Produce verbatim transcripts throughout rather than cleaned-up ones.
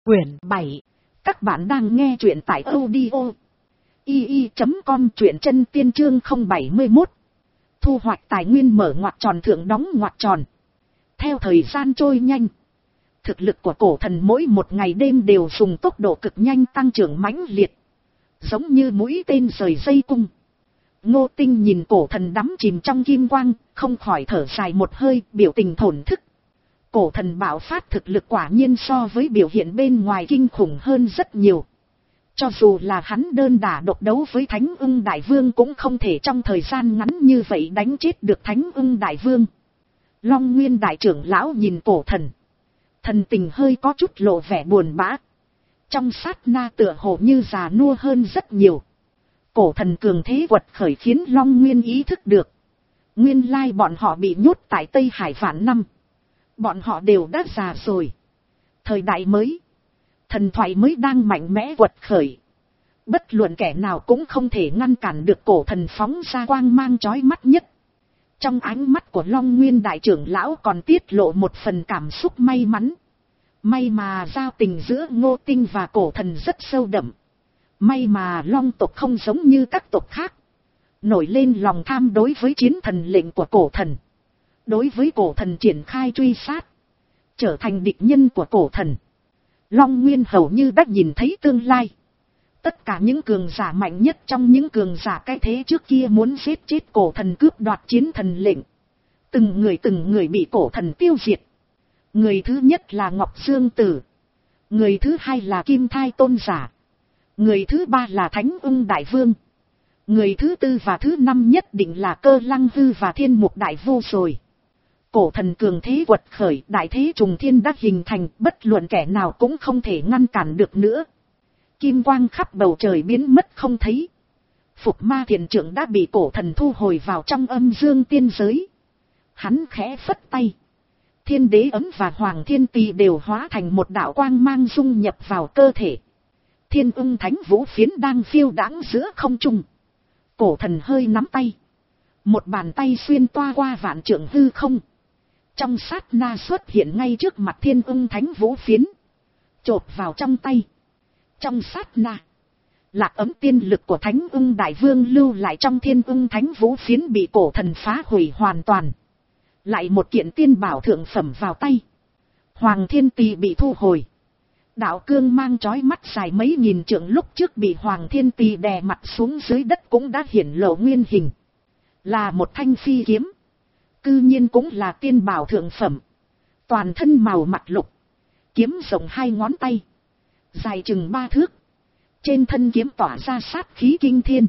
Quyển bảy. Các bạn đang nghe truyện tại audio i i chấm com, truyện chân tiên chương không bảy mốt. Thu hoạch tài nguyên mở ngoặc tròn thượng đóng ngoặc tròn. Theo thời gian trôi nhanh, thực lực của cổ thần mỗi một ngày đêm đều dùng tốc độ cực nhanh tăng trưởng mãnh liệt, giống như mũi tên rời dây cung. Ngô Tinh nhìn cổ thần đắm chìm trong kim quang, không khỏi thở dài một hơi, biểu tình thổn thức. Cổ thần bạo phát thực lực quả nhiên so với biểu hiện bên ngoài kinh khủng hơn rất nhiều. Cho dù là hắn đơn đả độc đấu với Thánh Ưng Đại Vương cũng không thể trong thời gian ngắn như vậy đánh chết được Thánh Ưng Đại Vương. Long Nguyên Đại trưởng lão nhìn cổ thần, thần tình hơi có chút lộ vẻ buồn bã. Trong sát na tựa hồ như già nua hơn rất nhiều. Cổ thần cường thế quật khởi khiến Long Nguyên ý thức được. Nguyên lai bọn họ bị nhốt tại Tây Hải vạn năm. Bọn họ đều đã già rồi. Thời đại mới, thần thoại mới đang mạnh mẽ quật khởi. Bất luận kẻ nào cũng không thể ngăn cản được cổ thần phóng ra quang mang chói mắt nhất. Trong ánh mắt của Long Nguyên Đại trưởng lão còn tiết lộ một phần cảm xúc may mắn. May mà giao tình giữa Ngô Tinh và cổ thần rất sâu đậm. May mà Long tộc không giống như các tộc khác, nổi lên lòng tham đối với chiến thần lệnh của cổ thần. Đối với cổ thần triển khai truy sát, trở thành địch nhân của cổ thần. Long Nguyên hầu như đã nhìn thấy tương lai. Tất cả những cường giả mạnh nhất trong những cường giả cái thế trước kia muốn giết chết cổ thần cướp đoạt chiến thần lệnh. Từng người từng người bị cổ thần tiêu diệt. Người thứ nhất là Ngọc Dương Tử. Người thứ hai là Kim Thai Tôn Giả. Người thứ ba là Thánh Ưng Đại Vương. Người thứ tư và thứ năm nhất định là Cơ Lăng Hư và Thiên Mục Đại Vô rồi. Cổ thần cường thế quật khởi, đại thế trùng thiên đã hình thành, bất luận kẻ nào cũng không thể ngăn cản được nữa. Kim quang khắp bầu trời biến mất không thấy. Phục Ma Thiền Trưởng đã bị cổ thần thu hồi vào trong âm dương tiên giới. Hắn khẽ phất tay, Thiên Đế ấm và Hoàng Thiên Tỳ đều hóa thành một đạo quang mang dung nhập vào cơ thể. Thiên Ưng Thánh Vũ Phiến đang phiêu đãng giữa không trung. Cổ thần hơi nắm tay, một bàn tay xuyên toa qua vạn trượng hư không. Trong sát na xuất hiện ngay trước mặt Thiên Ưng Thánh Vũ Phiến, chộp vào trong tay. Trong sát na, lạc ấm tiên lực của Thánh Ưng Đại Vương lưu lại trong Thiên Ưng Thánh Vũ Phiến bị cổ thần phá hủy hoàn toàn. Lại một kiện tiên bảo thượng phẩm vào tay. Hoàng Thiên Tỳ bị thu hồi. Đạo cương mang chói mắt dài mấy nghìn trượng lúc trước bị Hoàng Thiên Tỳ đè mặt xuống dưới đất cũng đã hiển lộ nguyên hình. Là một thanh phi kiếm. Cư nhiên cũng là tiên bảo thượng phẩm. Toàn thân màu mặt lục. Kiếm rộng hai ngón tay, dài chừng ba thước. Trên thân kiếm tỏa ra sát khí kinh thiên.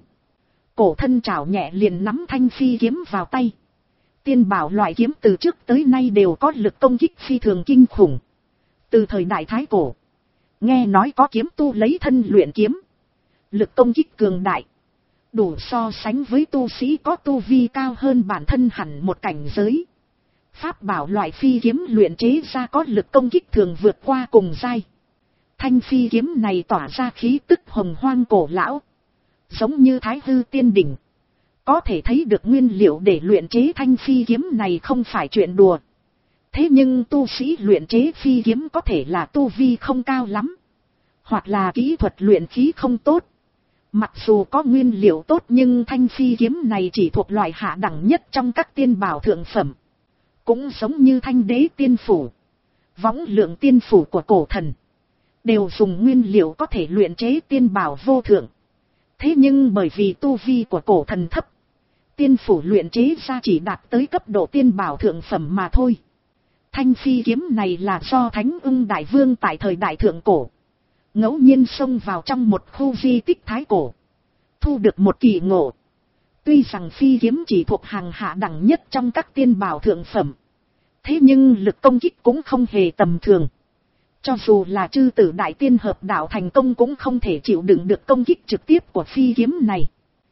Cổ thân trảo nhẹ liền nắm thanh phi kiếm vào tay. Tiên bảo loại kiếm từ trước tới nay đều có lực công kích phi thường kinh khủng. Từ thời đại Thái Cổ, nghe nói có kiếm tu lấy thân luyện kiếm, lực công kích cường đại, đủ so sánh với tu sĩ có tu vi cao hơn bản thân hẳn một cảnh giới. Pháp bảo loại phi kiếm luyện chế ra có lực công kích thường vượt qua cùng giai. Thanh phi kiếm này tỏa ra khí tức hồng hoang cổ lão, giống như Thái Hư Tiên Đỉnh. Có thể thấy được nguyên liệu để luyện chế thanh phi kiếm này không phải chuyện đùa. Thế nhưng tu sĩ luyện chế phi kiếm có thể là tu vi không cao lắm, hoặc là kỹ thuật luyện khí không tốt. Mặc dù có nguyên liệu tốt nhưng thanh phi kiếm này chỉ thuộc loại hạ đẳng nhất trong các tiên bảo thượng phẩm. Cũng giống như Thanh Đế Tiên Phủ, Võng Lượng Tiên Phủ của cổ thần, đều dùng nguyên liệu có thể luyện chế tiên bảo vô thượng. Thế nhưng bởi vì tu vi của cổ thần thấp, tiên phủ luyện chế ra chỉ đạt tới cấp độ tiên bảo thượng phẩm mà thôi. Thanh phi kiếm này là do Thánh Ưng Đại Vương tại thời đại thượng cổ ngẫu nhiên xông vào trong một khu di tích thái cổ, thu được một kỳ ngộ. Tuy rằng phi kiếm chỉ thuộc hàng hạ đẳng nhất trong các tiên bảo thượng phẩm, thế nhưng lực công kích cũng không hề tầm thường. Cho dù là chư tử đại tiên hợp đạo thành công cũng không thể chịu đựng được công kích trực tiếp của phi kiếm này.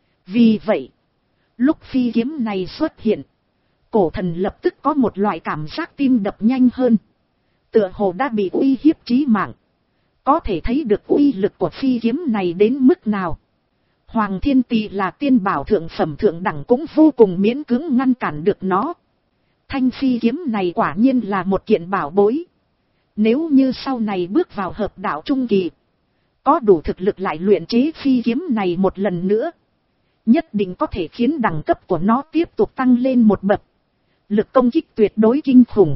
Vì vậy, lúc phi kiếm này xuất hiện, cổ thần lập tức có một loại cảm giác tim đập nhanh hơn. Tựa hồ đã bị uy hiếp chí mạng. Có thể thấy được uy lực của phi kiếm này đến mức nào. Hoàng Thiên Tỳ là tiên bảo thượng phẩm thượng đẳng cũng vô cùng miễn cưỡng ngăn cản được nó. Thanh phi kiếm này quả nhiên là một kiện bảo bối. Nếu như sau này bước vào hợp đạo trung kỳ, có đủ thực lực lại luyện chế phi kiếm này một lần nữa, nhất định có thể khiến đẳng cấp của nó tiếp tục tăng lên một bậc. Lực công kích tuyệt đối kinh khủng.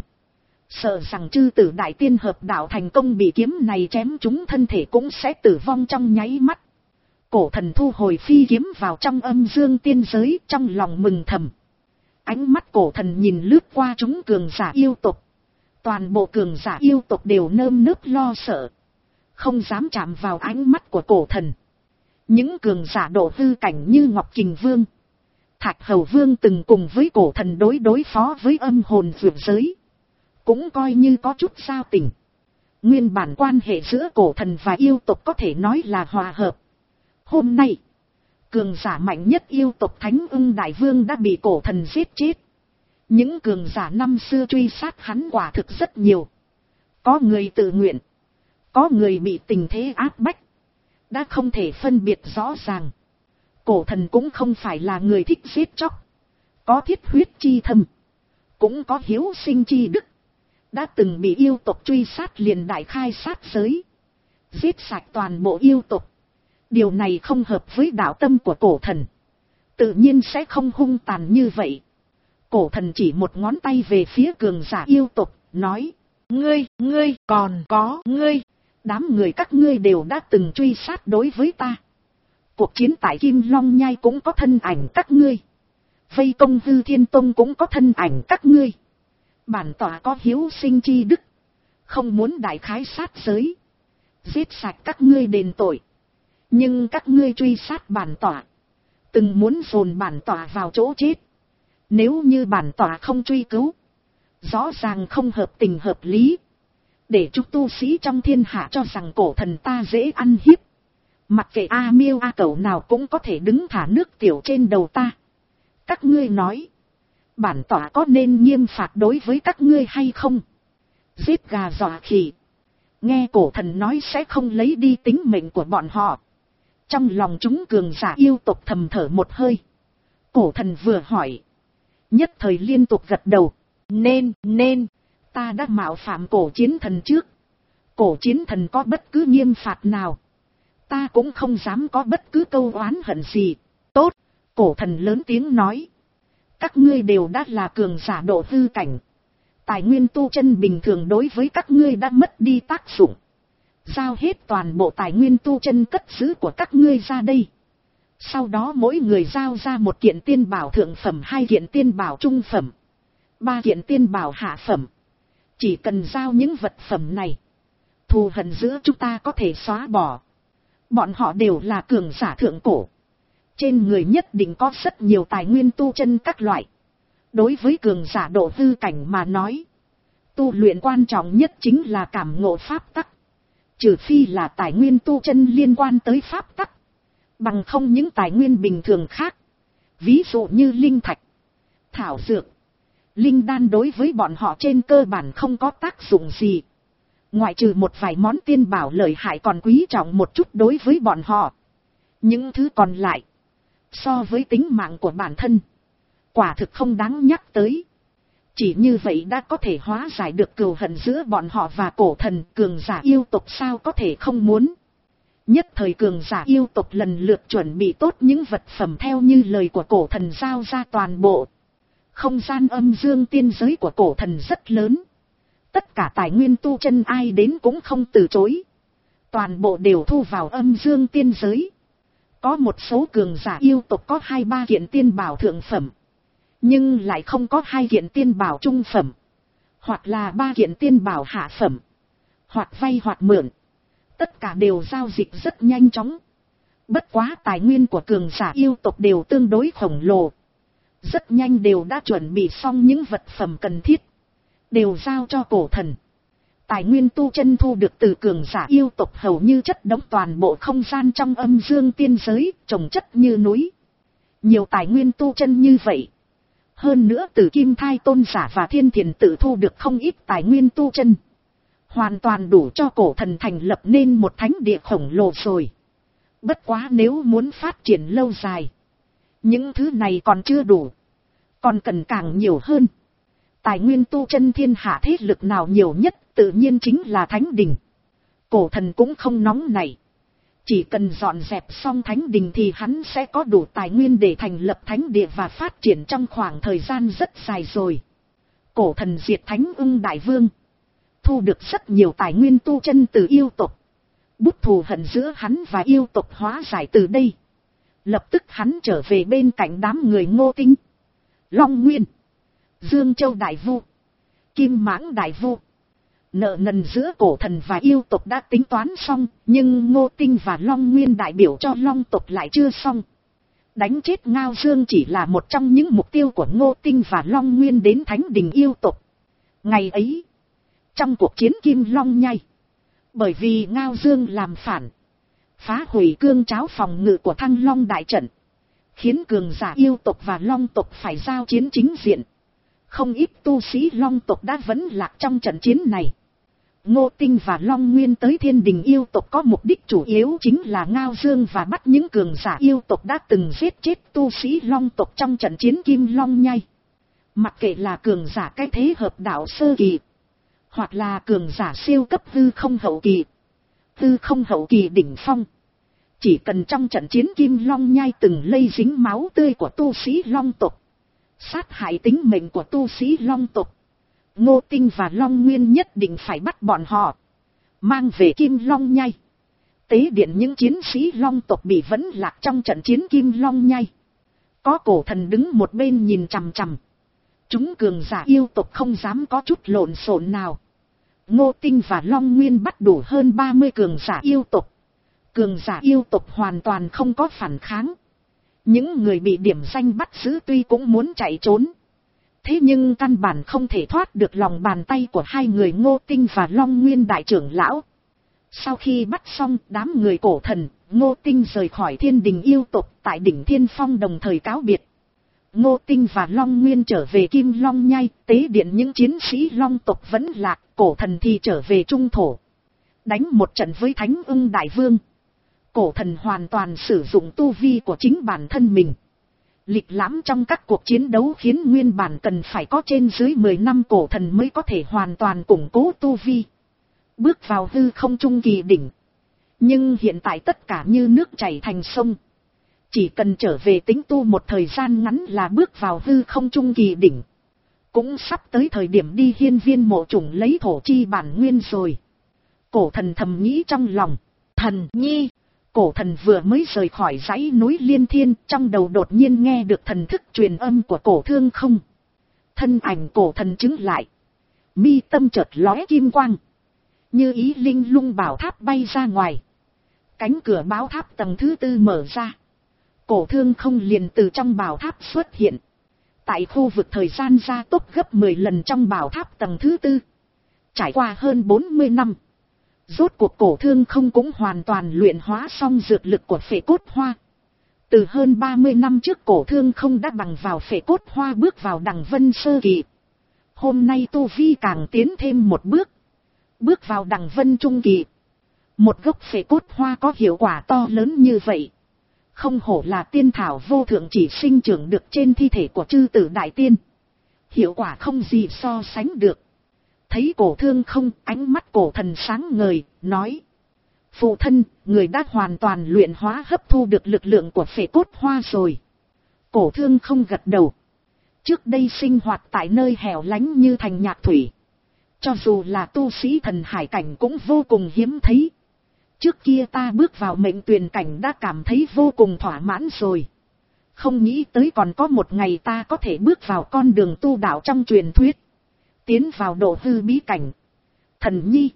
Sợ rằng chư tử đại tiên hợp đạo thành công bị kiếm này chém trúng thân thể cũng sẽ tử vong trong nháy mắt. Cổ thần thu hồi phi kiếm vào trong âm dương tiên giới, trong lòng mừng thầm. Ánh mắt cổ thần nhìn lướt qua chúng cường giả yêu tộc. Toàn bộ cường giả yêu tộc đều nơm nớp lo sợ, không dám chạm vào ánh mắt của cổ thần. Những cường giả độ hư cảnh như Ngọc Kình Vương, Thạch Hầu Vương từng cùng với cổ thần đối đối phó với âm hồn vượt giới, cũng coi như có chút giao tình. Nguyên bản quan hệ giữa cổ thần và yêu tộc có thể nói là hòa hợp. Hôm nay, cường giả mạnh nhất yêu tộc Thánh Ưng Đại Vương đã bị cổ thần giết chết. Những cường giả năm xưa truy sát hắn quả thực rất nhiều. Có người tự nguyện, có người bị tình thế áp bách, đã không thể phân biệt rõ ràng. Cổ thần cũng không phải là người thích giết chóc, có thiết huyết chi thâm, cũng có hiếu sinh chi đức. Đã từng bị yêu tộc truy sát liền đại khai sát giới, giết sạch toàn bộ yêu tộc. Điều này không hợp với đạo tâm của cổ thần, tự nhiên sẽ không hung tàn như vậy. Cổ thần chỉ một ngón tay về phía cường giả yêu tộc, nói: Ngươi, ngươi, còn có ngươi. Đám người các ngươi đều đã từng truy sát đối với ta. Cuộc chiến tại Kim Long Nhai cũng có thân ảnh các ngươi. Vây công Hư Thiên Tông cũng có thân ảnh các ngươi. Bản tọa có hiếu sinh chi đức, không muốn đại khái sát giới, giết sạch các ngươi đền tội. Nhưng các ngươi truy sát bản tọa, từng muốn dồn bản tọa vào chỗ chết. Nếu như bản tọa không truy cứu, rõ ràng không hợp tình hợp lý, để chúng tu sĩ trong thiên hạ cho rằng cổ thần ta dễ ăn hiếp. Mặc kệ A Miêu A Cẩu nào cũng có thể đứng thả nước tiểu trên đầu ta. Các ngươi nói, bản tọa có nên nghiêm phạt đối với các ngươi hay không? Giết gà dọa khỉ. Nghe cổ thần nói sẽ không lấy đi tính mệnh của bọn họ, trong lòng chúng cường giả yêu tộc thầm thở một hơi. Cổ thần vừa hỏi, nhất thời liên tục gật đầu. Nên, nên, ta đã mạo phạm cổ chiến thần trước. Cổ chiến thần có bất cứ nghiêm phạt nào, ta cũng không dám có bất cứ câu oán hận gì. Tốt, cổ thần lớn tiếng nói. Các ngươi đều đã là cường giả độ hư cảnh. Tài nguyên tu chân bình thường đối với các ngươi đã mất đi tác dụng. Giao hết toàn bộ tài nguyên tu chân cất giữ của các ngươi ra đây. Sau đó mỗi người giao ra một kiện tiên bảo thượng phẩm, hai kiện tiên bảo trung phẩm, ba kiện tiên bảo hạ phẩm. Chỉ cần giao những vật phẩm này, thù hận giữa chúng ta có thể xóa bỏ. Bọn họ đều là cường giả thượng cổ, trên người nhất định có rất nhiều tài nguyên tu chân các loại. Đối với cường giả độ hư cảnh mà nói, tu luyện quan trọng nhất chính là cảm ngộ pháp tắc. Trừ phi là tài nguyên tu chân liên quan tới pháp tắc, bằng không những tài nguyên bình thường khác, ví dụ như linh thạch, thảo dược, linh đan đối với bọn họ trên cơ bản không có tác dụng gì. Ngoại trừ một vài món tiên bảo lợi hại còn quý trọng một chút đối với bọn họ, những thứ còn lại, so với tính mạng của bản thân, quả thực không đáng nhắc tới. Chỉ như vậy đã có thể hóa giải được cừu hận giữa bọn họ và cổ thần. Cường giả yêu tộc sao có thể không muốn. Nhất thời cường giả yêu tộc lần lượt chuẩn bị tốt những vật phẩm theo như lời của cổ thần giao ra toàn bộ. Không gian âm dương tiên giới của cổ thần rất lớn, tất cả tài nguyên tu chân ai đến cũng không từ chối, toàn bộ đều thu vào âm dương tiên giới. Có một số cường giả yêu tộc có hai ba kiện tiên bảo thượng phẩm, nhưng lại không có hai kiện tiên bảo trung phẩm, hoặc là ba kiện tiên bảo hạ phẩm, hoặc vay hoặc mượn. Tất cả đều giao dịch rất nhanh chóng. Bất quá tài nguyên của cường giả yêu tộc đều tương đối khổng lồ, rất nhanh đều đã chuẩn bị xong những vật phẩm cần thiết, đều giao cho cổ thần. Tài nguyên tu chân thu được từ cường giả yêu tộc hầu như chất đống toàn bộ không gian trong âm dương tiên giới, trồng chất như núi. Nhiều tài nguyên tu chân như vậy, hơn nữa từ Kim Thai tôn giả và Thiên Thiền tự thu được không ít tài nguyên tu chân, hoàn toàn đủ cho cổ thần thành lập nên một thánh địa khổng lồ rồi. Bất quá nếu muốn phát triển lâu dài, những thứ này còn chưa đủ, còn cần càng nhiều hơn. Tài nguyên tu chân thiên hạ thế lực nào nhiều nhất, tự nhiên chính là thánh đình. Cổ thần cũng không nóng nảy. Chỉ cần dọn dẹp xong thánh đình thì hắn sẽ có đủ tài nguyên để thành lập thánh địa và phát triển trong khoảng thời gian rất dài rồi. Cổ thần diệt Thánh Ưng Đại Vương, thu được rất nhiều tài nguyên tu chân từ yêu tộc. Bút thù hận giữa hắn và yêu tộc hóa giải từ đây. Lập tức hắn trở về bên cạnh đám người Ngô Tinh, Long Nguyên, Dương Châu Đại Vu, Kim Mãng Đại Vu. Nợ nần giữa cổ thần và yêu tộc đã tính toán xong, nhưng Ngô Tinh và Long Nguyên đại biểu cho Long tộc lại chưa xong. Đánh chết Ngao Dương chỉ là một trong những mục tiêu của Ngô Tinh và Long Nguyên đến thánh đình yêu tộc. Ngày ấy, trong cuộc chiến Kim Long Nhai, bởi vì Ngao Dương làm phản, phá hủy cương tráo phòng ngự của Thăng Long đại trận, khiến cường giả yêu tộc và Long tộc phải giao chiến chính diện. Không ít tu sĩ Long tộc đã vẫn lạc trong trận chiến này. Ngô Tinh và Long Nguyên tới thiên đình yêu tộc có mục đích chủ yếu chính là Ngao Dương và bắt những cường giả yêu tộc đã từng giết chết tu sĩ Long tộc trong trận chiến Kim Long Nhai. Mặc kệ là cường giả cái thế hợp đạo sơ kỳ, hoặc là cường giả siêu cấp hư không hậu kỳ, hư không hậu kỳ đỉnh phong. Chỉ cần trong trận chiến Kim Long Nhai từng lây dính máu tươi của tu sĩ Long tộc, sát hại tính mệnh của tu sĩ Long tộc, Ngô Tinh và Long Nguyên nhất định phải bắt bọn họ, mang về Kim Long Nhai, tế điện những chiến sĩ Long tộc bị vẫn lạc trong trận chiến Kim Long Nhai. Có cổ thần đứng một bên nhìn chằm chằm. Chúng cường giả yêu tộc không dám có chút lộn xộn nào. Ngô Tinh và Long Nguyên bắt đủ hơn ba mươi cường giả yêu tộc. Cường giả yêu tộc hoàn toàn không có phản kháng. Những người bị điểm danh bắt giữ tuy cũng muốn chạy trốn, thế nhưng căn bản không thể thoát được lòng bàn tay của hai người Ngô Tinh và Long Nguyên đại trưởng lão. Sau khi bắt xong đám người cổ thần, Ngô Tinh rời khỏi thiên đình yêu tộc tại đỉnh Thiên Phong đồng thời cáo biệt. Ngô Tinh và Long Nguyên trở về Kim Long Nhai, tế điện những chiến sĩ Long tộc vẫn lạc, cổ thần thì trở về trung thổ. Đánh một trận với Thánh Ưng Đại Vương. Cổ thần hoàn toàn sử dụng tu vi của chính bản thân mình. Lịch lãm trong các cuộc chiến đấu khiến nguyên bản cần phải có trên dưới mười năm cổ thần mới có thể hoàn toàn củng cố tu vi. Bước vào hư không trung kỳ đỉnh. Nhưng hiện tại tất cả như nước chảy thành sông. Chỉ cần trở về tính tu một thời gian ngắn là bước vào hư không trung kỳ đỉnh. Cũng sắp tới thời điểm đi hiên viên mộ chủng lấy thổ chi bản nguyên rồi. Cổ thần thầm nghĩ trong lòng. Thần nhi. Cổ thần vừa mới rời khỏi dãy núi Liên Thiên, trong đầu đột nhiên nghe được thần thức truyền âm của Cổ Thương Không. Thân ảnh cổ thần chứng lại. Mi tâm chợt lóe kim quang. Như ý linh lung bảo tháp bay ra ngoài. Cánh cửa báo tháp tầng thứ tư mở ra. Cổ Thương Không liền từ trong bảo tháp xuất hiện. Tại khu vực thời gian gia tốc gấp mười lần trong bảo tháp tầng thứ tư. Trải qua hơn bốn mươi năm. Rốt cuộc Cổ Thương Không cũng hoàn toàn luyện hóa xong dược lực của phệ cốt hoa. Từ hơn ba mươi năm trước Cổ Thương Không đã bằng vào phệ cốt hoa bước vào đằng vân sơ kỳ. Hôm nay tu vi càng tiến thêm một bước. Bước vào đằng vân trung kỳ. Một gốc phệ cốt hoa có hiệu quả to lớn như vậy. Không hổ là tiên thảo vô thượng chỉ sinh trưởng được trên thi thể của chư tử đại tiên. Hiệu quả không gì so sánh được. Thấy Cổ Thương Không, ánh mắt cổ thần sáng ngời, nói. Phụ thân, người đã hoàn toàn luyện hóa hấp thu được lực lượng của phệ cốt hoa rồi. Cổ Thương Không gật đầu. Trước đây sinh hoạt tại nơi hẻo lánh như thành Nhạc Thủy. Cho dù là tu sĩ thần hải cảnh cũng vô cùng hiếm thấy. Trước kia ta bước vào mệnh tuyền cảnh đã cảm thấy vô cùng thỏa mãn rồi. Không nghĩ tới còn có một ngày ta có thể bước vào con đường tu đạo trong truyền thuyết. Tiến vào độ hư bí cảnh. Thần nhi.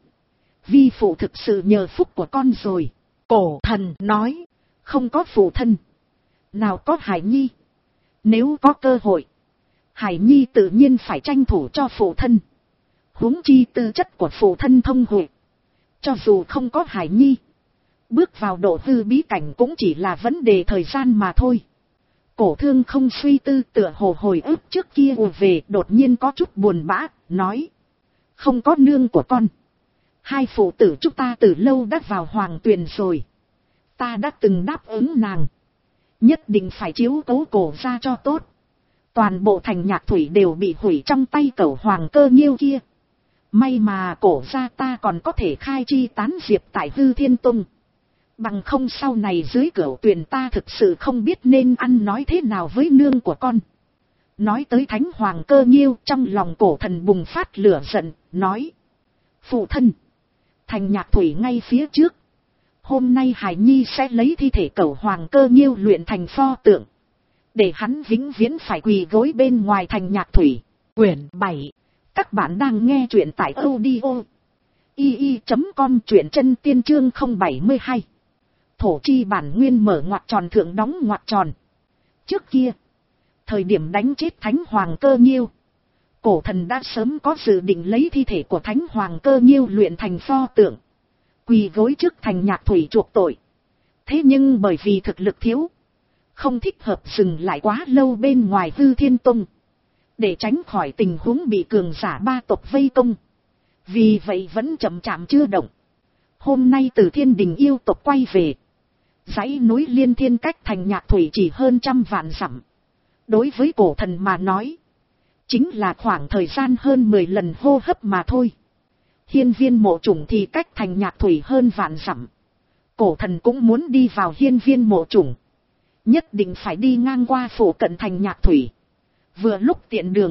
Vi phụ thực sự nhờ phúc của con rồi. Cổ thần nói. Không có phụ thân. Nào có Hải Nhi. Nếu có cơ hội. Hải Nhi tự nhiên phải tranh thủ cho phụ thân. Huống chi tư chất của phụ thân thông huệ. Cho dù không có Hải Nhi. Bước vào độ hư bí cảnh cũng chỉ là vấn đề thời gian mà thôi. Cổ Thương Không suy tư tựa hồ hồi ức trước kia ùa về đột nhiên có chút buồn bã, nói. Không có nương của con. Hai phụ tử chúng ta từ lâu đã vào hoàng tuyền rồi. Ta đã từng đáp ứng nàng. Nhất định phải chiếu cố cổ ra cho tốt. Toàn bộ thành Nhạc Thủy đều bị hủy trong tay Cẩu Hoàng Cơ Nhiêu kia. May mà cổ gia ta còn có thể khai chi tán diệp tại Hư Thiên Tông. Bằng không sau này dưới Cửu Tuyền ta thực sự không biết nên ăn nói thế nào với nương của con. Nói tới Thánh Hoàng Cơ Nhiêu, trong lòng cổ thần bùng phát lửa giận, nói. Phụ thân, thành Nhạc Thủy ngay phía trước. Hôm nay Hải Nhi sẽ lấy thi thể Cẩu Hoàng Cơ Nhiêu luyện thành pho tượng. Để hắn vĩnh viễn phải quỳ gối bên ngoài thành Nhạc Thủy. Quyển bảy. Các bạn đang nghe truyện tại audio i i chấm com, truyện chân tiên chương không bảy hai. Thổ chi bản nguyên mở ngoặc tròn thượng đóng ngoặc tròn. Trước kia, thời điểm đánh chết Thánh Hoàng Cơ Nhiêu, cổ thần đã sớm có dự định lấy thi thể của Thánh Hoàng Cơ Nhiêu luyện thành pho tượng, quỳ gối trước thành Nhạc Thủy chuộc tội. Thế nhưng bởi vì thực lực thiếu, không thích hợp dừng lại quá lâu bên ngoài Hư Thiên Tông, để tránh khỏi tình huống bị cường giả ba tộc vây công. Vì vậy vẫn chậm chạp chưa động. Hôm nay từ Thiên Đình yêu tộc quay về, dãy núi Liên Thiên cách thành Nhạc Thủy chỉ hơn trăm vạn dặm. Đối với cổ thần mà nói, chính là khoảng thời gian hơn mười lần hô hấp mà thôi. Hiên Viên Mộ Chủng thì cách thành Nhạc Thủy hơn vạn dặm. Cổ thần cũng muốn đi vào Hiên Viên Mộ Chủng, nhất định phải đi ngang qua phủ cận thành Nhạc Thủy. Vừa lúc tiện đường,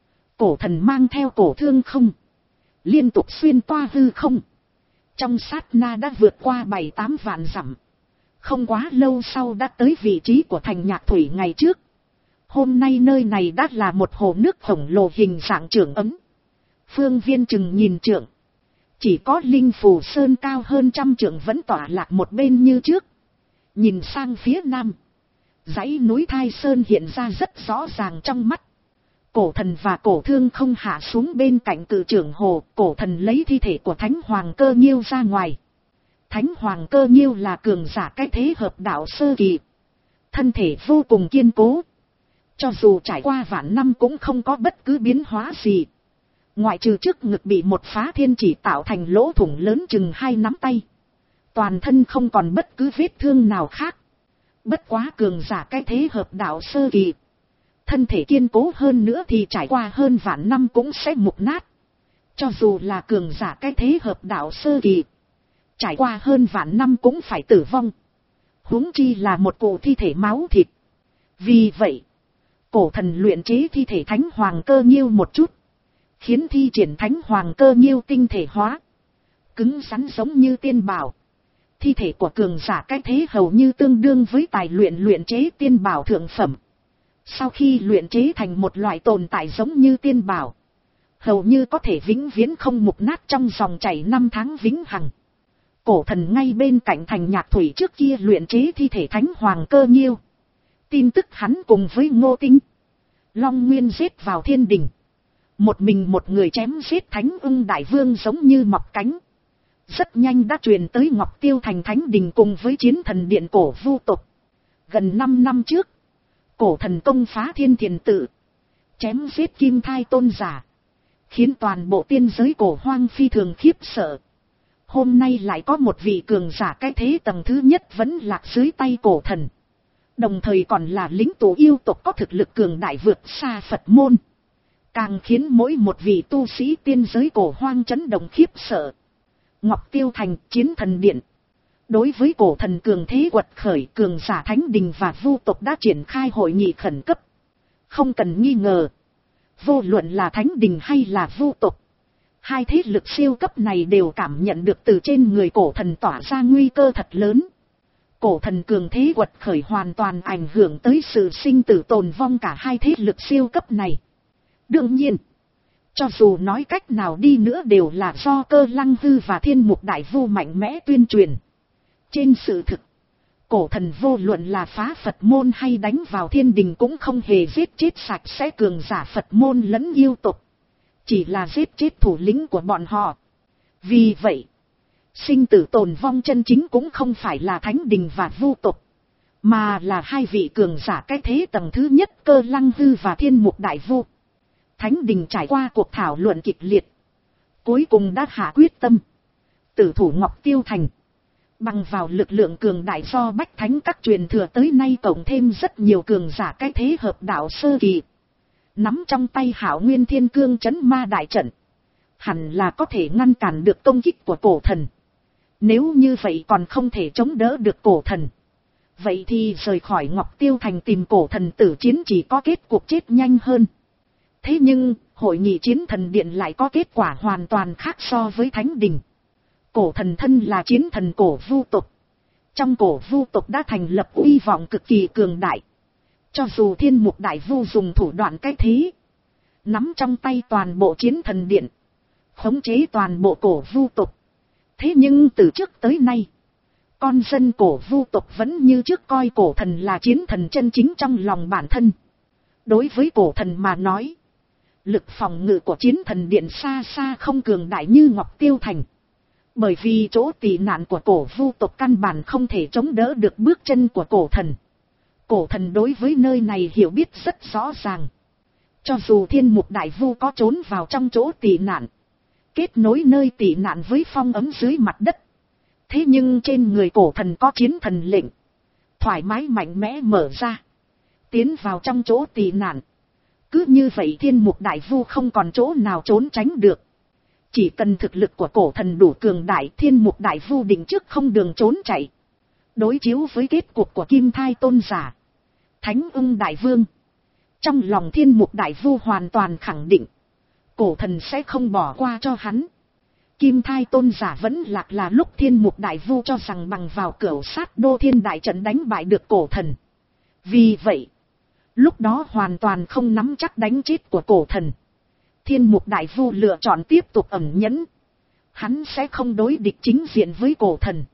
cổ thần mang theo Cổ Thương Không, liên tục xuyên qua hư không. Trong sát na đã vượt qua bảy tám vạn dặm. Không quá lâu sau đã tới vị trí của thành Nhạc Thủy ngày trước. Hôm nay nơi này đã là một hồ nước khổng lồ hình dạng trưởng ấm. Phương viên chừng nhìn trượng. Chỉ có Linh Phù Sơn cao hơn trăm trượng vẫn tỏa lạc một bên như trước. Nhìn sang phía nam, dãy núi Thai Sơn hiện ra rất rõ ràng trong mắt. Cổ thần và Cổ Thương Không hạ xuống bên cạnh cự trưởng hồ. Cổ thần lấy thi thể của Thánh Hoàng Cơ Nhiêu ra ngoài. Thánh Hoàng Cơ Nhiêu là cường giả cái thế hợp đạo sơ kỳ, thân thể vô cùng kiên cố. Cho dù trải qua vạn năm cũng không có bất cứ biến hóa gì. Ngoại trừ trước ngực bị một phá thiên chỉ tạo thành lỗ thủng lớn chừng hai nắm tay. Toàn thân không còn bất cứ vết thương nào khác. Bất quá cường giả cái thế hợp đạo sơ kỳ, thân thể kiên cố hơn nữa thì trải qua hơn vạn năm cũng sẽ mục nát. Cho dù là cường giả cái thế hợp đạo sơ kỳ, trải qua hơn vạn năm cũng phải tử vong. Huống chi là một cụ thi thể máu thịt. Vì vậy, cổ thần luyện chế thi thể Thánh Hoàng Cơ Nhiêu một chút, khiến thi triển Thánh Hoàng Cơ Nhiêu tinh thể hóa, cứng rắn giống như tiên bảo. Thi thể của cường giả cái thế hầu như tương đương với tài luyện luyện chế tiên bảo thượng phẩm. Sau khi luyện chế thành một loại tồn tại giống như tiên bảo, hầu như có thể vĩnh viễn không mục nát trong dòng chảy năm tháng vĩnh hằng. Cổ thần ngay bên cạnh thành Nhạc Thủy trước kia luyện chế thi thể Thánh Hoàng Cơ Nhiêu. Tin tức hắn cùng với Ngô Tinh, Long Nguyên giết vào Thiên Đình. Một mình một người chém giết Thánh Ưng Đại Vương giống như mọc cánh. Rất nhanh đã truyền tới Ngọc Tiêu Thành Thánh Đình cùng với Chiến Thần Điện cổ Vu tộc. Gần năm năm trước, cổ thần công phá Thiên Thiền Tự, chém giết Kim Thai tôn giả, khiến toàn bộ tiên giới cổ hoang phi thường khiếp sợ. Hôm nay lại có một vị cường giả cái thế tầng thứ nhất vẫn lạc dưới tay cổ thần. Đồng thời còn là lính tù yêu tộc có thực lực cường đại vượt xa Phật môn. Càng khiến mỗi một vị tu sĩ tiên giới cổ hoang chấn động khiếp sợ. Ngọc Tiêu Thành, Chiến Thần Điện. Đối với cổ thần cường thế quật khởi, cường giả Thánh Đình và Vu tộc đã triển khai hội nghị khẩn cấp. Không cần nghi ngờ, vô luận là Thánh Đình hay là Vu tộc, hai thế lực siêu cấp này đều cảm nhận được từ trên người cổ thần tỏa ra nguy cơ thật lớn. Cổ thần cường thế quật khởi hoàn toàn ảnh hưởng tới sự sinh tử tồn vong cả hai thế lực siêu cấp này. Đương nhiên, cho dù nói cách nào đi nữa đều là do Cơ Lăng Hư và Thiên Mục Đại Vu mạnh mẽ tuyên truyền. Trên sự thực, cổ thần vô luận là phá Phật môn hay đánh vào Thiên Đình cũng không hề giết chết sạch sẽ cường giả Phật môn lẫn yêu tộc. Chỉ là giết chết thủ lĩnh của bọn họ. Vì vậy, sinh tử tồn vong chân chính cũng không phải là Thánh Đình và Vu tộc, mà là hai vị cường giả cái thế tầng thứ nhất Cơ Lăng Hư và Thiên Mục Đại Vu. Thánh Đình trải qua cuộc thảo luận kịch liệt, cuối cùng đã hạ quyết tâm tử thủ Ngọc Tiêu Thành. Bằng vào lực lượng cường đại do Bách Thánh các truyền thừa tới nay cộng thêm rất nhiều cường giả cái thế hợp đạo sơ kỳ, Nắm trong tay Hạo Nguyên Thiên Cương Chấn Ma đại trận, hẳn là có thể ngăn cản được công kích của cổ thần. Nếu như vậy còn không thể chống đỡ được cổ thần, vậy thì rời khỏi Ngọc Tiêu Thành tìm cổ thần tử chiến chỉ có kết cuộc chết nhanh hơn. Thế nhưng, hội nghị chiến thần điện lại có kết quả hoàn toàn khác so với Thánh Đình. Cổ thần thân là chiến thần cổ vu tộc. Trong cổ vu tộc đã thành lập uy vọng cực kỳ cường đại. Cho dù Thiên Mục Đại Vu dùng thủ đoạn cách thế, nắm trong tay toàn bộ chiến thần điện, khống chế toàn bộ cổ vu tộc. Thế nhưng từ trước tới nay, con dân cổ vu tộc vẫn như trước coi cổ thần là chiến thần chân chính trong lòng bản thân. Đối với cổ thần mà nói, lực phòng ngự của chiến thần điện xa xa không cường đại như Ngọc Tiêu Thành. Bởi vì chỗ tị nạn của cổ vu tộc căn bản không thể chống đỡ được bước chân của cổ thần. Cổ thần đối với nơi này hiểu biết rất rõ ràng. Cho dù Thiên Mục Đại Vu có trốn vào trong chỗ tị nạn, kết nối nơi tị nạn với phong ấm dưới mặt đất, thế nhưng trên người cổ thần có chiến thần lệnh, thoải mái mạnh mẽ mở ra, tiến vào trong chỗ tị nạn. Cứ như vậy Thiên Mục Đại Vu không còn chỗ nào trốn tránh được. Chỉ cần thực lực của cổ thần đủ cường đại, Thiên Mục Đại Vu định trước không đường trốn chạy. Đối chiếu với kết cục của Kim Thai Tôn Giả, Thánh Ưng Đại Vương, trong lòng Thiên Mục Đại Vu hoàn toàn khẳng định, cổ thần sẽ không bỏ qua cho hắn. Kim Thai Tôn Giả vẫn lạc là lúc Thiên Mục Đại Vu cho rằng bằng vào Cửu Sát Đô Thiên Đại Trận đánh bại được cổ thần. Vì vậy, lúc đó hoàn toàn không nắm chắc đánh chết của cổ thần. Thiên Mục Đại Vu lựa chọn tiếp tục ẩn nhẫn. Hắn sẽ không đối địch chính diện với cổ thần,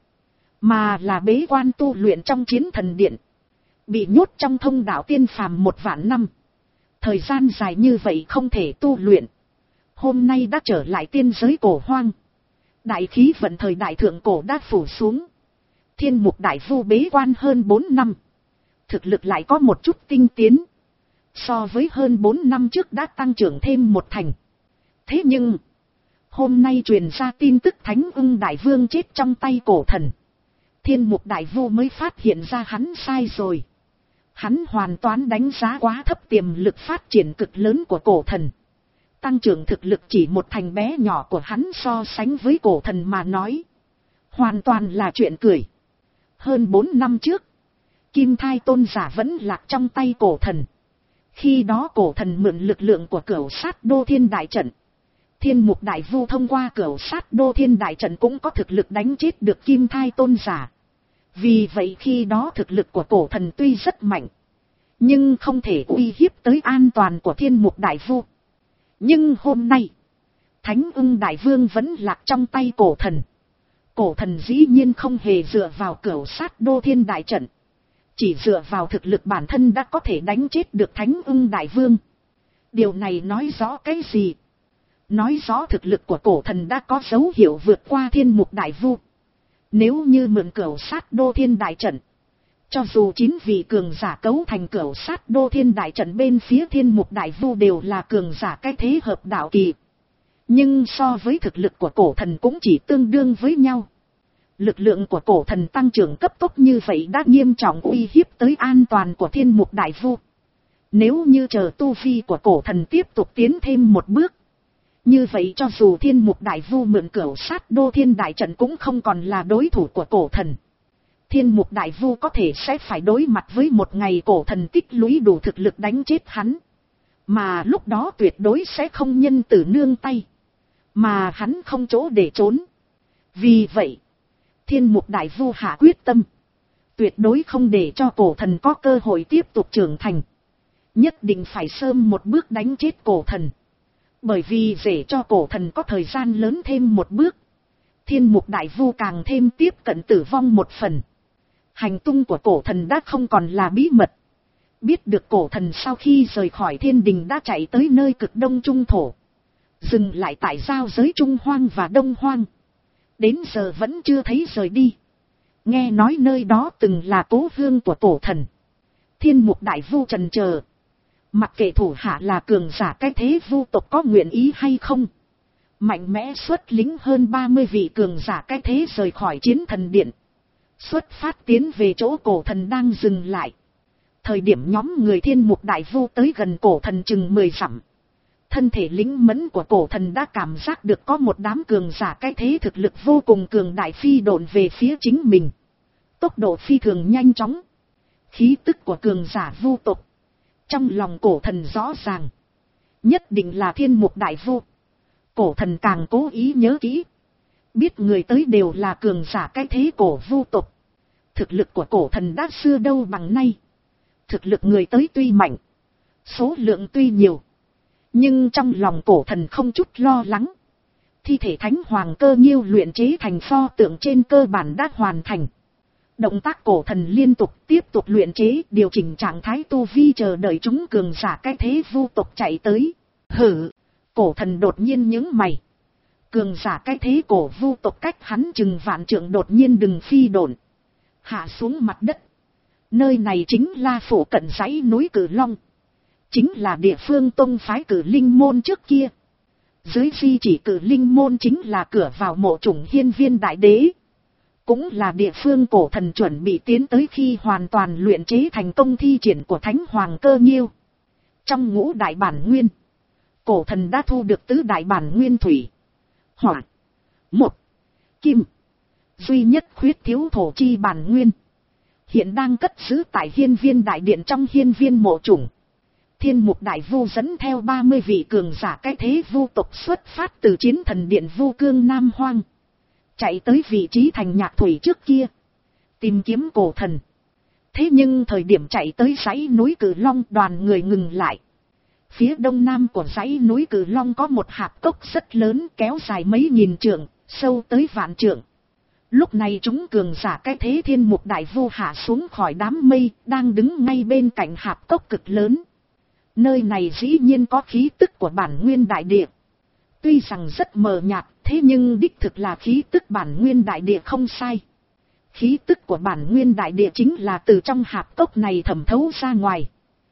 mà là bế quan tu luyện trong chiến thần điện. Bị nhốt trong thông đạo tiên phàm một vạn năm. Thời gian dài như vậy không thể tu luyện. Hôm nay đã trở lại tiên giới cổ hoang. Đại khí vận thời đại thượng cổ đã phủ xuống. Thiên Mục Đại Vu bế quan hơn bốn năm. Thực lực lại có một chút tinh tiến. So với hơn bốn năm trước đã tăng trưởng thêm một thành. Thế nhưng, hôm nay truyền ra tin tức Thánh Ưng Đại Vương chết trong tay cổ thần. Thiên Mục Đại Vu mới phát hiện ra hắn sai rồi. Hắn hoàn toàn đánh giá quá thấp tiềm lực phát triển cực lớn của cổ thần. Tăng trưởng thực lực chỉ một thành bé nhỏ của hắn so sánh với cổ thần mà nói, hoàn toàn là chuyện cười. Hơn bốn năm trước, Kim Thai Tôn Giả vẫn lạc trong tay cổ thần. Khi đó cổ thần mượn lực lượng của Cửu Sát Đô Thiên Đại Trận. Thiên Mục Đại Vu thông qua Cửu Sát Đô Thiên Đại Trận cũng có thực lực đánh chết được Kim Thai Tôn Giả. Vì vậy khi đó thực lực của cổ thần tuy rất mạnh, nhưng không thể uy hiếp tới an toàn của Thiên Mục Đại Vu. Nhưng hôm nay, Thánh Ưng Đại Vương vẫn lạc trong tay cổ thần. Cổ thần dĩ nhiên không hề dựa vào Cửu Sát Đô Thiên Đại Trận. Chỉ dựa vào thực lực bản thân đã có thể đánh chết được Thánh Ưng Đại Vương. Điều này nói rõ cái gì? Nói rõ thực lực của cổ thần đã có dấu hiệu vượt qua Thiên Mục Đại Vu. Nếu như mượn Cửu Sát Đô Thiên Đại Trận, cho dù chín vị cường giả cấu thành Cửu Sát Đô Thiên Đại Trận bên phía Thiên Mục Đại Vu đều là cường giả cái thế hợp đạo kỳ. Nhưng so với thực lực của cổ thần cũng chỉ tương đương với nhau. Lực lượng của cổ thần tăng trưởng cấp tốc như vậy đã nghiêm trọng uy hiếp tới an toàn của Thiên Mục Đại Vu. Nếu như chờ tu vi của cổ thần tiếp tục tiến thêm một bước, như vậy cho dù Thiên Mục Đại Vu mượn Cửu Sát Đô Thiên Đại Trận cũng không còn là đối thủ của cổ thần. Thiên Mục Đại Vu có thể sẽ phải đối mặt với một ngày cổ thần tích lũy đủ thực lực đánh chết hắn. Mà lúc đó tuyệt đối sẽ không nhân từ nương tay. Mà hắn không chỗ để trốn. Vì vậy, Thiên Mục Đại Vu hạ quyết tâm. Tuyệt đối không để cho cổ thần có cơ hội tiếp tục trưởng thành. Nhất định phải sớm một bước đánh chết cổ thần. Bởi vì để cho cổ thần có thời gian lớn thêm một bước, Thiên Mục Đại Vu càng thêm tiếp cận tử vong một phần. Hành tung của cổ thần đã không còn là bí mật. Biết được cổ thần sau khi rời khỏi thiên đình đã chạy tới nơi cực đông trung thổ. Dừng lại tại giao giới Trung Hoang và Đông Hoang. Đến giờ vẫn chưa thấy rời đi. Nghe nói nơi đó từng là cố hương của cổ thần. Thiên Mục Đại Vu trần chờ. Mặc kệ thủ hạ là cường giả cái thế vu tộc có nguyện ý hay không, mạnh mẽ xuất lính hơn ba mươi vị cường giả cái thế rời khỏi chiến thần điện, xuất phát tiến về chỗ cổ thần đang dừng lại. Thời điểm nhóm người thiên mục đại vu tới gần cổ thần chừng mười dặm. Thân thể lính mẫn của cổ thần đã cảm giác được có một đám cường giả cái thế thực lực vô cùng cường đại phi độn về phía chính mình. Tốc độ phi thường nhanh chóng. Khí tức của cường giả vu tộc. Trong lòng cổ thần rõ ràng. Nhất định là thiên mục đại vu. Cổ thần càng cố ý nhớ kỹ. Biết người tới đều là cường giả cái thế cổ vu tộc. Thực lực của cổ thần đã xưa đâu bằng nay. Thực lực người tới tuy mạnh. Số lượng tuy nhiều. Nhưng trong lòng cổ thần không chút lo lắng. Thi thể thánh hoàng cơ nhiêu luyện chế thành pho tượng trên cơ bản đã hoàn thành. Động tác cổ thần liên tục tiếp tục luyện chế, điều chỉnh trạng thái tu vi chờ đợi chúng cường giả cái thế vu tộc chạy tới. Hử! Cổ thần đột nhiên nhướng mày. Cường giả cái thế cổ vu tộc cách hắn chừng vạn trượng đột nhiên đừng phi độn. Hạ xuống mặt đất. Nơi này chính là phủ cận dãy núi Cử Long. Chính là địa phương tông phái Cử Linh môn trước kia. Dưới di chỉ Cử Linh môn chính là cửa vào mộ chủng hiên viên đại đế. Cũng là địa phương cổ thần chuẩn bị tiến tới khi hoàn toàn luyện chế thành công thi triển của thánh hoàng cơ nhiêu. Trong ngũ đại bản nguyên, cổ thần đã thu được tứ đại bản nguyên thủy, hỏa, một, kim. Duy nhất khuyết thiếu thổ chi bản nguyên. Hiện đang cất giữ tại hiên viên đại điện trong hiên viên mộ chủng. Thiên mục đại vu dẫn theo ba mươi vị cường giả cái thế vu tộc xuất phát từ chiến thần điện vu cương Nam Hoang. Chạy tới vị trí thành nhạc thủy trước kia. Tìm kiếm cổ thần. Thế nhưng thời điểm chạy tới dãy núi Cử Long đoàn người ngừng lại. Phía đông nam của dãy núi Cử Long có một hạp cốc rất lớn kéo dài mấy nghìn trượng, sâu tới vạn trượng. Lúc này chúng cường giả cái thế thiên mục đại vu hạ xuống khỏi đám mây, đang đứng ngay bên cạnh hạp cốc cực lớn. Nơi này dĩ nhiên có khí tức của bản nguyên đại địa. Tuy rằng rất mờ nhạt, thế nhưng đích thực là khí tức bản nguyên đại địa không sai. Khí tức của bản nguyên đại địa chính là từ trong hạp cốc này thẩm thấu ra ngoài.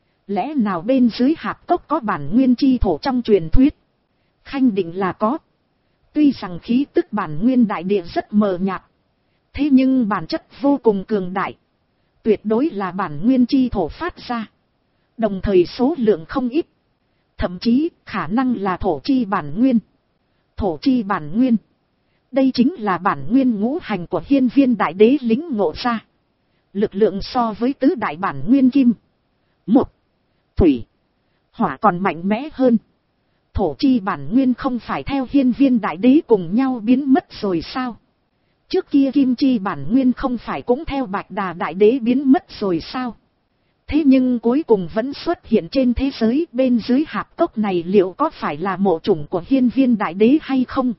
Lẽ nào bên dưới hạp cốc có bản nguyên chi thổ trong truyền thuyết? Khanh định là có. Tuy rằng khí tức bản nguyên đại địa rất mờ nhạt. Thế nhưng bản chất vô cùng cường đại. Tuyệt đối là bản nguyên chi thổ phát ra. Đồng thời số lượng không ít. Thậm chí khả năng là thổ chi bản nguyên. Thổ chi bản nguyên. Đây chính là bản nguyên ngũ hành của hiên viên đại đế lĩnh ngộ ra. Lực lượng so với tứ đại bản nguyên kim. Một. Thủy. Hỏa còn mạnh mẽ hơn. Thổ chi bản nguyên không phải theo hiên viên đại đế cùng nhau biến mất rồi sao? Trước kia kim chi bản nguyên không phải cũng theo bạch đà đại đế biến mất rồi sao? Thế nhưng cuối cùng vẫn xuất hiện trên thế giới bên dưới hạp cốc này liệu có phải là mộ chủng của hiên viên đại đế hay không?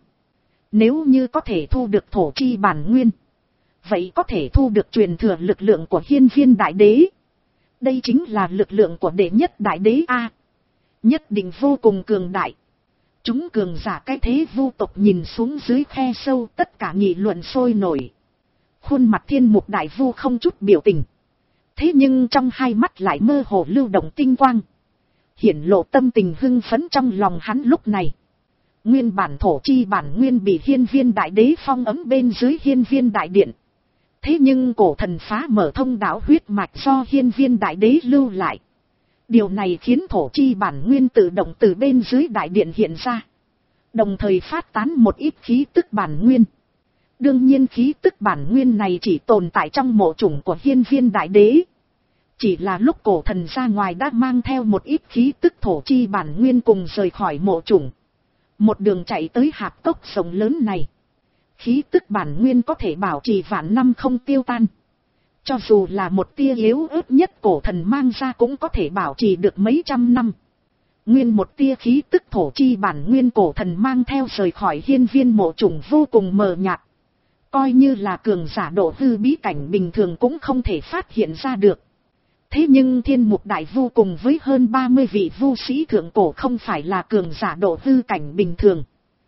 Nếu như có thể thu được thổ chi bản nguyên. Vậy có thể thu được truyền thừa lực lượng của hiên viên đại đế. Đây chính là lực lượng của đệ nhất đại đế A. Nhất định vô cùng cường đại. Chúng cường giả cái thế vu tộc nhìn xuống dưới khe sâu tất cả nghị luận sôi nổi. Khuôn mặt thiên mục đại vu không chút biểu tình. Thế nhưng trong hai mắt lại mơ hồ lưu động tinh quang. Hiển lộ tâm tình hưng phấn trong lòng hắn lúc này. Nguyên bản thổ chi bản nguyên bị hiên viên đại đế phong ấm bên dưới hiên viên đại điện. Thế nhưng cổ thần phá mở thông đạo huyết mạch do hiên viên đại đế lưu lại. Điều này khiến thổ chi bản nguyên tự động từ bên dưới đại điện hiện ra. Đồng thời phát tán một ít khí tức bản nguyên. Đương nhiên khí tức bản nguyên này chỉ tồn tại trong mộ chủng của hiên viên đại đế. Chỉ là lúc cổ thần ra ngoài đã mang theo một ít khí tức thổ chi bản nguyên cùng rời khỏi mộ chủng. Một đường chạy tới hạp cốc rộng lớn này. Khí tức bản nguyên có thể bảo trì vạn năm không tiêu tan. Cho dù là một tia yếu ớt nhất cổ thần mang ra cũng có thể bảo trì được mấy trăm năm. Nguyên một tia khí tức thổ chi bản nguyên cổ thần mang theo rời khỏi hiên viên mộ chủng vô cùng mờ nhạt. Coi như là cường giả độ hư bí cảnh bình thường cũng không thể phát hiện ra được. Thế nhưng thiên mục đại vu cùng với hơn ba mươi vị vu sĩ thượng cổ không phải là cường giả độ hư cảnh bình thường.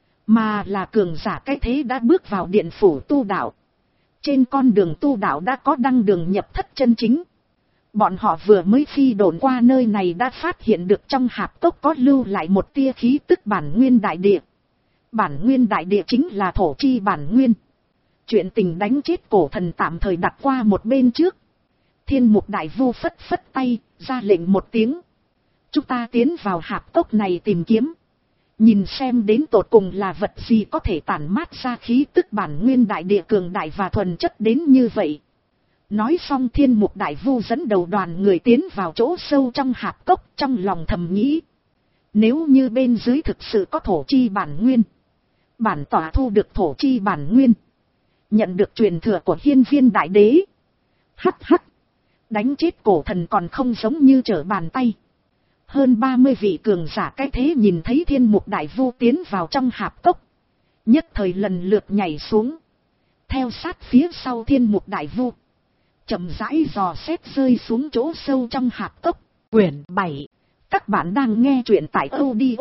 Mà là cường giả cái thế đã bước vào điện phủ tu đạo. Trên con đường tu đạo đã có đăng đường nhập thất chân chính. Bọn họ vừa mới phi độn qua nơi này đã phát hiện được trong hạp cốc có lưu lại một tia khí tức bản nguyên đại địa. Bản nguyên đại địa chính là thổ chi bản nguyên. Chuyện tình đánh chết cổ thần tạm thời đặt qua một bên trước. Thiên mục đại vu phất phất tay, ra lệnh một tiếng. Chúng ta tiến vào hạp cốc này tìm kiếm. Nhìn xem đến tột cùng là vật gì có thể tản mát ra khí tức bản nguyên đại địa cường đại và thuần chất đến như vậy. Nói xong thiên mục đại vu dẫn đầu đoàn người tiến vào chỗ sâu trong hạp cốc, trong lòng thầm nghĩ. Nếu như bên dưới thực sự có thổ chi bản nguyên. Bản tỏa thu được thổ chi bản nguyên. Nhận được truyền thừa của hiên viên đại đế. Hắc hắc. Đánh chết cổ thần còn không giống như trở bàn tay. Hơn ba mươi vị cường giả cái thế nhìn thấy thiên mục đại vu tiến vào trong hạp cốc. Nhất thời lần lượt nhảy xuống. Theo sát phía sau thiên mục đại vu. Chậm rãi dò xét rơi xuống chỗ sâu trong hạp cốc. Quyển bảy. Các bạn đang nghe truyện tại audio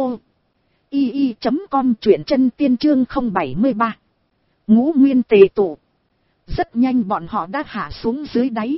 i i chấm com, truyện chân tiên chương không bảy ba. Ngũ nguyên tề tụ. Rất nhanh bọn họ đã hạ xuống dưới đáy.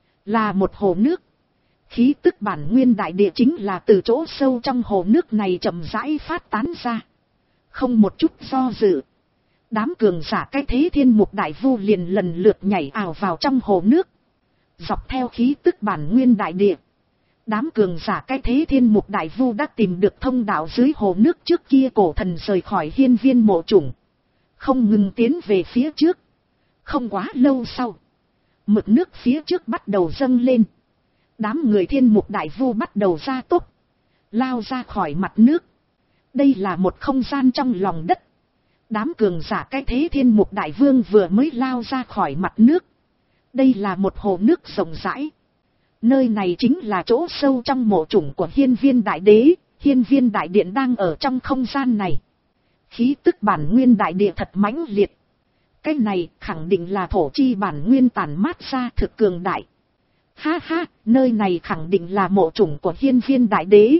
Là một hồ nước. Khí tức bản nguyên đại địa chính là từ chỗ sâu trong hồ nước này chậm rãi phát tán ra. Không một chút do dự. Đám cường giả cái thế thiên mục đại vu liền lần lượt nhảy ào vào trong hồ nước. Dọc theo khí tức bản nguyên đại địa. Đám cường giả cái thế thiên mục đại vu đã tìm được thông đạo dưới hồ nước trước kia cổ thần rời khỏi hiên viên mộ chủng. Không ngừng tiến về phía trước. Không quá lâu sau. Mực nước phía trước bắt đầu dâng lên. Đám người thiên mục đại vu bắt đầu ra tốc. Lao ra khỏi mặt nước. Đây là một không gian trong lòng đất. Đám cường giả cái thế thiên mục đại vương vừa mới lao ra khỏi mặt nước. Đây là một hồ nước rộng rãi. Nơi này chính là chỗ sâu trong mộ chủng của hiên viên đại đế. Hiên viên đại điện đang ở trong không gian này. Khí tức bản nguyên đại địa thật mãnh liệt. Cái này khẳng định là thổ chi bản nguyên tản mát ra thực cường đại. Ha ha, nơi này khẳng định là mộ chủng của hiên viên đại đế.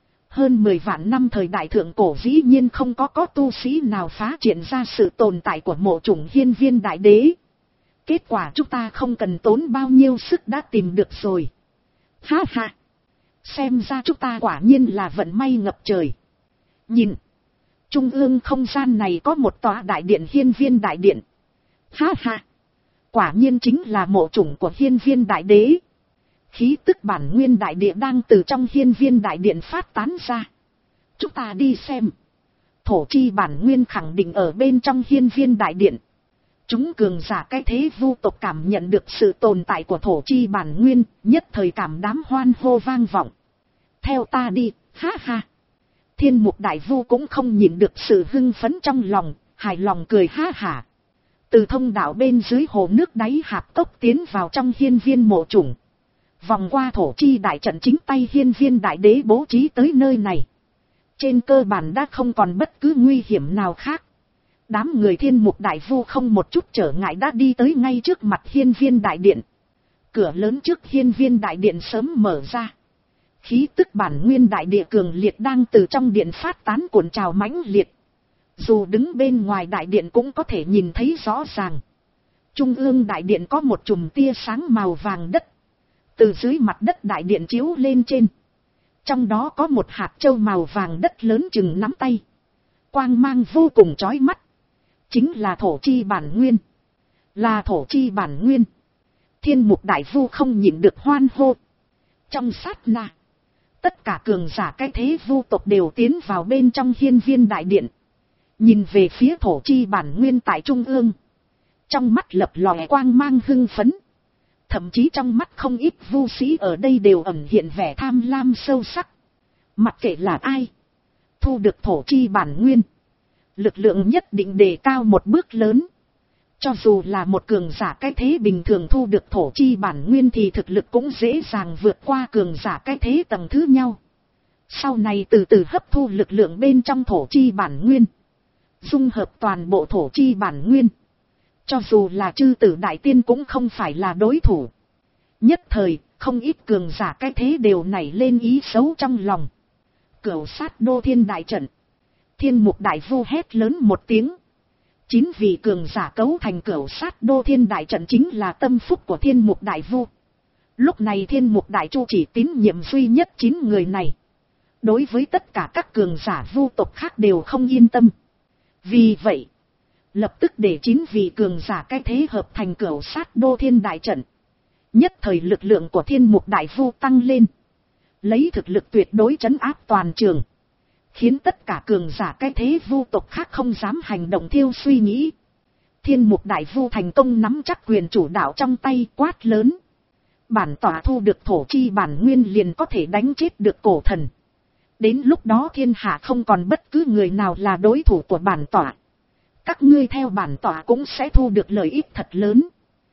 Hơn mười vạn năm thời đại thượng cổ dĩ nhiên không có có tu sĩ nào phá triển ra sự tồn tại của mộ chủng hiên viên đại đế. Kết quả chúng ta không cần tốn bao nhiêu sức đã tìm được rồi. Ha ha, xem ra chúng ta quả nhiên là vận may ngập trời. Nhìn, trung ương không gian này có một tòa đại điện hiên viên đại điện. Ha ha, quả nhiên chính là mộ chủng của hiên viên đại đế. Khí tức bản nguyên đại địa đang từ trong hiên viên đại điện phát tán ra. Chúng ta đi xem. Thổ chi bản nguyên khẳng định ở bên trong hiên viên đại điện. Chúng cường giả cái thế vu tộc cảm nhận được sự tồn tại của thổ chi bản nguyên, nhất thời cảm đám hoan hô vang vọng. Theo ta đi, ha ha. Thiên mục đại vu cũng không nhìn được sự hưng phấn trong lòng, hài lòng cười ha hả. Từ thông đạo bên dưới hồ nước đáy hạp cốc tiến vào trong hiên viên mộ chủng. Vòng qua thổ chi đại trận chính tay hiên viên đại đế bố trí tới nơi này. Trên cơ bản đã không còn bất cứ nguy hiểm nào khác. Đám người thiên mục đại vu không một chút trở ngại đã đi tới ngay trước mặt hiên viên đại điện. Cửa lớn trước hiên viên đại điện sớm mở ra. Khí tức bản nguyên đại địa cường liệt đang từ trong điện phát tán cuộn trào mãnh liệt. Dù đứng bên ngoài đại điện cũng có thể nhìn thấy rõ ràng. Trung ương đại điện có một chùm tia sáng màu vàng đất. Từ dưới mặt đất đại điện chiếu lên trên. Trong đó có một hạt châu màu vàng đất lớn chừng nắm tay. Quang mang vô cùng chói mắt. Chính là thổ chi bản nguyên. Là thổ chi bản nguyên. Thiên mục đại vu không nhịn được hoan hô. Trong sát na. Tất cả cường giả cái thế vu tộc đều tiến vào bên trong hiên viên đại điện. Nhìn về phía thổ chi bản nguyên tại trung ương. Trong mắt lập lòe quang mang hưng phấn. Thậm chí trong mắt không ít vu sĩ ở đây đều ẩn hiện vẻ tham lam sâu sắc. Mặc kệ là ai. Thu được thổ chi bản nguyên. Lực lượng nhất định đề cao một bước lớn. Cho dù là một cường giả cái thế bình thường thu được thổ chi bản nguyên thì thực lực cũng dễ dàng vượt qua cường giả cái thế tầng thứ nhau. Sau này từ từ hấp thu lực lượng bên trong thổ chi bản nguyên. Dung hợp toàn bộ thổ chi bản nguyên. Cho dù là chư tử đại tiên cũng không phải là đối thủ. Nhất thời, không ít cường giả cái thế đều nảy lên ý xấu trong lòng. Cửu sát đô thiên đại trận. Thiên mục đại vu hét lớn một tiếng. Chín vị cường giả cấu thành cửu sát đô thiên đại trận chính là tâm phúc của thiên mục đại vu. Lúc này thiên mục đại chu chỉ tín nhiệm duy nhất chín người này. Đối với tất cả các cường giả vu tộc khác đều không yên tâm. Vì vậy, lập tức để chín vị cường giả cái thế hợp thành cửu sát đô thiên đại trận. Nhất thời lực lượng của thiên mục đại vu tăng lên. Lấy thực lực tuyệt đối trấn áp toàn trường. Khiến tất cả cường giả cái thế vu tộc khác không dám hành động thiêu suy nghĩ. Thiên mục đại vu thành công nắm chắc quyền chủ đạo trong tay, quát lớn. Bản tỏa thu được thổ chi bản nguyên liền có thể đánh chết được cổ thần. Đến lúc đó thiên hạ không còn bất cứ người nào là đối thủ của bản tỏa. Các ngươi theo bản tỏa cũng sẽ thu được lợi ích thật lớn.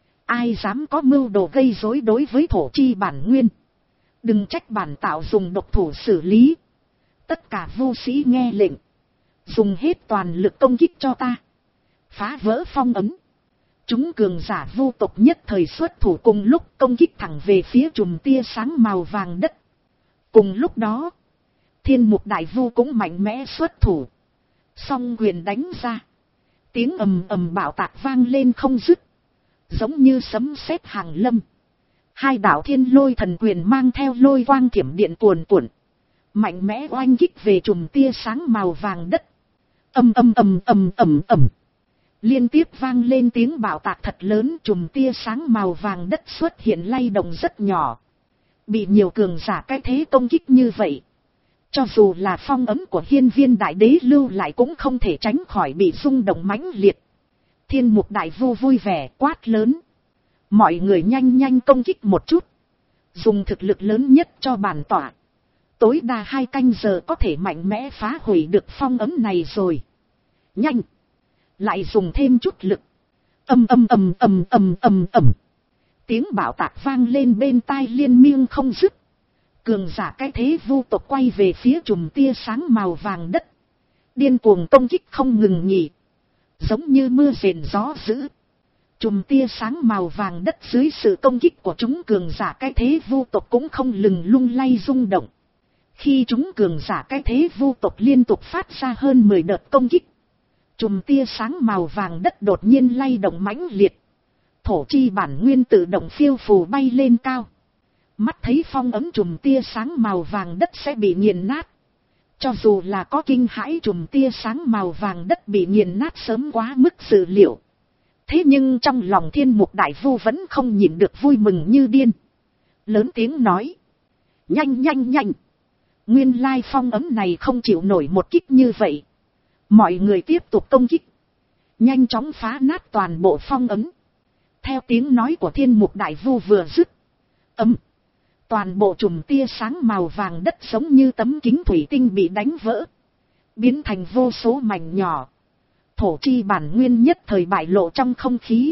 Ai dám có mưu đồ gây rối đối với thổ chi bản nguyên. Đừng trách bản tạo dùng độc thủ xử lý. Tất cả vu sĩ nghe lệnh. Dùng hết toàn lực công kích cho ta. Phá vỡ phong ấn. Chúng cường giả vu tộc nhất thời xuất thủ cùng lúc công kích thẳng về phía chùm tia sáng màu vàng đất. Cùng lúc đó, thiên mục đại vu cũng mạnh mẽ xuất thủ. Song quyền đánh ra. Tiếng ầm ầm bạo tạc vang lên không dứt. Giống như sấm sét hàng lâm. Hai đạo thiên lôi thần quyền mang theo lôi quang thiểm điện cuồn cuộn. Mạnh mẽ oanh kích về chùm tia sáng màu vàng đất. Ầm ầm ầm ầm ầm ầm. Liên tiếp vang lên tiếng bạo tạc thật lớn, chùm tia sáng màu vàng đất xuất hiện lay động rất nhỏ. Bị nhiều cường giả cái thế công kích như vậy. Cho dù là phong ấn của hiên viên đại đế lưu lại cũng không thể tránh khỏi bị rung động mãnh liệt. Thiên mục đại vu vui vẻ quát lớn. Mọi người nhanh nhanh công kích một chút. Dùng thực lực lớn nhất cho bản tỏa. Tối đa hai canh giờ có thể mạnh mẽ phá hủy được phong ấn này rồi. Nhanh! Lại dùng thêm chút lực. Ầm ầm ầm ầm ầm ầm ầm. Tiếng bạo tạc vang lên bên tai liên miên không dứt. Cường giả cái thế vu tộc quay về phía chùm tia sáng màu vàng đất. Điên cuồng công kích không ngừng nghỉ. Giống như mưa rền gió dữ. Chùm tia sáng màu vàng đất dưới sự công kích của chúng cường giả cái thế vu tộc cũng không lừng lung lay rung động. Khi chúng cường giả cái thế vu tộc liên tục phát ra hơn mười đợt công kích. Chùm tia sáng màu vàng đất đột nhiên lay động mãnh liệt. Thổ chi bản nguyên tự động phiêu phù bay lên cao. Mắt thấy phong ấn chùm tia sáng màu vàng đất sẽ bị nghiền nát. Cho dù là có kinh hãi chùm tia sáng màu vàng đất bị nghiền nát sớm quá mức dự liệu. Thế nhưng trong lòng thiên mục đại vu vẫn không nhịn được vui mừng như điên. Lớn tiếng nói. Nhanh nhanh nhanh. Nguyên lai phong ấn này không chịu nổi một kích như vậy. Mọi người tiếp tục công kích. Nhanh chóng phá nát toàn bộ phong ấn. Theo tiếng nói của thiên mục đại vu vừa dứt. Ầm. Toàn bộ chùm tia sáng màu vàng đất giống như tấm kính thủy tinh bị đánh vỡ. Biến thành vô số mảnh nhỏ. Thổ chi bản nguyên nhất thời bại lộ trong không khí.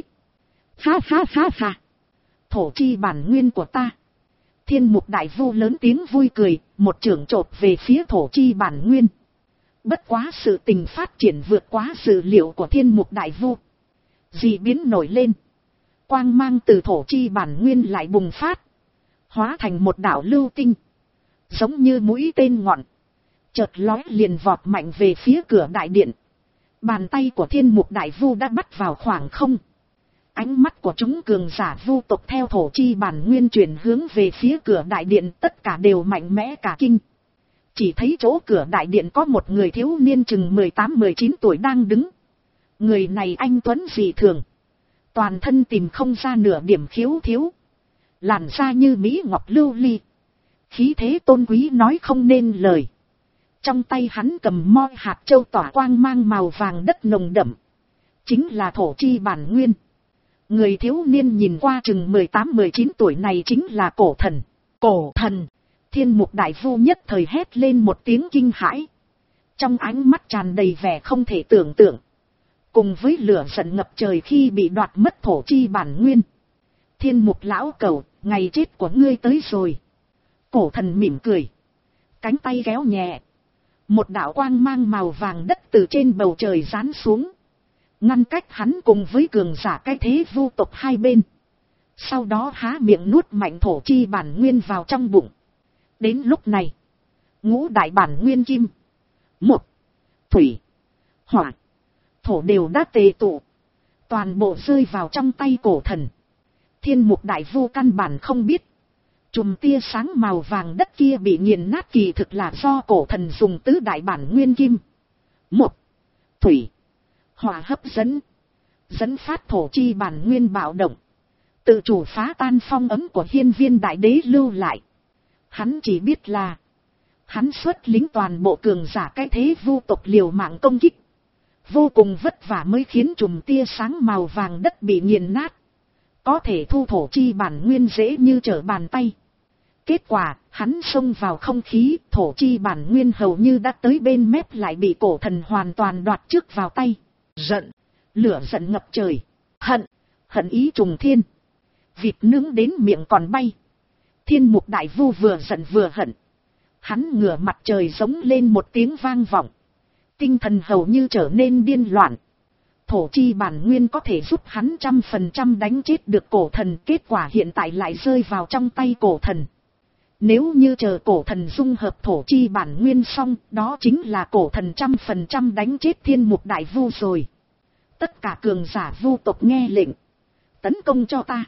Ha ha ha ha. Thổ chi bản nguyên của ta. Thiên mục đại vu lớn tiếng vui cười. Một chưởng chộp về phía thổ chi bản nguyên. Bất quá sự tình phát triển vượt quá dự liệu của thiên mục đại vu. Dị biến nổi lên. Quang mang từ thổ chi bản nguyên lại bùng phát. Hóa thành một đạo lưu tinh. Giống như mũi tên ngọn. Chợt lói liền vọt mạnh về phía cửa đại điện. Bàn tay của thiên mục đại vu đã bắt vào khoảng không. Ánh mắt của chúng cường giả vu tộc theo thổ chi bản nguyên chuyển hướng về phía cửa đại điện, tất cả đều mạnh mẽ cả kinh. Chỉ thấy chỗ cửa đại điện có một người thiếu niên chừng mười tám mười chín tuổi đang đứng. Người này anh tuấn dị thường. Toàn thân tìm không ra nửa điểm khiếu thiếu. Làn da như mỹ ngọc lưu ly. Khí thế tôn quý nói không nên lời. Trong tay hắn cầm moi hạt châu tỏa quang mang màu vàng đất nồng đậm. Chính là thổ chi bản nguyên. Người thiếu niên nhìn qua chừng mười tám mười chín tuổi này chính là cổ thần. Cổ thần. Thiên mục đại vu nhất thời hét lên một tiếng kinh hãi. Trong ánh mắt tràn đầy vẻ không thể tưởng tượng. Cùng với lửa giận ngập trời khi bị đoạt mất thổ chi bản nguyên. Thiên mục lão cẩu, ngày chết của ngươi tới rồi. Cổ thần mỉm cười. Cánh tay kéo nhẹ. Một đạo quang mang màu vàng đất từ trên bầu trời giáng xuống. Ngăn cách hắn cùng với cường giả cái thế vu tộc hai bên. Sau đó há miệng nuốt mạnh thổ chi bản nguyên vào trong bụng. Đến lúc này. Ngũ đại bản nguyên kim. Một. Thủy. Hỏa. Thổ đều đã tề tụ. Toàn bộ rơi vào trong tay cổ thần. Thiên mục đại vu căn bản không biết. Chùm tia sáng màu vàng đất kia bị nghiền nát kỳ thực là do cổ thần dùng tứ đại bản nguyên kim. Một. Thủy. Hỏa hấp dẫn. Dẫn phát thổ chi bản nguyên bạo động. tự chủ phá tan phong ấm của hiên viên đại đế lưu lại. Hắn chỉ biết là, hắn xuất lính toàn bộ cường giả cái thế vu tộc liều mạng công kích. Vô cùng vất vả mới khiến chùm tia sáng màu vàng đất bị nghiền nát. Có thể thu thổ chi bản nguyên dễ như trở bàn tay. Kết quả, hắn xông vào không khí, thổ chi bản nguyên hầu như đã tới bên mép lại bị cổ thần hoàn toàn đoạt trước vào tay. Giận, lửa giận ngập trời, hận, hận ý trùng thiên. Vịt nướng đến miệng còn bay. Thiên mục đại vu vừa giận vừa hận. Hắn ngửa mặt trời giống lên một tiếng vang vọng. Tinh thần hầu như trở nên điên loạn. Thổ chi bản nguyên có thể giúp hắn trăm phần trăm đánh chết được cổ thần. Kết quả hiện tại lại rơi vào trong tay cổ thần. Nếu như chờ cổ thần dung hợp thổ chi bản nguyên xong, đó chính là cổ thần trăm phần trăm đánh chết thiên mục đại vu rồi. Tất cả cường giả vu tộc nghe lệnh. Tấn công cho ta.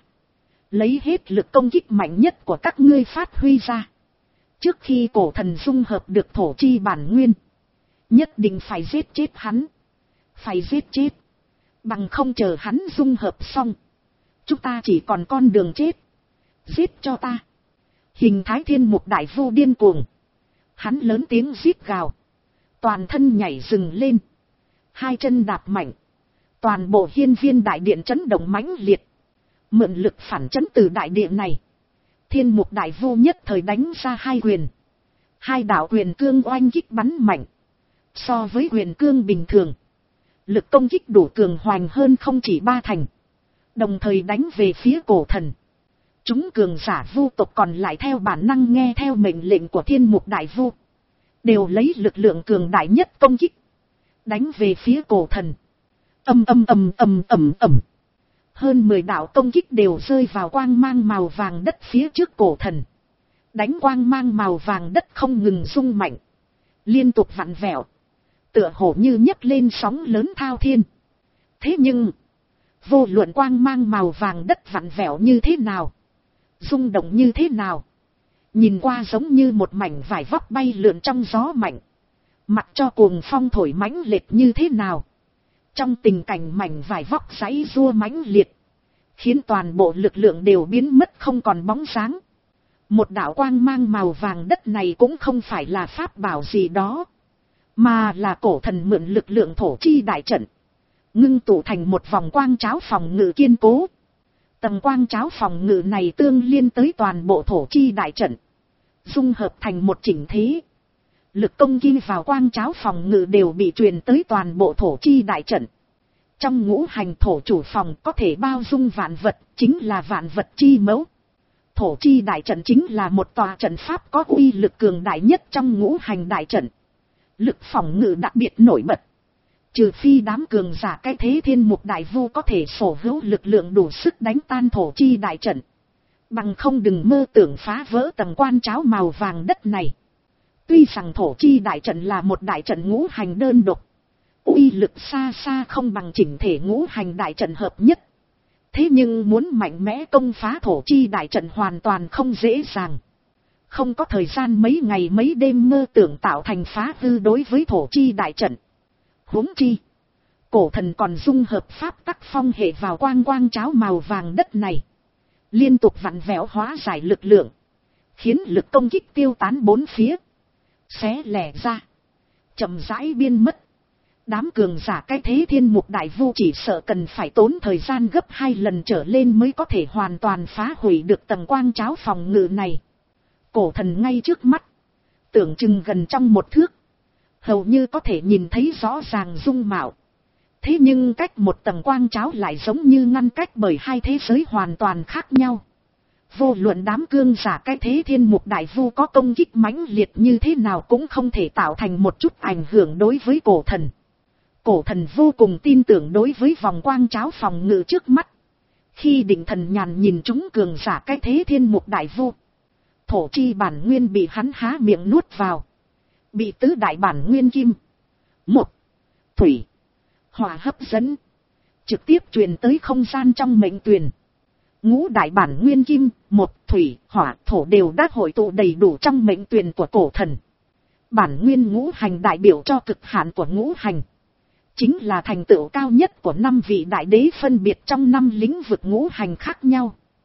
Lấy hết lực công kích mạnh nhất của các ngươi phát huy ra. Trước khi cổ thần dung hợp được thổ chi bản nguyên, nhất định phải giết chết hắn. Phải giết chết. Bằng không chờ hắn dung hợp xong, chúng ta chỉ còn con đường chết. Giết cho ta. Hình thái thiên mục đại vu điên cuồng. Hắn lớn tiếng rít gào. Toàn thân nhảy dựng lên. Hai chân đạp mạnh. Toàn bộ hiên viên đại điện chấn động mãnh liệt. Mượn lực phản chấn từ đại điện này. Thiên mục đại vu nhất thời đánh ra hai quyền. Hai đạo quyền cương oanh kích bắn mạnh. So với quyền cương bình thường, lực công kích đủ cường hoành hơn không chỉ ba thành. Đồng thời đánh về phía cổ thần. Chúng cường giả vu tộc còn lại theo bản năng nghe theo mệnh lệnh của thiên mục đại vu. Đều lấy lực lượng cường đại nhất công kích. Đánh về phía cổ thần. Âm âm âm âm âm âm. Hơn mười đạo công kích đều rơi vào quang mang màu vàng đất phía trước cổ thần. Đánh quang mang màu vàng đất không ngừng rung mạnh. Liên tục vặn vẹo. Tựa hồ như nhấc lên sóng lớn thao thiên. Thế nhưng, vô luận quang mang màu vàng đất vặn vẹo như thế nào, rung động như thế nào, nhìn qua giống như một mảnh vải vóc bay lượn trong gió mạnh. Mặc cho cuồng phong thổi mãnh liệt như thế nào, trong tình cảnh mảnh vải vóc giãy giụa mãnh liệt, khiến toàn bộ lực lượng đều biến mất không còn bóng dáng. Một đạo quang mang màu vàng đất này cũng không phải là pháp bảo gì đó, mà là cổ thần mượn lực lượng thổ chi đại trận, ngưng tụ thành một vòng quang cháo phòng ngự kiên cố. Tầng quang cháo phòng ngự này tương liên tới toàn bộ thổ chi đại trận, dung hợp thành một chỉnh thế. Lực công kích vào quang cháo phòng ngự đều bị truyền tới toàn bộ thổ chi đại trận. Trong ngũ hành thổ chủ phòng có thể bao dung vạn vật, chính là vạn vật chi mẫu. Thổ chi đại trận chính là một tòa trận pháp có uy lực cường đại nhất trong ngũ hành đại trận. Lực phòng ngự đặc biệt nổi bật. Trừ phi đám cường giả cái thế thiên mục đại vu có thể sở hữu lực lượng đủ sức đánh tan thổ chi đại trận. Bằng không đừng mơ tưởng phá vỡ tầng quan cháo màu vàng đất này. Tuy rằng thổ chi đại trận là một đại trận ngũ hành đơn độc, uy lực xa xa không bằng chỉnh thể ngũ hành đại trận hợp nhất. Thế nhưng muốn mạnh mẽ công phá thổ chi đại trận hoàn toàn không dễ dàng. Không có thời gian mấy ngày mấy đêm mơ tưởng tạo thành phá hư đối với thổ chi đại trận. Huống chi, cổ thần còn dung hợp pháp tắc phong hệ vào quang quang cháo màu vàng đất này. Liên tục vặn vẹo hóa giải lực lượng, khiến lực công kích tiêu tán bốn phía. Xé lẻ ra, chậm rãi biên mất. Đám cường giả cái thế thiên mục đại vu chỉ sợ cần phải tốn thời gian gấp hai lần trở lên mới có thể hoàn toàn phá hủy được tầng quang cháo phòng ngự này. Cổ thần ngay trước mắt, tưởng chừng gần trong một thước, hầu như có thể nhìn thấy rõ ràng dung mạo. Thế nhưng cách một tầng quang cháo lại giống như ngăn cách bởi hai thế giới hoàn toàn khác nhau. Vô luận đám cương giả cái thế thiên mục đại vu có công kích mãnh liệt như thế nào cũng không thể tạo thành một chút ảnh hưởng đối với cổ thần. Cổ thần vô cùng tin tưởng đối với vòng quang cháo phòng ngự trước mắt. Khi định thần nhàn nhìn chúng cường giả cái thế thiên mục đại vu, thổ chi bản nguyên bị hắn há miệng nuốt vào. Bị tứ đại bản nguyên kim, một, thủy, hỏa hấp dẫn, trực tiếp truyền tới không gian trong mệnh tuyền. Ngũ đại bản nguyên kim, một, thủy, hỏa, thổ đều đã hội tụ đầy đủ trong mệnh tuyền của cổ thần. Bản nguyên ngũ hành đại biểu cho cực hạn của ngũ hành, chính là thành tựu cao nhất của năm vị đại đế phân biệt trong năm lĩnh vực ngũ hành khác nhau.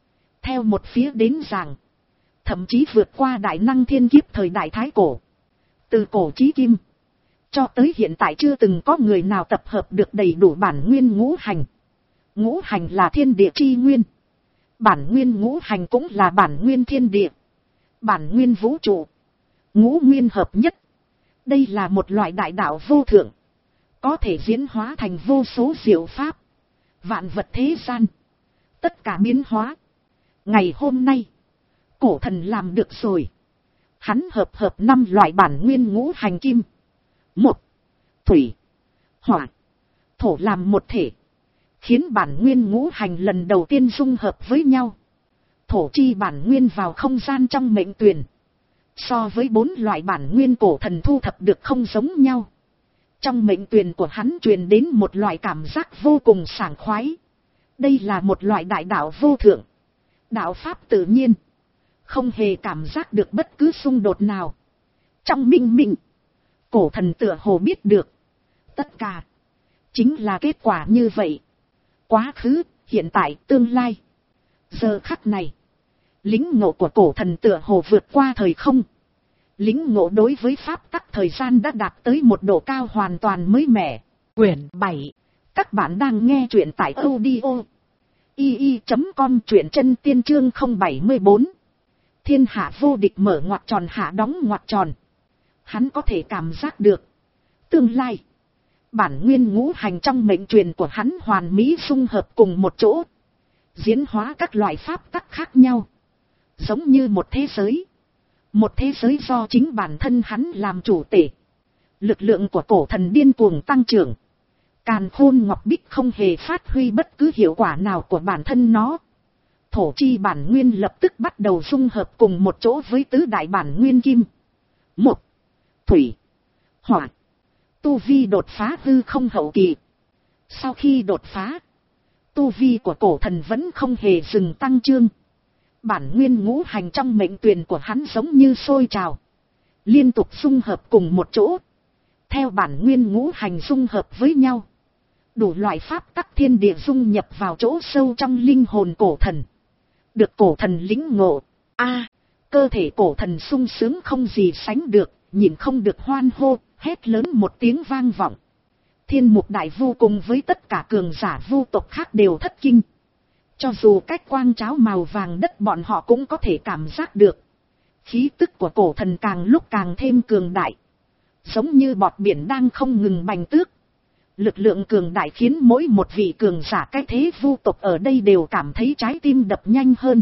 Theo một phía đến giảng, thậm chí vượt qua đại năng thiên kiếp thời đại thái cổ. Từ cổ chí kim, cho tới hiện tại chưa từng có người nào tập hợp được đầy đủ bản nguyên ngũ hành. Ngũ hành là thiên địa chi nguyên. Bản nguyên ngũ hành cũng là bản nguyên thiên địa. Bản nguyên vũ trụ. Ngũ nguyên hợp nhất. Đây là một loại đại đạo vô thượng. Có thể diễn hóa thành vô số diệu pháp. Vạn vật thế gian. Tất cả biến hóa. Ngày hôm nay, cổ thần làm được rồi. Hắn hợp hợp năm loại bản nguyên ngũ hành kim. Một, thủy, hỏa, thổ làm một thể. Khiến bản nguyên ngũ hành lần đầu tiên dung hợp với nhau. Thổ chi bản nguyên vào không gian trong mệnh tuyền. So với bốn loại bản nguyên cổ thần thu thập được không giống nhau. Trong mệnh tuyền của hắn truyền đến một loại cảm giác vô cùng sảng khoái. Đây là một loại đại đạo vô thượng. Đạo pháp tự nhiên. Không hề cảm giác được bất cứ xung đột nào. Trong minh minh, cổ thần tựa hồ biết được. Tất cả chính là kết quả như vậy. Quá khứ, hiện tại, tương lai. Giờ khắc này, lĩnh ngộ của cổ thần tựa hồ vượt qua thời không. Lĩnh ngộ đối với pháp tắc thời gian đã đạt tới một độ cao hoàn toàn mới mẻ. Quyển bảy. Các bạn đang nghe truyện tại audio i i chấm com, truyện chân tiên chương không bảy bốn. Thiên hạ vô địch mở ngoặc tròn hạ đóng ngoặc tròn. Hắn có thể cảm giác được tương lai. Bản nguyên ngũ hành trong mệnh truyền của hắn hoàn mỹ dung hợp cùng một chỗ. Diễn hóa các loại pháp tắc khác nhau. Giống như một thế giới. Một thế giới do chính bản thân hắn làm chủ tể. Lực lượng của cổ thần điên cuồng tăng trưởng. Càn khôn ngọc bích không hề phát huy bất cứ hiệu quả nào của bản thân nó. Thổ chi bản nguyên lập tức bắt đầu dung hợp cùng một chỗ với tứ đại bản nguyên kim. Một, thủy, hỏa. Tu vi đột phá hư không hậu kỳ. Sau khi đột phá, tu vi của cổ thần vẫn không hề dừng tăng trưởng. Bản nguyên ngũ hành trong mệnh tuyền của hắn giống như sôi trào. Liên tục dung hợp cùng một chỗ. Theo bản nguyên ngũ hành dung hợp với nhau. Đủ loại pháp tắc thiên địa dung nhập vào chỗ sâu trong linh hồn cổ thần. Được cổ thần lĩnh ngộ. A, cơ thể cổ thần sung sướng không gì sánh được, nhìn không được hoan hô, hét lớn một tiếng vang vọng. Thiên mục đại vu cùng với tất cả cường giả vu tộc khác đều thất kinh. Cho dù cách quang cháo màu vàng đất bọn họ cũng có thể cảm giác được. Khí tức của cổ thần càng lúc càng thêm cường đại. Giống như bọt biển đang không ngừng bành tước. Lực lượng cường đại khiến mỗi một vị cường giả cái thế vu tộc ở đây đều cảm thấy trái tim đập nhanh hơn.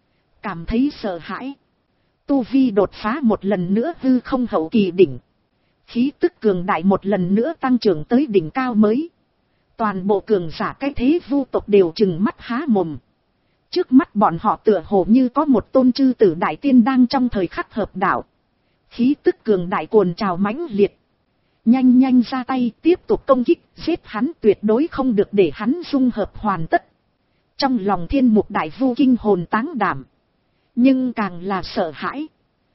Cảm thấy sợ hãi. Tu vi đột phá một lần nữa hư không hậu kỳ đỉnh. Khí tức cường đại một lần nữa tăng trưởng tới đỉnh cao mới. Toàn bộ cường giả cái thế vu tộc đều trừng mắt há mồm. Trước mắt bọn họ tựa hồ như có một tôn chư tử đại tiên đang trong thời khắc hợp đạo. Khí tức cường đại cuồn trào mãnh liệt. Nhanh nhanh ra tay tiếp tục công kích, giết hắn, tuyệt đối không được để hắn dung hợp hoàn tất. Trong lòng thiên mục đại vu kinh hồn táng đảm. Nhưng càng là sợ hãi.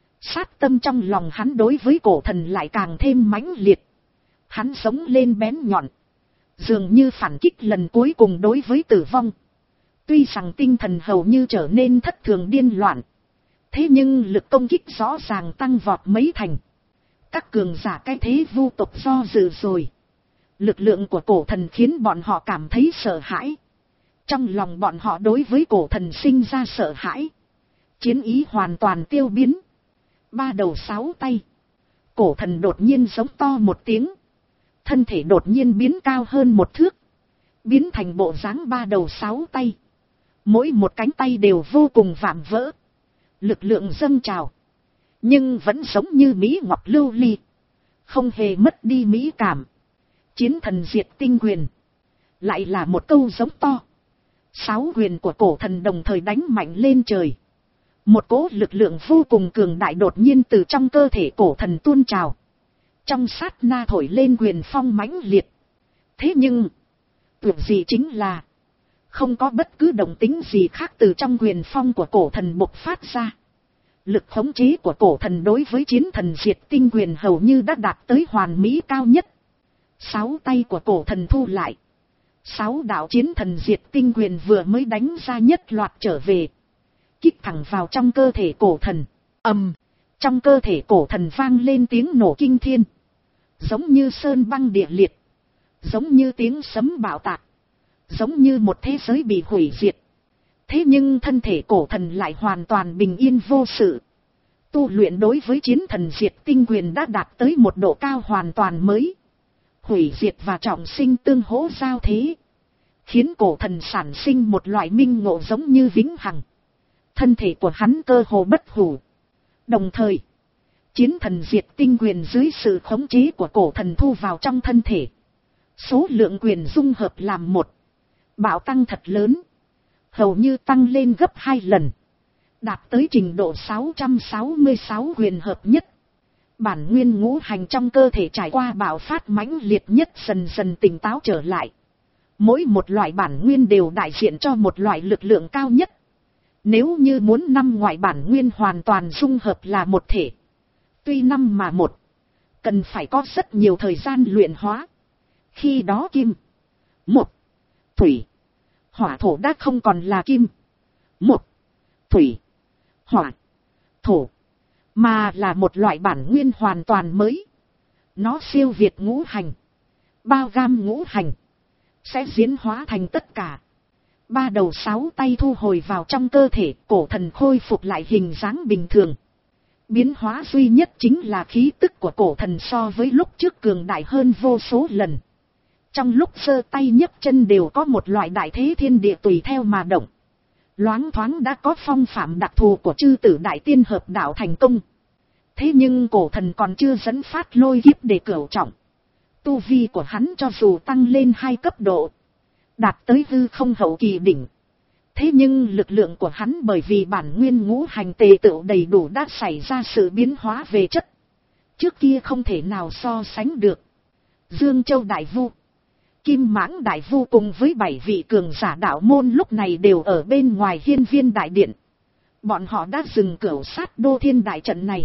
Sát tâm trong lòng hắn đối với cổ thần lại càng thêm mãnh liệt. Hắn sống lên bén nhọn. Dường như phản kích lần cuối cùng đối với tử vong. Tuy rằng tinh thần hầu như trở nên thất thường điên loạn. Thế nhưng lực công kích rõ ràng tăng vọt mấy thành. Các cường giả cái thế vu tộc do dự rồi. Lực lượng của cổ thần khiến bọn họ cảm thấy sợ hãi. Trong lòng bọn họ đối với cổ thần sinh ra sợ hãi. Chiến ý hoàn toàn tiêu biến. Ba đầu sáu tay. Cổ thần đột nhiên giống to một tiếng. Thân thể đột nhiên biến cao hơn một thước. Biến thành bộ dáng ba đầu sáu tay. Mỗi một cánh tay đều vô cùng vạm vỡ. Lực lượng dâng trào. Nhưng vẫn giống như mỹ ngọc lưu ly. Không hề mất đi mỹ cảm. Chiến thần diệt tinh quyền. Lại là một câu giống to. Sáu quyền của cổ thần đồng thời đánh mạnh lên trời. Một cỗ lực lượng vô cùng cường đại đột nhiên từ trong cơ thể cổ thần tuôn trào. Trong sát na thổi lên quyền phong mãnh liệt. Thế nhưng, tuyệt gì chính là, không có bất cứ động tính gì khác từ trong quyền phong của cổ thần bộc phát ra. Lực khống chế của cổ thần đối với chiến thần diệt tinh quyền hầu như đã đạt tới hoàn mỹ cao nhất. Sáu tay của cổ thần thu lại. Sáu đạo chiến thần diệt tinh quyền vừa mới đánh ra nhất loạt trở về. kích thẳng vào trong cơ thể cổ thần. Ầm, trong cơ thể cổ thần vang lên tiếng nổ kinh thiên, giống như sơn băng địa liệt, giống như tiếng sấm bạo tạc, giống như một thế giới bị hủy diệt. Thế nhưng thân thể cổ thần lại hoàn toàn bình yên vô sự. Tu luyện đối với chiến thần diệt tinh quyền đã đạt tới một độ cao hoàn toàn mới. Hủy diệt và trọng sinh tương hỗ giao thế, khiến cổ thần sản sinh một loại minh ngộ giống như vĩnh hằng. Thân thể của hắn cơ hồ bất hủ. Đồng thời, chiến thần diệt tinh quyền dưới sự khống chế của cổ thần thu vào trong thân thể. Số lượng quyền dung hợp làm một, bạo tăng thật lớn, hầu như tăng lên gấp hai lần, đạt tới trình độ sáu trăm sáu mươi sáu quyền hợp nhất. Bản nguyên ngũ hành trong cơ thể trải qua bạo phát mãnh liệt nhất dần dần tỉnh táo trở lại. Mỗi một loại bản nguyên đều đại diện cho một loại lực lượng cao nhất. Nếu như muốn năm loại bản nguyên hoàn toàn dung hợp là một thể, tuy năm mà một, cần phải có rất nhiều thời gian luyện hóa. Khi đó kim, một, thủy, hỏa thổ đã không còn là kim, một, thủy, hỏa, thổ, mà là một loại bản nguyên hoàn toàn mới. Nó siêu việt ngũ hành, bao gam ngũ hành, sẽ diễn hóa thành tất cả. Ba đầu sáu tay thu hồi vào trong cơ thể, cổ thần khôi phục lại hình dáng bình thường. Biến hóa duy nhất chính là khí tức của cổ thần so với lúc trước cường đại hơn vô số lần. Trong lúc giơ tay nhấc chân đều có một loại đại thế thiên địa tùy theo mà động. Loáng thoáng đã có phong phạm đặc thù của chư tử đại tiên hợp đạo thành công. Thế nhưng cổ thần còn chưa dẫn phát lôi kiếp để cửu trọng. Tu vi của hắn cho dù tăng lên hai cấp độ, đạt tới hư không hậu kỳ đỉnh. Thế nhưng lực lượng của hắn bởi vì bản nguyên ngũ hành tề tựu đầy đủ đã xảy ra sự biến hóa về chất. Trước kia không thể nào so sánh được. Dương Châu Đại Vu, Kim Mãng Đại Vu cùng với bảy vị cường giả đạo môn lúc này đều ở bên ngoài hiên viên đại điện. Bọn họ đã dừng cửu sát đô thiên đại trận này.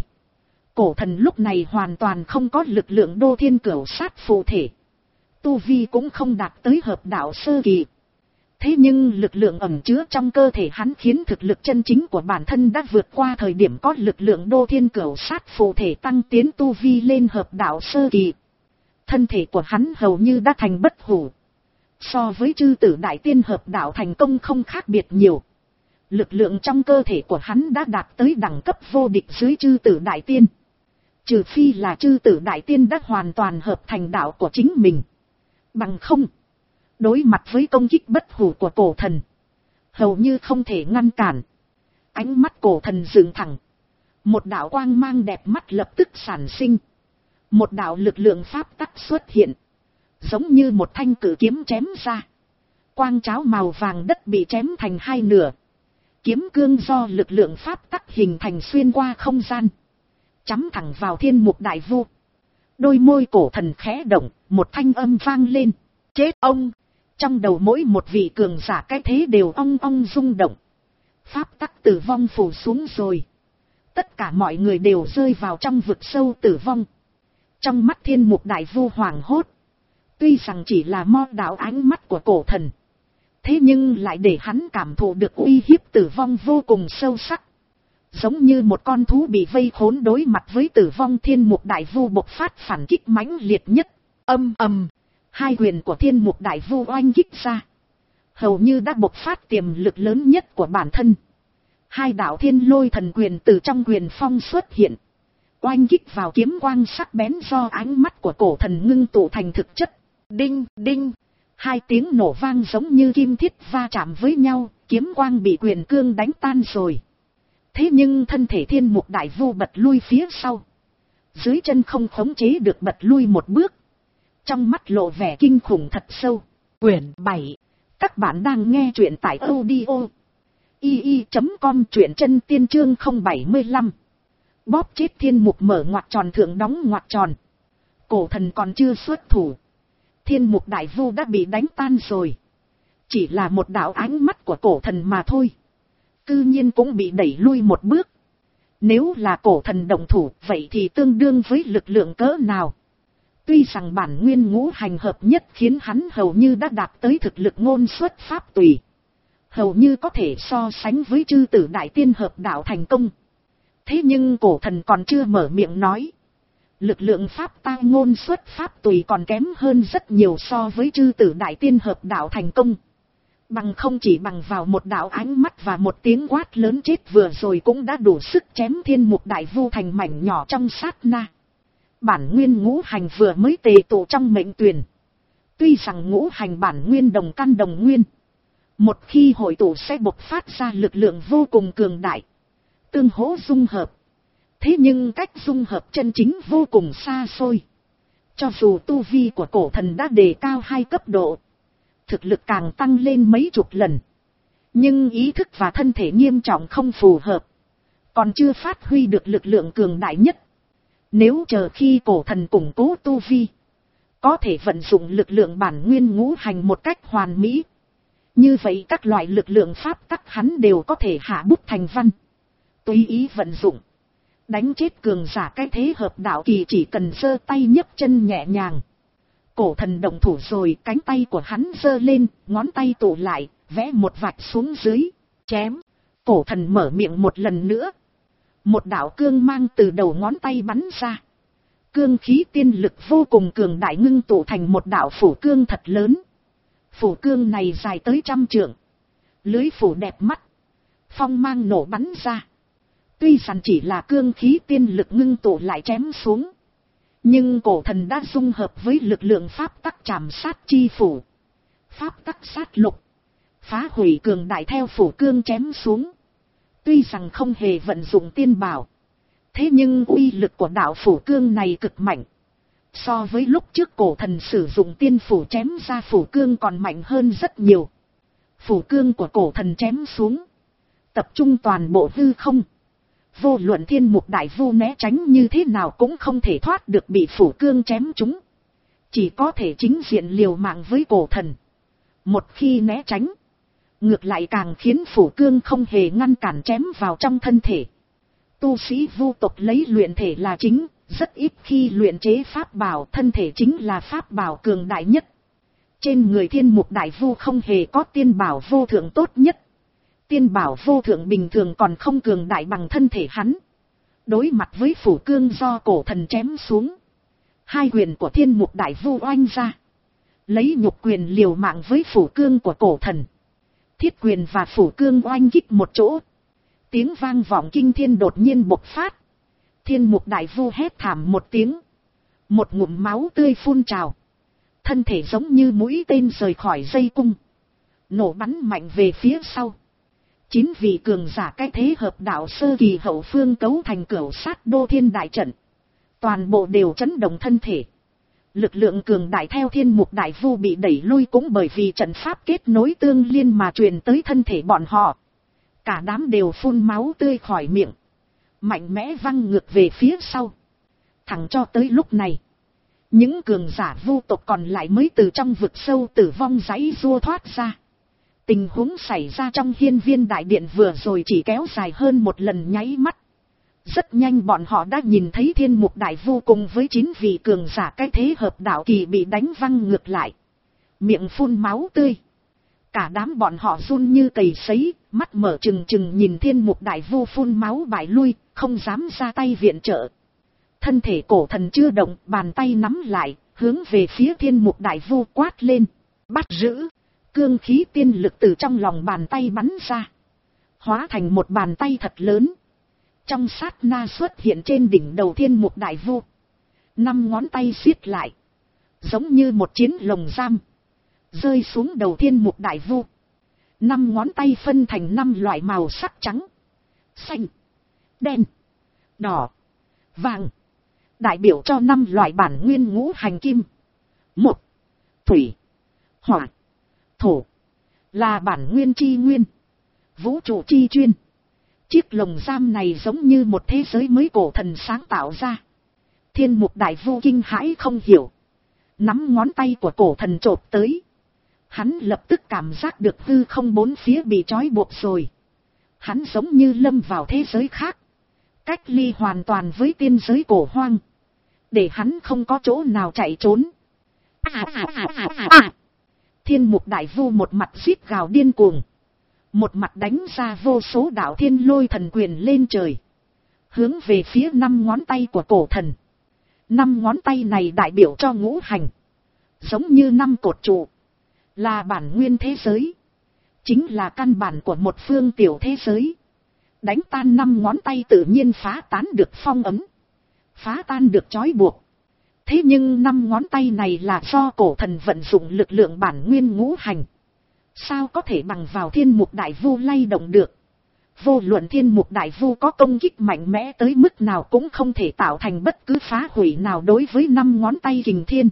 Cổ thần lúc này hoàn toàn không có lực lượng đô thiên cửu sát phụ thể. Tu vi cũng không đạt tới hợp đạo sơ kỳ. Thế nhưng lực lượng ẩn chứa trong cơ thể hắn khiến thực lực chân chính của bản thân đã vượt qua thời điểm có lực lượng đô thiên cửu sát phụ thể tăng tiến tu vi lên hợp đạo sơ kỳ. Thân thể của hắn hầu như đã thành bất hủ. So với chư tử đại tiên hợp đạo thành công không khác biệt nhiều. Lực lượng trong cơ thể của hắn đã đạt tới đẳng cấp vô địch dưới chư tử đại tiên. Trừ phi là chư tử đại tiên đã hoàn toàn hợp thành đạo của chính mình. Bằng không, đối mặt với công kích bất hủ của cổ thần, hầu như không thể ngăn cản. Ánh mắt cổ thần dựng thẳng. Một đạo quang mang đẹp mắt lập tức sản sinh. Một đạo lực lượng pháp tắc xuất hiện. Giống như một thanh cử kiếm chém ra. Quang cháo màu vàng đất bị chém thành hai nửa. Kiếm cương do lực lượng pháp tắc hình thành xuyên qua không gian. Chắm thẳng vào thiên mục đại vu. Đôi môi cổ thần khẽ động, một thanh âm vang lên. Chết ông! Trong đầu mỗi một vị cường giả cái thế đều ong ong rung động. Pháp tắc tử vong phủ xuống rồi. Tất cả mọi người đều rơi vào trong vực sâu tử vong. Trong mắt thiên mục đại vu hoảng hốt. Tuy rằng chỉ là mo đạo ánh mắt của cổ thần. Thế nhưng lại để hắn cảm thụ được uy hiếp tử vong vô cùng sâu sắc. Giống như một con thú bị vây khốn đối mặt với tử vong, thiên mục đại vu bộc phát phản kích mãnh liệt nhất. Âm ầm, hai quyền của thiên mục đại vu oanh kích ra. Hầu như đã bộc phát tiềm lực lớn nhất của bản thân. Hai đạo thiên lôi thần quyền từ trong quyền phong xuất hiện. Oanh kích vào kiếm quang sắc bén do ánh mắt của cổ thần ngưng tụ thành thực chất. Đinh, đinh, hai tiếng nổ vang giống như kim thiết va chạm với nhau, kiếm quang bị quyền cương đánh tan rồi. Thế nhưng thân thể thiên mục đại vu bật lui phía sau. Dưới chân không khống chế được bật lui một bước. Trong mắt lộ vẻ kinh khủng thật sâu. Quyển bảy. Các bạn đang nghe truyện tại audio i i chấm com, truyện chân tiên chương không bảy lăm. Bóp chết thiên mục mở ngoặc tròn thượng đóng ngoặc tròn. Cổ thần còn chưa xuất thủ. Thiên mục đại vu đã bị đánh tan rồi. Chỉ là một đạo ánh mắt của cổ thần mà thôi. Cư nhiên cũng bị đẩy lui một bước. Nếu là cổ thần động thủ, vậy thì tương đương với lực lượng cỡ nào? Tuy rằng bản nguyên ngũ hành hợp nhất khiến hắn hầu như đã đạt tới thực lực ngôn xuất pháp tùy. hầu như có thể so sánh với chư tử đại tiên hợp đạo thành công. Thế nhưng cổ thần còn chưa mở miệng nói. Lực lượng pháp ta ngôn xuất pháp tùy còn kém hơn rất nhiều so với chư tử đại tiên hợp đạo thành công. Bằng không chỉ bằng vào một đạo ánh mắt và một tiếng quát lớn chết vừa rồi cũng đã đủ sức chém thiên mục đại vu thành mảnh nhỏ trong sát na. Bản nguyên ngũ hành vừa mới tề tụ trong mệnh tuyển. Tuy rằng ngũ hành bản nguyên đồng căn đồng nguyên. Một khi hội tụ sẽ bộc phát ra lực lượng vô cùng cường đại. Tương hỗ dung hợp. Thế nhưng cách dung hợp chân chính vô cùng xa xôi. Cho dù tu vi của cổ thần đã đề cao hai cấp độ. Thực lực càng tăng lên mấy chục lần. Nhưng ý thức và thân thể nghiêm trọng không phù hợp. Còn chưa phát huy được lực lượng cường đại nhất. Nếu chờ khi cổ thần củng cố tu vi. Có thể vận dụng lực lượng bản nguyên ngũ hành một cách hoàn mỹ. Như vậy các loại lực lượng pháp tắc hắn đều có thể hạ bút thành văn. Tùy ý vận dụng. Đánh chết cường giả cái thế hợp đạo kỳ chỉ cần giơ tay nhấc chân nhẹ nhàng. Cổ thần động thủ rồi, cánh tay của hắn giơ lên, ngón tay tụ lại, vẽ một vạch xuống dưới, chém. Cổ thần mở miệng một lần nữa. Một đạo cương mang từ đầu ngón tay bắn ra. Cương khí tiên lực vô cùng cường đại ngưng tụ thành một đạo phủ cương thật lớn. Phủ cương này dài tới trăm trượng. Lưới phủ đẹp mắt. Phong mang nổ bắn ra. Tuy rằng chỉ là cương khí tiên lực ngưng tụ lại chém xuống. Nhưng cổ thần đã dung hợp với lực lượng pháp tắc chạm sát chi phủ. Pháp tắc sát lục. Phá hủy cường đại theo phủ cương chém xuống. Tuy rằng không hề vận dụng tiên bảo. Thế nhưng uy lực của đạo phủ cương này cực mạnh. So với lúc trước cổ thần sử dụng tiên phủ chém ra phủ cương còn mạnh hơn rất nhiều. Phủ cương của cổ thần chém xuống. Tập trung toàn bộ hư không. Vô luận thiên mục đại vu né tránh như thế nào cũng không thể thoát được bị phủ cương chém chúng. Chỉ có thể chính diện liều mạng với cổ thần. Một khi né tránh. Ngược lại càng khiến phủ cương không hề ngăn cản chém vào trong thân thể. Tu sĩ vu tộc lấy luyện thể là chính. Rất ít khi luyện chế pháp bảo, thân thể chính là pháp bảo cường đại nhất. Trên người thiên mục đại vu không hề có tiên bảo vô thượng tốt nhất. Tiên bảo vô thượng bình thường còn không cường đại bằng thân thể hắn. Đối mặt với phủ cương do cổ thần chém xuống. Hai quyền của thiên mục đại vu oanh ra. Lấy nhục quyền liều mạng với phủ cương của cổ thần. Thiết quyền và phủ cương oanh kích một chỗ. Tiếng vang vọng kinh thiên đột nhiên bộc phát. Thiên mục đại vu hét thảm một tiếng. Một ngụm máu tươi phun trào. Thân thể giống như mũi tên rời khỏi dây cung. Nổ bắn mạnh về phía sau. Chín vị cường giả cái thế hợp đạo sơ kỳ hậu phương cấu thành cửu sát đô thiên đại trận. Toàn bộ đều chấn động thân thể. Lực lượng cường đại theo thiên mục đại vu bị đẩy lui cũng bởi vì trận pháp kết nối tương liên mà truyền tới thân thể bọn họ. Cả đám đều phun máu tươi khỏi miệng. Mạnh mẽ văng ngược về phía sau. Thẳng cho tới lúc này. Những cường giả vu tộc còn lại mới từ trong vực sâu tử vong giãy giụa thoát ra. Tình huống xảy ra trong hiên viên đại điện vừa rồi chỉ kéo dài hơn một lần nháy mắt. Rất nhanh bọn họ đã nhìn thấy thiên mục đại vu cùng với chín vị cường giả cái thế hợp đạo kỳ bị đánh văng ngược lại. Miệng phun máu tươi. Cả đám bọn họ run như cầy sấy, mắt mở trừng trừng nhìn thiên mục đại vu phun máu bại lui, không dám ra tay viện trợ. Thân thể cổ thần chưa động, bàn tay nắm lại, hướng về phía thiên mục đại vu quát lên. Bắt giữ! Cương khí tiên lực từ trong lòng bàn tay bắn ra. Hóa thành một bàn tay thật lớn. Trong sát na xuất hiện trên đỉnh đầu thiên mục đại vu. Năm ngón tay siết lại. Giống như một chiến lồng giam. Rơi xuống đầu thiên mục đại vu. Năm ngón tay phân thành năm loại màu sắc trắng, xanh, đen, đỏ, vàng. Đại biểu cho năm loại bản nguyên ngũ hành kim. Một, thủy, hỏa, thổ. Là bản nguyên chi nguyên. Vũ trụ chi chuyên. Chiếc lồng giam này giống như một thế giới mới cổ thần sáng tạo ra. Thiên mục đại vu kinh hãi không hiểu. Nắm ngón tay của cổ thần chộp tới. Hắn lập tức cảm giác được hư không bốn phía bị trói buộc rồi. Hắn giống như lâm vào thế giới khác. Cách ly hoàn toàn với tiên giới cổ hoang. Để hắn không có chỗ nào chạy trốn. À, à, à, à, à. Thiên mục đại vu một mặt rít gào điên cuồng. một mặt đánh ra vô số đạo thiên lôi thần quyền lên trời, hướng về phía năm ngón tay của cổ thần. Năm ngón tay này đại biểu cho ngũ hành, giống như năm cột trụ, là bản nguyên thế giới, chính là căn bản của một phương tiểu thế giới. Đánh tan năm ngón tay tự nhiên phá tán được phong ấn, phá tan được trói buộc. Thế nhưng năm ngón tay này là do cổ thần vận dụng lực lượng bản nguyên ngũ hành, sao có thể bằng vào thiên mục đại vu lay động được. Vô luận thiên mục đại vu có công kích mạnh mẽ tới mức nào cũng không thể tạo thành bất cứ phá hủy nào đối với năm ngón tay kình thiên.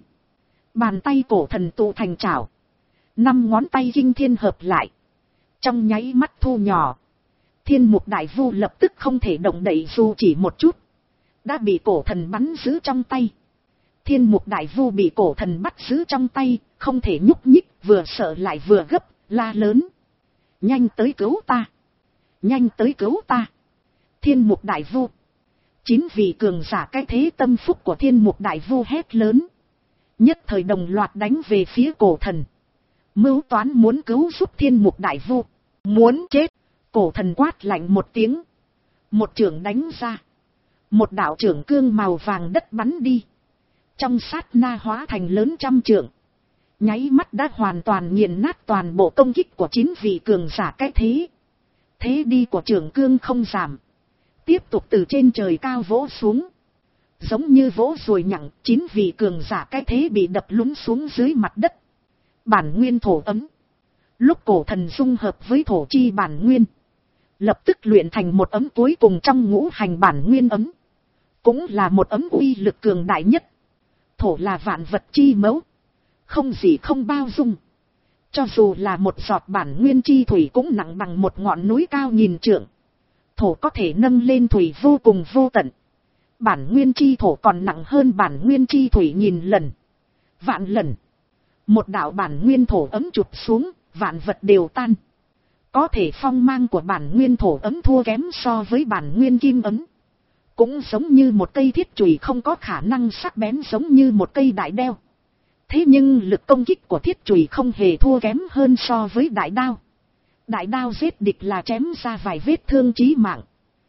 Bàn tay cổ thần tụ thành chảo, năm ngón tay kình thiên hợp lại, trong nháy mắt thu nhỏ. Thiên mục đại vu lập tức không thể động đậy dù chỉ một chút, đã bị cổ thần bắn giữ trong tay. Thiên mục đại vu bị cổ thần bắt giữ trong tay, không thể nhúc nhích, vừa sợ lại vừa gấp, la lớn: nhanh tới cứu ta, nhanh tới cứu ta. Thiên mục đại vu, chín vị cường giả cái thế tâm phúc của thiên mục đại vu hét lớn, nhất thời đồng loạt đánh về phía cổ thần, mưu toán muốn cứu giúp thiên mục đại vu. Muốn chết. Cổ thần quát lạnh một tiếng, một chưởng đánh ra, một đạo chưởng cương màu vàng đất bắn đi, trong sát na hóa thành lớn trăm trượng, nháy mắt đã hoàn toàn nghiền nát toàn bộ công kích của chín vị cường giả cái thế. Thế đi của chưởng cương không giảm, tiếp tục từ trên trời cao vỗ xuống, giống như vỗ ruồi nhặng. Chín vị cường giả cái thế bị đập lún xuống dưới mặt đất. Bản nguyên thổ ấm, lúc cổ thần dung hợp với thổ chi bản nguyên, lập tức luyện thành một ấm cuối cùng trong ngũ hành bản nguyên ấm, cũng là một ấm uy lực cường đại nhất. Thổ là vạn vật chi mẫu, không gì không bao dung, cho dù là một giọt bản nguyên chi thủy cũng nặng bằng một ngọn núi cao nghìn trượng. Thổ có thể nâng lên thủy vô cùng vô tận, bản nguyên chi thổ còn nặng hơn bản nguyên chi thủy nghìn lần, vạn lần. Một đạo bản nguyên thổ ấm chụp xuống, vạn vật đều tan. Có thể phong mang của bản nguyên thổ ấm thua kém so với bản nguyên kim ấm, cũng giống như một cây thiết chùy không có khả năng sắc bén giống như một cây đại đao. Thế nhưng lực công kích của thiết chùy không hề thua kém hơn so với đại đao. Đại đao giết địch là chém ra vài vết thương chí mạng,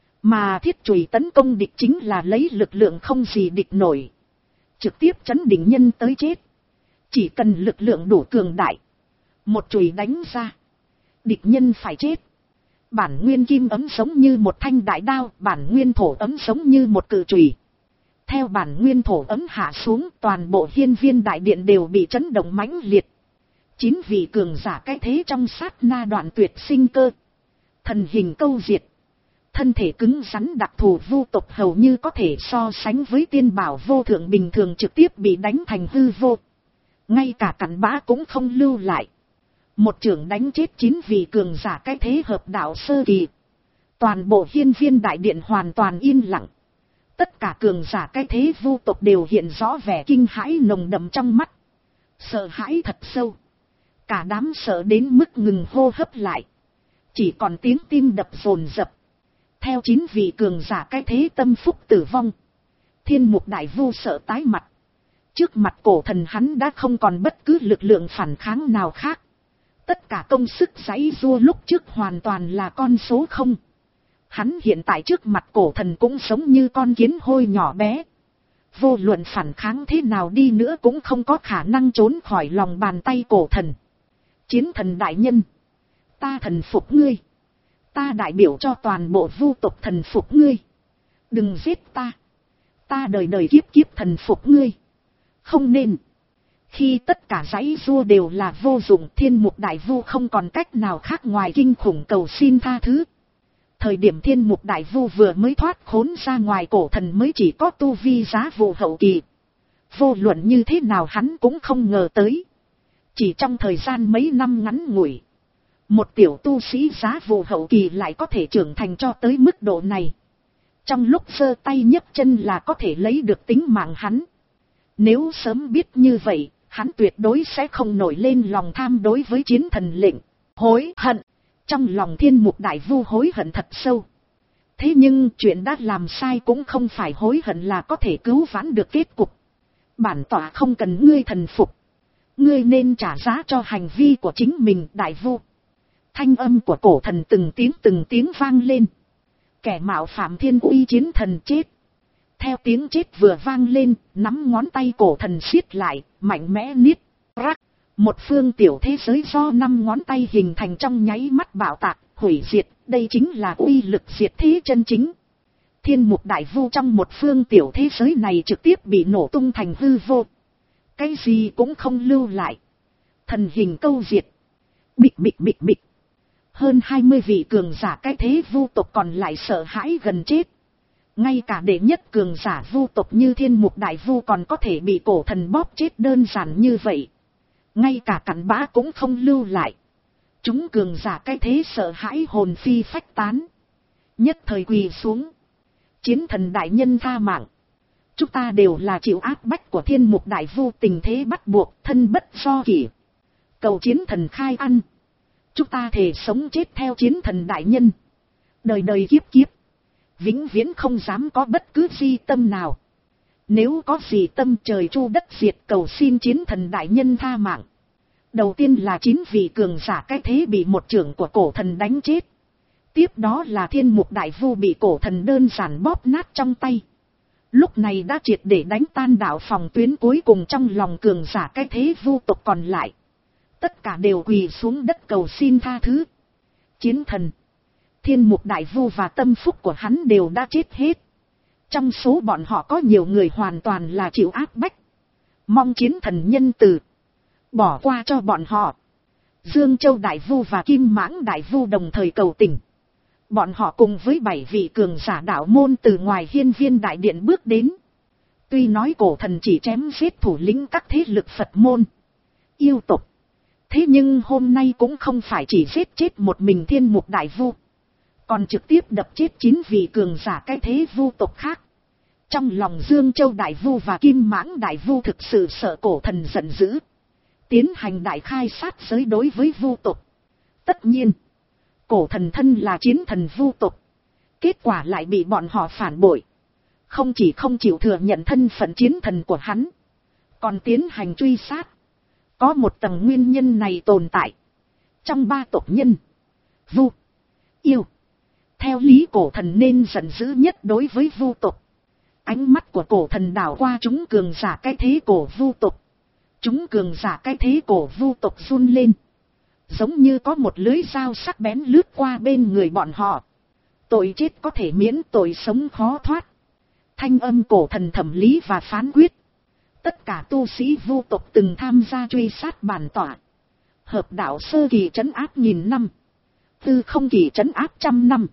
mà thiết chùy tấn công địch chính là lấy lực lượng không gì địch nổi, trực tiếp chấn địch nhân tới chết. Chỉ cần lực lượng đủ cường đại, một chùy đánh ra, địch nhân phải chết. Bản nguyên kim ấm giống như một thanh đại đao, bản nguyên thổ ấm giống như một cự chùy. Theo bản nguyên thổ ấm hạ xuống, toàn bộ hiên viên đại điện đều bị chấn động mãnh liệt. Chín vị cường giả cái thế trong sát na đoạn tuyệt sinh cơ, thần hình câu diệt. Thân thể cứng rắn đặc thù vu tộc hầu như có thể so sánh với tiên bảo vô thượng bình thường trực tiếp bị đánh thành hư vô. Ngay cả cặn bã cũng không lưu lại. Một chưởng đánh chết chín vị cường giả cái thế hợp đạo sơ kỳ. Toàn bộ hiên viên đại điện hoàn toàn yên lặng. Tất cả cường giả cái thế vu tộc đều hiện rõ vẻ kinh hãi nồng đậm trong mắt. Sợ hãi thật sâu. Cả đám sợ đến mức ngừng hô hấp lại. Chỉ còn tiếng tim đập dồn dập. Theo chín vị cường giả cái thế tâm phúc tử vong, thiên mục đại vu sợ tái mặt. Trước mặt cổ thần hắn đã không còn bất cứ lực lượng phản kháng nào khác. Tất cả công sức giãy giụa lúc trước hoàn toàn là con số không. Hắn hiện tại trước mặt cổ thần cũng giống như con kiến hôi nhỏ bé. Vô luận phản kháng thế nào đi nữa cũng không có khả năng trốn khỏi lòng bàn tay cổ thần. Chiến thần đại nhân, ta thần phục ngươi. Ta đại biểu cho toàn bộ vu tộc thần phục ngươi. Đừng giết ta. Ta đời đời kiếp kiếp thần phục ngươi. Không nên. Khi tất cả giãy giụa đều là vô dụng, thiên mục đại vu không còn cách nào khác ngoài kinh khủng cầu xin tha thứ. Thời điểm thiên mục đại vu vừa mới thoát khốn ra ngoài, cổ thần mới chỉ có tu vi giá vụ hậu kỳ. Vô luận như thế nào hắn cũng không ngờ tới. Chỉ trong thời gian mấy năm ngắn ngủi, một tiểu tu sĩ giá vụ hậu kỳ lại có thể trưởng thành cho tới mức độ này. Trong lúc giơ tay nhấc chân là có thể lấy được tính mạng hắn. Nếu sớm biết như vậy, hắn tuyệt đối sẽ không nổi lên lòng tham đối với chiến thần lệnh. Hối hận. Trong lòng thiên mục đại vu hối hận thật sâu. Thế nhưng chuyện đã làm sai cũng không phải hối hận là có thể cứu vãn được kết cục. Bản tọa không cần ngươi thần phục. Ngươi nên trả giá cho hành vi của chính mình, đại vu. Thanh âm của cổ thần từng tiếng từng tiếng vang lên. Kẻ mạo phạm thiên uy chiến thần chết. Theo tiếng chết vừa vang lên, nắm ngón tay cổ thần siết lại, mạnh mẽ niết, rắc. Một phương tiểu thế giới do năm ngón tay hình thành trong nháy mắt bạo tạc, hủy diệt, đây chính là uy lực diệt thế chân chính. Thiên mục đại vu trong một phương tiểu thế giới này trực tiếp bị nổ tung thành hư vô. Cái gì cũng không lưu lại. Thần hình câu diệt. Bịch bịch bịch bịch. Hơn hai mươi vị cường giả cái thế vu tộc còn lại sợ hãi gần chết. Ngay cả đệ nhất cường giả vu tộc như thiên mục đại vu còn có thể bị cổ thần bóp chết đơn giản như vậy. Ngay cả cặn bã cũng không lưu lại. Chúng cường giả cái thế sợ hãi hồn phi phách tán. Nhất thời quỳ xuống. Chiến thần đại nhân tha mạng. Chúng ta đều là chịu áp bách của thiên mục đại vu, tình thế bắt buộc, thân bất do kỷ. Cầu chiến thần khai ăn. Chúng ta thề sống chết theo chiến thần đại nhân. Đời đời kiếp kiếp. Vĩnh viễn không dám có bất cứ di tâm nào. Nếu có gì tâm trời chu đất diệt, cầu xin chiến thần đại nhân tha mạng. Đầu tiên là chín vị cường giả cái thế bị một trưởng của cổ thần đánh chết. Tiếp đó là thiên mục đại vu bị cổ thần đơn giản bóp nát trong tay. Lúc này đã triệt để đánh tan đạo phòng tuyến cuối cùng trong lòng cường giả cái thế vu tộc còn lại. Tất cả đều quỳ xuống đất cầu xin tha thứ. Chiến thần, thiên mục đại vu và tâm phúc của hắn đều đã chết hết. Trong số bọn họ có nhiều người hoàn toàn là chịu áp bách. Mong chiến thần nhân từ bỏ qua cho bọn họ. Dương Châu đại vu và Kim Mãng đại vu đồng thời cầu tình. Bọn họ cùng với bảy vị cường giả đạo môn từ ngoài hiên viên đại điện bước đến. Tuy nói cổ thần chỉ chém giết thủ lĩnh các thế lực Phật môn, yêu tộc. Thế nhưng hôm nay cũng không phải chỉ giết chết một mình thiên mục đại vu. Còn trực tiếp đập chết chín vị cường giả cái thế vu tộc khác. Trong lòng Dương Châu đại vu và Kim Mãng đại vu thực sự sợ cổ thần giận dữ. Tiến hành đại khai sát giới đối với vu tộc. Tất nhiên, cổ thần thân là chiến thần vu tộc. Kết quả lại bị bọn họ phản bội. Không chỉ không chịu thừa nhận thân phận chiến thần của hắn, còn tiến hành truy sát. Có một tầng nguyên nhân này tồn tại. Trong ba tộc nhân, vu, yêu, theo lý cổ thần nên giận dữ nhất đối với vu tộc. Ánh mắt của cổ thần đảo qua chúng cường giả cái thế cổ vu tộc. Chúng cường giả cái thế cổ vu tộc run lên. Giống như có một lưới dao sắc bén lướt qua bên người bọn họ. Tội chết có thể miễn, tội sống khó thoát. Thanh âm cổ thần thẩm lý và phán quyết. Tất cả tu sĩ vu tộc từng tham gia truy sát bản tỏa. Hợp đạo sơ kỳ trấn áp nghìn năm. Tư không kỳ trấn áp trăm năm.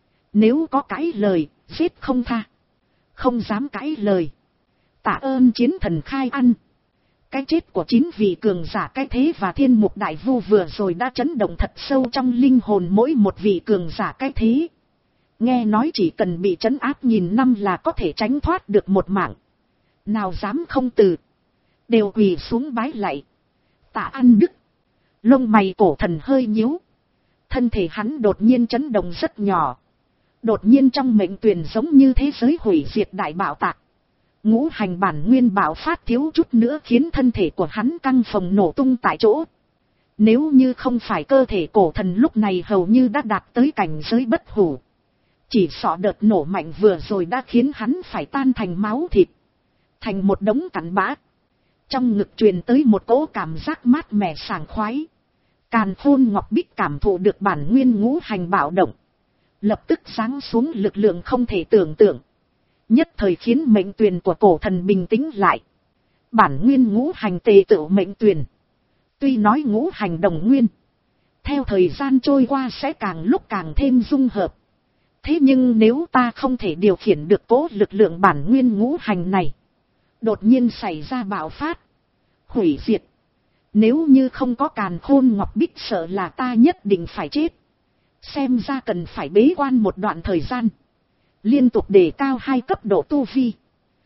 Nếu có cãi lời, giết không tha. Không dám cãi lời. Tạ ơn chiến thần khai ăn. Cái chết của chín vị cường giả cái thế và thiên mục đại vu vừa rồi đã chấn động thật sâu trong linh hồn mỗi một vị cường giả cái thế. Nghe nói chỉ cần bị trấn áp nghìn năm là có thể tránh thoát được một mạng. Nào dám không từ. Đều quỳ xuống bái lạy. Tạ ăn đức. Lông mày cổ thần hơi nhíu. Thân thể hắn đột nhiên chấn động rất nhỏ. Đột nhiên trong mệnh tuyển giống như thế giới hủy diệt đại bạo tạc. Ngũ hành bản nguyên bạo phát thiếu chút nữa khiến thân thể của hắn căng phồng nổ tung tại chỗ. Nếu như không phải cơ thể cổ thần lúc này hầu như đã đạt tới cảnh giới bất hủ. Chỉ sợ đợt nổ mạnh vừa rồi đã khiến hắn phải tan thành máu thịt. Thành một đống cặn bã. Trong ngực truyền tới một cỗ cảm giác mát mẻ sảng khoái. Càn Khôn Ngọc Bích cảm thụ được bản nguyên ngũ hành bạo động. Lập tức giáng xuống lực lượng không thể tưởng tượng. Nhất thời khiến mệnh tuyền của cổ thần bình tĩnh lại. Bản nguyên ngũ hành tề tựu mệnh tuyền. Tuy nói ngũ hành đồng nguyên. Theo thời gian trôi qua sẽ càng lúc càng thêm dung hợp. Thế nhưng nếu ta không thể điều khiển được cố lực lượng bản nguyên ngũ hành này. Đột nhiên xảy ra bạo phát. Hủy diệt. Nếu như không có Càn Khôn Ngọc Bích sợ là ta nhất định phải chết. Xem ra cần phải bế quan một đoạn thời gian. Liên tục đề cao hai cấp độ tu vi.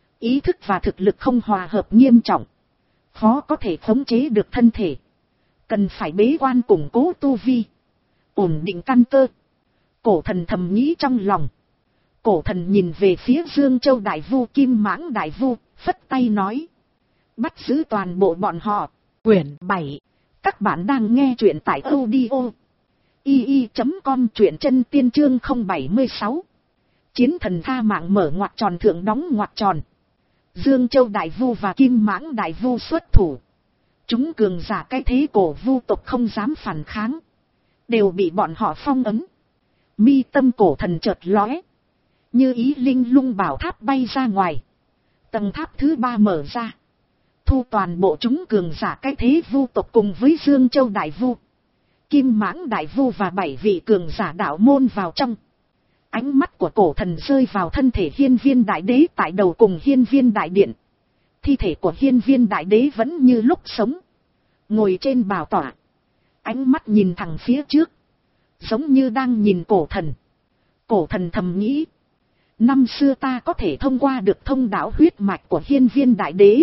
Ý thức và thực lực không hòa hợp nghiêm trọng. Khó có thể khống chế được thân thể. Cần phải bế quan củng cố tu vi. Ổn định căn cơ. Cổ thần thầm nghĩ trong lòng. Cổ thần nhìn về phía Dương Châu Đại Vu Kim Mãng Đại Vu, phất tay nói. Bắt giữ toàn bộ bọn họ. Quyển bảy. Các bạn đang nghe truyện tại audio y y chấm com truyện chân tiên chương không bảy mươi sáu. Chiến thần tha mạng mở ngoặc tròn thượng đóng ngoặc tròn. Dương Châu Đại Vu và Kim Mãng Đại Vu xuất thủ. Chúng cường giả cái thế cổ vu tộc không dám phản kháng. Đều bị bọn họ phong ấn. Mi tâm cổ thần chợt lóe. Như ý linh lung bảo tháp bay ra ngoài. Tầng tháp thứ ba mở ra. Thu toàn bộ chúng cường giả cái thế vu tộc cùng với Dương Châu Đại Vu, Kim Mãng Đại Vu và bảy vị cường giả đạo môn vào trong. Ánh mắt của cổ thần rơi vào thân thể Hiên Viên Đại Đế tại đầu cùng Hiên Viên Đại Điện. Thi thể của Hiên Viên Đại Đế vẫn như lúc sống. Ngồi trên bảo tọa. Ánh mắt nhìn thẳng phía trước. Giống như đang nhìn cổ thần. Cổ thần thầm nghĩ. Năm xưa ta có thể thông qua được thông đạo huyết mạch của Hiên Viên Đại Đế.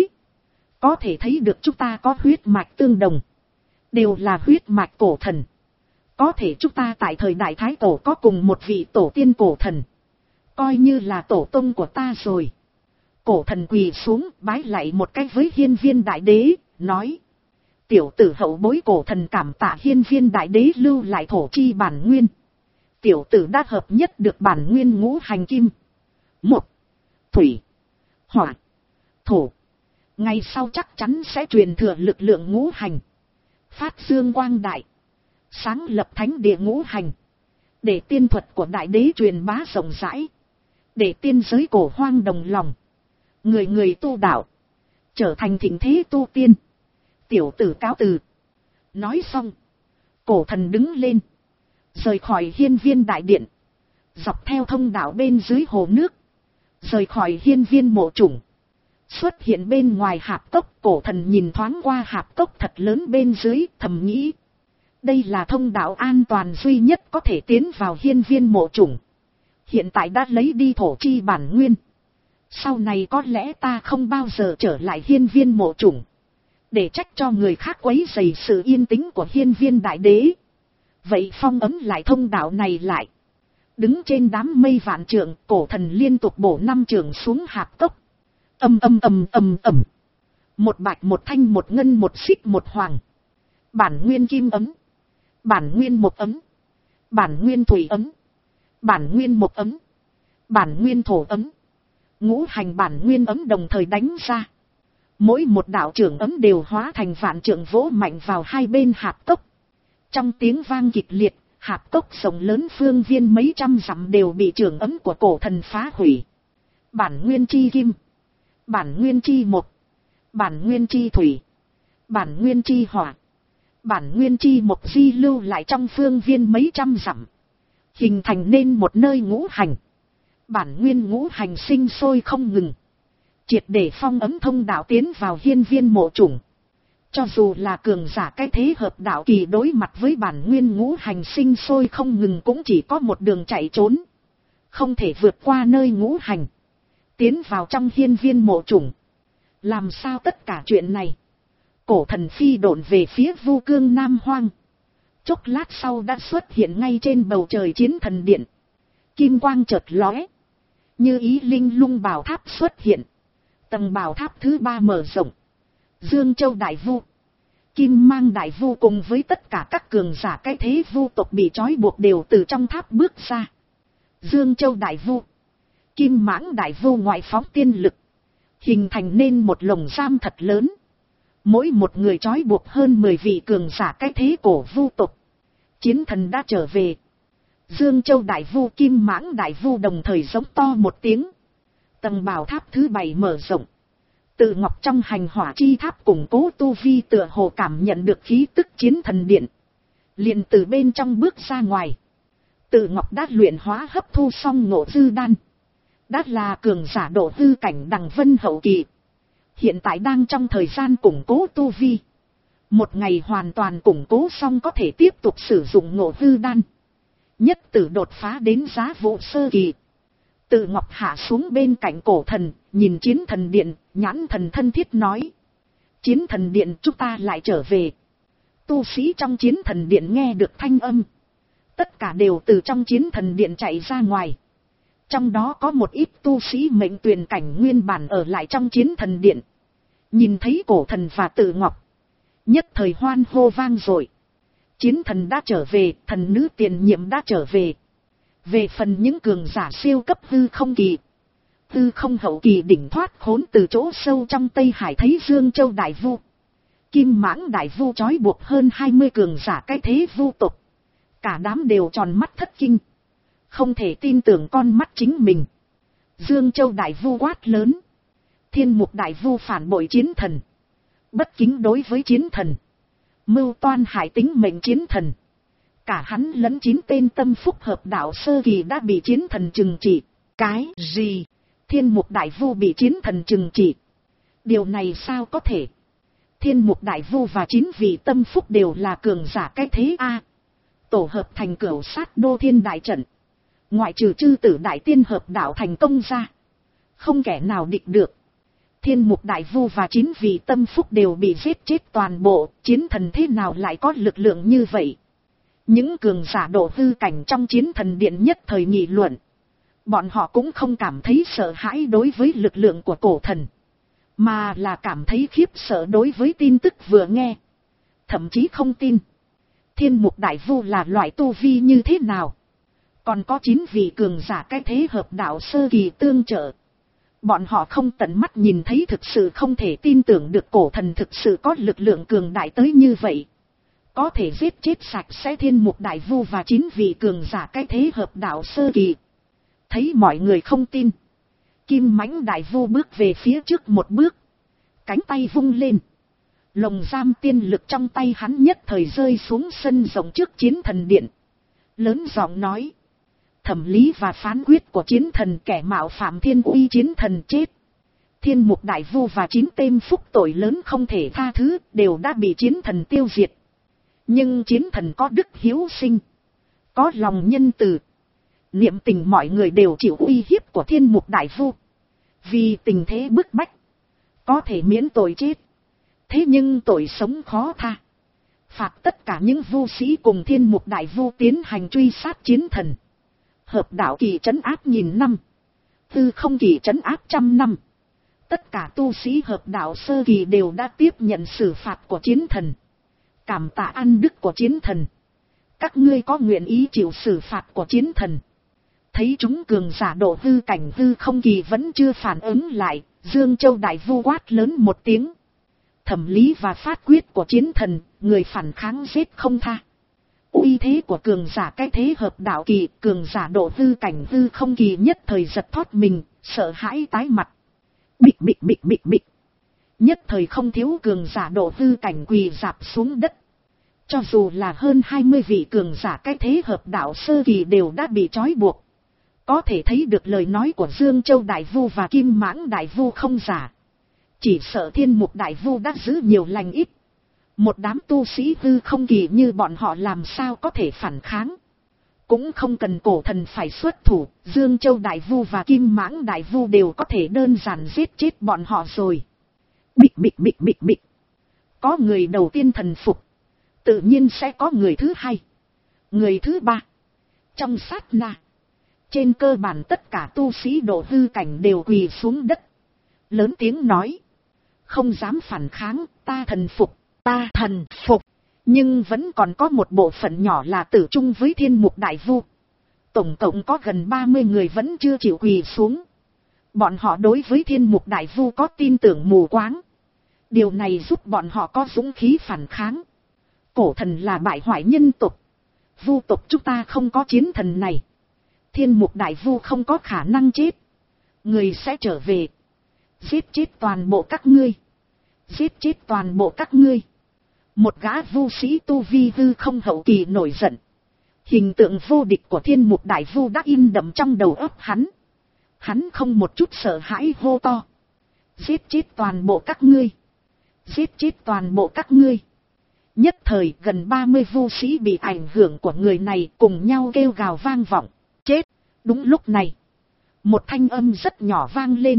Có thể thấy được chúng ta có huyết mạch tương đồng. Đều là huyết mạch cổ thần. Có thể chúng ta tại thời đại Thái Cổ có cùng một vị tổ tiên cổ thần. Coi như là tổ tông của ta rồi. Cổ thần quỳ xuống bái lạy một cách với Hiên Viên Đại Đế, nói. Tiểu tử hậu bối cổ thần cảm tạ Hiên Viên Đại Đế lưu lại thổ chi bản nguyên. Tiểu tử đã hợp nhất được bản nguyên ngũ hành kim. Một, thủy, hỏa, thổ. Ngày sau chắc chắn sẽ truyền thừa lực lượng ngũ hành. Phát dương quang đại. Sáng lập thánh địa ngũ hành. Để tiên thuật của đại đế truyền bá rộng rãi. Để tiên giới cổ hoang đồng lòng. Người người tu đạo. Trở thành thịnh thế tu tiên. Tiểu tử cáo từ. Nói xong. Cổ thần đứng lên. Rời khỏi Hiên Viên Đại Điện. Dọc theo thông đạo bên dưới hồ nước. Rời khỏi Hiên Viên mộ chủng. Xuất hiện bên ngoài hạp cốc. Cổ thần nhìn thoáng qua hạp cốc thật lớn bên dưới, thầm nghĩ. Đây là thông đạo an toàn duy nhất có thể tiến vào Hiên Viên mộ chủng. Hiện tại đã lấy đi thổ chi bản nguyên. Sau này có lẽ ta không bao giờ trở lại Hiên Viên mộ chủng. Để trách cho người khác quấy rầy sự yên tĩnh của Hiên Viên Đại Đế. Vậy phong ấn lại thông đạo này lại. Đứng trên đám mây vạn trượng, cổ thần liên tục bổ năm trường xuống hạp cốc. Âm âm âm âm ầm. Một bạch một thanh một ngân một xích một hoàng. Bản nguyên kim ấm. Bản nguyên mộc ấm. Bản nguyên thủy ấm. Bản nguyên mộc ấm. Bản nguyên thổ ấm. Ngũ hành bản nguyên ấm đồng thời đánh ra. Mỗi một đạo trưởng ấm đều hóa thành vạn trượng vỗ mạnh vào hai bên hạp cốc. Trong tiếng vang kịch liệt, hạp cốc rộng lớn phương viên mấy trăm dặm đều bị trưởng ấm của cổ thần phá hủy. Bản nguyên chi kim. Bản nguyên chi mộc. Bản nguyên chi thủy. Bản nguyên chi hỏa. Bản nguyên chi mộc di lưu lại trong phương viên mấy trăm dặm. Hình thành nên một nơi ngũ hành. Bản nguyên ngũ hành sinh sôi không ngừng. Triệt để phong ấm thông đạo tiến vào Hiên Viên mộ chủng. Cho dù là cường giả cái thế hợp đạo kỳ đối mặt với bản nguyên ngũ hành sinh sôi không ngừng cũng chỉ có một đường chạy trốn. Không thể vượt qua nơi ngũ hành. Tiến vào trong Hiên Viên mộ chủng. Làm sao tất cả chuyện này? Cổ thần phi độn về phía Vu Cương Nam Hoang. Chốc lát sau đã xuất hiện ngay trên bầu trời Chiến Thần Điện. Kim quang chợt lóe. Như ý linh lung bảo tháp xuất hiện. Tầng bảo tháp thứ ba mở rộng. Dương Châu Đại Vu, Kim Mang Đại Vu cùng với tất cả các cường giả cái thế vu tộc bị trói buộc đều từ trong tháp bước ra. Dương Châu Đại Vu, Kim Mãng Đại Vu ngoại phóng tiên lực. Hình thành nên một lồng giam thật lớn. Mỗi một người trói buộc hơn mười vị cường giả cái thế cổ vu tộc. Chiến thần đã trở về. Dương Châu Đại Vu Kim Mãng Đại Vu đồng thời giống to một tiếng. Tầng bảo tháp thứ bảy mở rộng. Tự ngọc trong hành hỏa chi tháp củng cố tu vi tựa hồ cảm nhận được khí tức Chiến Thần Điện. Liền từ bên trong bước ra ngoài. Tự ngọc đã luyện hóa hấp thu xong ngộ dư đan. Đã là cường giả độ hư cảnh đằng vân hậu kỳ. Hiện tại đang trong thời gian củng cố tu vi. Một ngày hoàn toàn củng cố xong có thể tiếp tục sử dụng ngộ hư đan. Nhất tử đột phá đến giá vụ sơ kỳ. Tự ngọc hạ xuống bên cạnh cổ thần, nhìn Chiến Thần Điện, nhãn thần thân thiết nói. Chiến Thần Điện chúng ta lại trở về. Tu sĩ trong Chiến Thần Điện nghe được thanh âm. Tất cả đều từ trong Chiến Thần Điện chạy ra ngoài. Trong đó có một ít tu sĩ mệnh tuyền cảnh nguyên bản ở lại trong Chiến Thần Điện. Nhìn thấy cổ thần và Tự ngọc. Nhất thời hoan hô vang rồi. Chiến thần đã trở về, thần nữ tiền nhiệm đã trở về. Về phần những cường giả siêu cấp hư không kỳ, hư không hậu kỳ đỉnh thoát khốn từ chỗ sâu trong Tây Hải thấy Dương Châu Đại Vu, Kim Mãng Đại Vu trói buộc hơn hai mươi cường giả cái thế vu tộc. Cả đám đều tròn mắt thất kinh. Không thể tin tưởng con mắt chính mình. Dương Châu Đại Vu quát lớn. Thiên Mục Đại Vu phản bội chiến thần. Bất kính đối với chiến thần. Mưu toan hại tính mệnh chiến thần. Cả hắn lẫn chín tên tâm phúc hợp đạo sơ kỳ đã bị chiến thần trừng trị. Cái gì? Thiên Mục Đại Vu bị chiến thần trừng trị. Điều này sao có thể? Thiên Mục Đại Vu và chín vị tâm phúc đều là cường giả cái thế A. Tổ hợp thành cửu sát đô thiên đại trận. Ngoại trừ chư tử đại tiên hợp đạo thành công ra, không kẻ nào địch được. Thiên Mục Đại Vu và chín vị tâm phúc đều bị giết chết toàn bộ. Chiến thần thế nào lại có lực lượng như vậy? Những cường giả độ hư cảnh trong chiến thần điện nhất thời nghị luận. Bọn họ cũng không cảm thấy sợ hãi đối với lực lượng của cổ thần, mà là cảm thấy khiếp sợ đối với tin tức vừa nghe. Thậm chí không tin. Thiên Mục Đại Vu là loại tu vi như thế nào? Còn có chín vị cường giả cái thế hợp đạo sơ kỳ tương trợ. Bọn họ không tận mắt nhìn thấy, thực sự không thể tin tưởng được cổ thần thực sự có lực lượng cường đại tới như vậy. Có thể giết chết sạch sẽ Thiên Mục Đại Vu và chín vị cường giả cái thế hợp đạo sơ kỳ. Thấy mọi người không tin, Kim Mãnh Đại Vu bước về phía trước một bước. Cánh tay vung lên. Lồng giam tiên lực trong tay hắn nhất thời rơi xuống sân rộng trước chiến thần điện. Lớn giọng nói. Thẩm lý và phán quyết của chiến thần, kẻ mạo phạm thiên uy chiến thần chết. Thiên Mục Đại Vu và chín tên phúc tội lớn không thể tha thứ, đều đã bị chiến thần tiêu diệt. Nhưng chiến thần có đức hiếu sinh, có lòng nhân từ. Niệm tình mọi người đều chịu uy hiếp của Thiên Mục Đại Vu. Vì tình thế bức bách, có thể miễn tội chết. Thế nhưng tội sống khó tha. Phạt tất cả những vu sĩ cùng Thiên Mục Đại Vu tiến hành truy sát chiến thần. Hợp đạo kỳ trấn áp nghìn năm, tư không kỳ trấn áp trăm năm. Tất cả tu sĩ hợp đạo sơ kỳ đều đã tiếp nhận xử phạt của chiến thần. Cảm tạ ăn đức của chiến thần. Các ngươi có nguyện ý chịu xử phạt của chiến thần? Thấy chúng cường giả độ hư cảnh hư không kỳ vẫn chưa phản ứng lại, Dương Châu Đại Vu quát lớn một tiếng. Thẩm lý và phát quyết của chiến thần, người phản kháng giết không tha. Uy thế của cường giả cái thế hợp đạo kỳ, cường giả độ hư cảnh hư không kỳ nhất thời giật thoát mình, sợ hãi tái mặt. Bịch bịch bịch bịch bịch. Nhất thời không thiếu cường giả độ hư cảnh quỳ rạp xuống đất. Cho dù là hơn hai mươi vị cường giả cái thế hợp đạo sơ kỳ đều đã bị trói buộc. Có thể thấy được lời nói của Dương Châu Đại Vu và Kim Mãng Đại Vu không giả. Chỉ sợ Thiên Mục Đại Vu đã giữ nhiều lành ít. Một đám tu sĩ hư không kỳ như bọn họ làm sao có thể phản kháng. Cũng không cần cổ thần phải xuất thủ, Dương Châu Đại Vu và Kim Mãng Đại Vu đều có thể đơn giản giết chết bọn họ rồi. Bịch bịch bịch bịch bịch. Có người đầu tiên thần phục, tự nhiên sẽ có người thứ hai, người thứ ba. Trong sát na, trên cơ bản tất cả tu sĩ độ hư cảnh đều quỳ xuống đất. Lớn tiếng nói. Không dám phản kháng, ta thần phục, ta thần phục. Nhưng vẫn còn có một bộ phận nhỏ là tử chung với Thiên Mục Đại Vu. Tổng cộng có gần ba mươi người vẫn chưa chịu quỳ xuống. Bọn họ đối với Thiên Mục Đại Vu có tin tưởng mù quáng. Điều này giúp bọn họ có dũng khí phản kháng. Cổ thần là bại hoại nhân tộc. Vu tộc chúng ta không có chiến thần này. Thiên Mục Đại Vu không có khả năng chết. Người sẽ trở về. Giết chết toàn bộ các ngươi. Giết chết toàn bộ các ngươi. Một gã vu sĩ tu vi hư không hậu kỳ nổi giận. Hình tượng vô địch của Thiên Mục Đại Vu đã in đậm trong đầu óc hắn. Hắn không một chút sợ hãi hô to. Giết chết toàn bộ các ngươi. Giết chết toàn bộ các ngươi. Nhất thời gần ba mươi vu sĩ bị ảnh hưởng của người này cùng nhau kêu gào vang vọng. Chết. Đúng lúc này, một thanh âm rất nhỏ vang lên.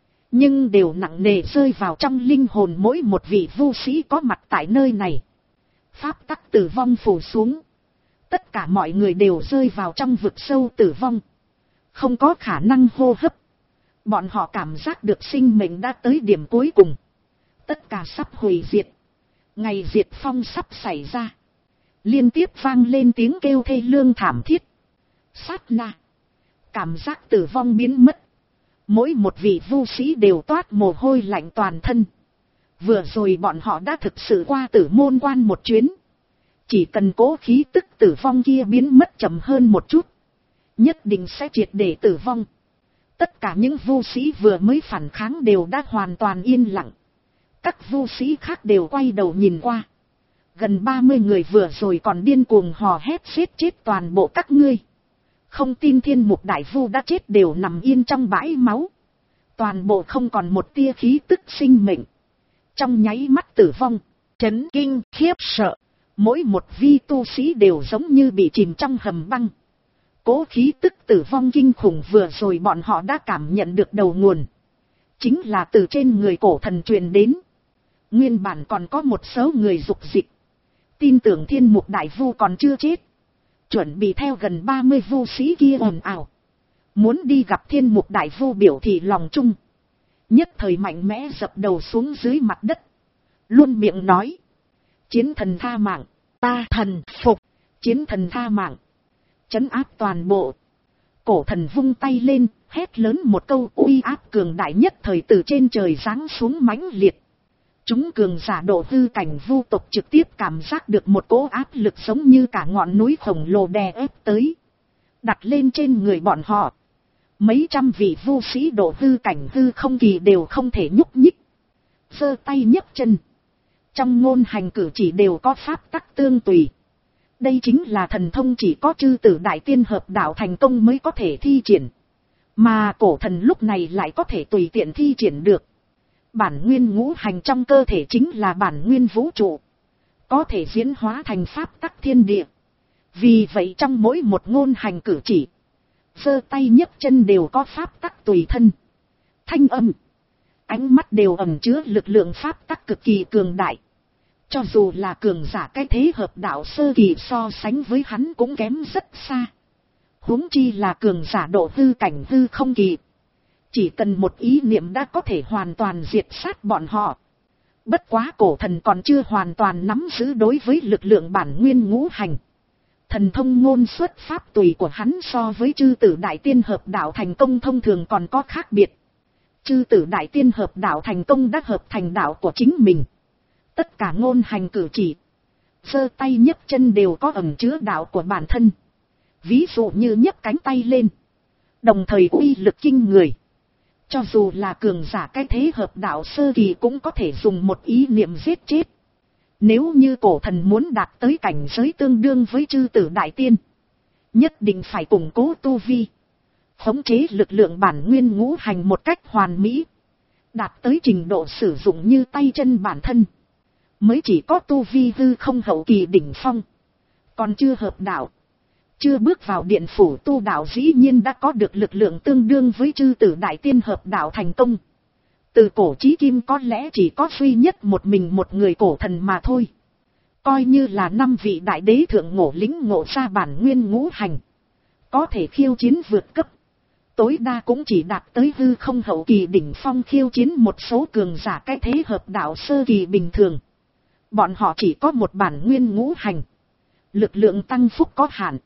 Nhưng đều nặng nề rơi vào trong linh hồn mỗi một vị vu sĩ có mặt tại nơi này. Pháp tắc tử vong phủ xuống. Tất cả mọi người đều rơi vào trong vực sâu tử vong. Không có khả năng hô hấp. Bọn họ cảm giác được sinh mệnh đã tới điểm cuối cùng. Tất cả sắp hủy diệt. Ngày diệt phong sắp xảy ra. Liên tiếp vang lên tiếng kêu thê lương thảm thiết. Sát na. Cảm giác tử vong biến mất. Mỗi một vị vu sĩ đều toát mồ hôi lạnh toàn thân. Vừa rồi bọn họ đã thực sự qua tử môn quan một chuyến. Chỉ cần cố khí tức tử vong kia biến mất chậm hơn một chút, nhất định sẽ triệt để tử vong. Tất cả những vu sĩ vừa mới phản kháng đều đã hoàn toàn yên lặng. Các vu sĩ khác đều quay đầu nhìn qua. Gần ba mươi người vừa rồi còn điên cuồng hò hét giết chết toàn bộ các ngươi. Không tin thiên mục đại vu đã chết đều nằm yên trong bãi máu. Toàn bộ không còn một tia khí tức sinh mệnh. Trong nháy mắt tử vong, chấn kinh, khiếp sợ. Mỗi một vi tu sĩ đều giống như bị chìm trong hầm băng. Cố khí tức tử vong kinh khủng vừa rồi bọn họ đã cảm nhận được đầu nguồn. Chính là từ trên người cổ thần truyền đến. Nguyên bản còn có một số người dục dịch. Tin tưởng thiên mục đại vu còn chưa chết. Chuẩn bị theo gần ba mươi vu sĩ kia ồn ào. Muốn đi gặp thiên mục đại vu biểu thị lòng chung. Nhất thời mạnh mẽ dập đầu xuống dưới mặt đất. Luôn miệng nói. Chiến thần tha mạng. Ta thần phục. Chiến thần tha mạng. Trấn áp toàn bộ. Cổ thần vung tay lên. Hét lớn một câu uy áp cường đại nhất thời từ trên trời giáng xuống mãnh liệt. Chúng cường giả độ hư cảnh vu tộc trực tiếp cảm giác được một cỗ áp lực giống như cả ngọn núi khổng lồ đè ép tới. Đặt lên trên người bọn họ. Mấy trăm vị vu sĩ độ hư cảnh hư không kỳ đều không thể nhúc nhích. Giơ tay nhấc chân. Trong ngôn hành cử chỉ đều có pháp tắc tương tùy. Đây chính là thần thông chỉ có chư tử đại tiên hợp đạo thành công mới có thể thi triển. Mà cổ thần lúc này lại có thể tùy tiện thi triển được. Bản nguyên ngũ hành trong cơ thể chính là bản nguyên vũ trụ. Có thể diễn hóa thành pháp tắc thiên địa. Vì vậy trong mỗi một ngôn hành cử chỉ, giơ tay nhấc chân đều có pháp tắc tùy thân. Thanh âm, ánh mắt đều ẩn chứa lực lượng pháp tắc cực kỳ cường đại. Cho dù là cường giả cái thế hợp đạo sơ kỳ so sánh với hắn cũng kém rất xa. Huống chi là cường giả độ hư cảnh hư không kỳ. Chỉ cần một ý niệm đã có thể hoàn toàn diệt sát bọn họ. Bất quá cổ thần còn chưa hoàn toàn nắm giữ đối với lực lượng bản nguyên ngũ hành. Thần thông ngôn xuất pháp tùy của hắn so với chư tử đại tiên hợp đạo thành công thông thường còn có khác biệt. Chư tử đại tiên hợp đạo thành công đã hợp thành đạo của chính mình. Tất cả ngôn hành cử chỉ, giơ tay nhấc chân đều có ẩn chứa đạo của bản thân. Ví dụ như nhấc cánh tay lên, đồng thời uy lực kinh người. Cho dù là cường giả cái thế hợp đạo sơ kỳ cũng có thể dùng một ý niệm giết chết. Nếu như cổ thần muốn đạt tới cảnh giới tương đương với chư tử đại tiên, nhất định phải củng cố tu vi, khống chế lực lượng bản nguyên ngũ hành một cách hoàn mỹ, đạt tới trình độ sử dụng như tay chân bản thân. Mới chỉ có tu vi hư không hậu kỳ đỉnh phong, còn chưa hợp đạo, chưa bước vào điện phủ tu đạo dĩ nhiên đã có được lực lượng tương đương với chư tử đại tiên hợp đạo thành công. Từ cổ chí kim có lẽ chỉ có duy nhất một mình một người cổ thần mà thôi. Coi như là năm vị đại đế thượng ngộ lĩnh ngộ ra bản nguyên ngũ hành, có thể khiêu chiến vượt cấp, tối đa cũng chỉ đạt tới hư không hậu kỳ đỉnh phong khiêu chiến một số cường giả cái thế hợp đạo sơ kỳ bình thường. Bọn họ chỉ có một bản nguyên ngũ hành, lực lượng tăng phúc có hạn.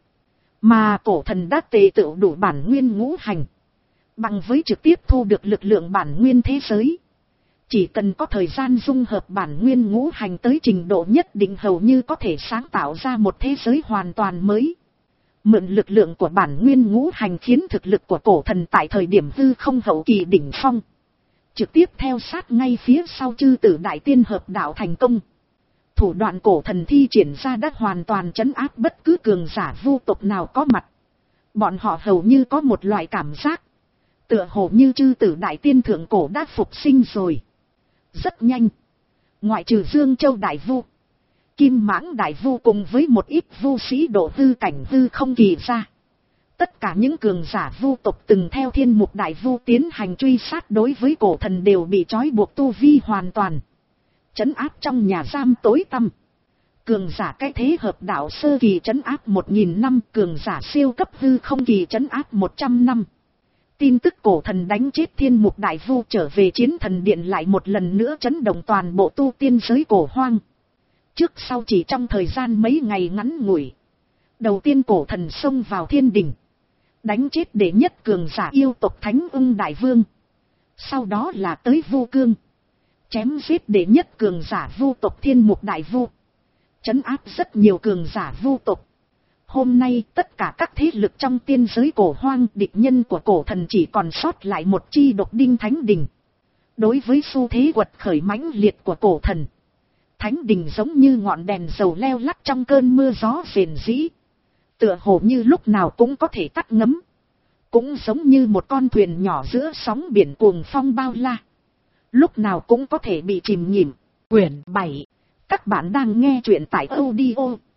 Mà cổ thần đã tề tựu đủ bản nguyên ngũ hành, bằng với trực tiếp thu được lực lượng bản nguyên thế giới. Chỉ cần có thời gian dung hợp bản nguyên ngũ hành tới trình độ nhất định hầu như có thể sáng tạo ra một thế giới hoàn toàn mới. Mượn lực lượng của bản nguyên ngũ hành khiến thực lực của cổ thần tại thời điểm hư không hậu kỳ đỉnh phong trực tiếp theo sát ngay phía sau chư tử đại tiên hợp đạo thành công. Thủ đoạn cổ thần thi triển ra đã hoàn toàn trấn áp bất cứ cường giả vu tộc nào có mặt. Bọn họ hầu như có một loại cảm giác, tựa hồ như chư tử đại tiên thượng cổ đã phục sinh rồi. Rất nhanh, ngoại trừ Dương Châu đại vu, Kim Mãng đại vu cùng với một ít vu sĩ độ hư cảnh hư không kỳ ra, tất cả những cường giả vu tộc từng theo thiên mục đại vu tiến hành truy sát đối với cổ thần đều bị trói buộc tu vi hoàn toàn, trấn áp trong nhà giam tối tăm. Cường giả cái thế hợp đạo sơ kỳ trấn áp một nghìn năm, cường giả siêu cấp hư không kỳ trấn áp một trăm năm. Tin tức cổ thần đánh chết thiên mục đại vu trở về chiến thần điện lại một lần nữa chấn động toàn bộ tu tiên giới cổ hoang. trước sau chỉ trong thời gian mấy ngày ngắn ngủi. Đầu tiên cổ thần xông vào thiên đình, đánh chết đệ nhất cường giả yêu tộc Thánh Ưng Đại Vương. Sau đó là tới Vu Cương, chém giết đệ nhất cường giả Vu tộc Thiên Mục Đại Vu, trấn áp rất nhiều cường giả Vu tộc. Hôm nay tất cả các thế lực trong tiên giới cổ hoang, địch nhân của cổ thần chỉ còn sót lại một chi độc đinh Thánh Đình. Đối với xu thế quật khởi mãnh liệt của cổ thần, Thánh Đình giống như ngọn đèn dầu leo lắt trong cơn mưa gió rền rĩ, tựa hồ như lúc nào cũng có thể tắt ngấm. Cũng giống như một con thuyền nhỏ giữa sóng biển cuồng phong bao la, lúc nào cũng có thể bị chìm nghỉm. Quyển bảy. Các bạn đang nghe truyện tại audio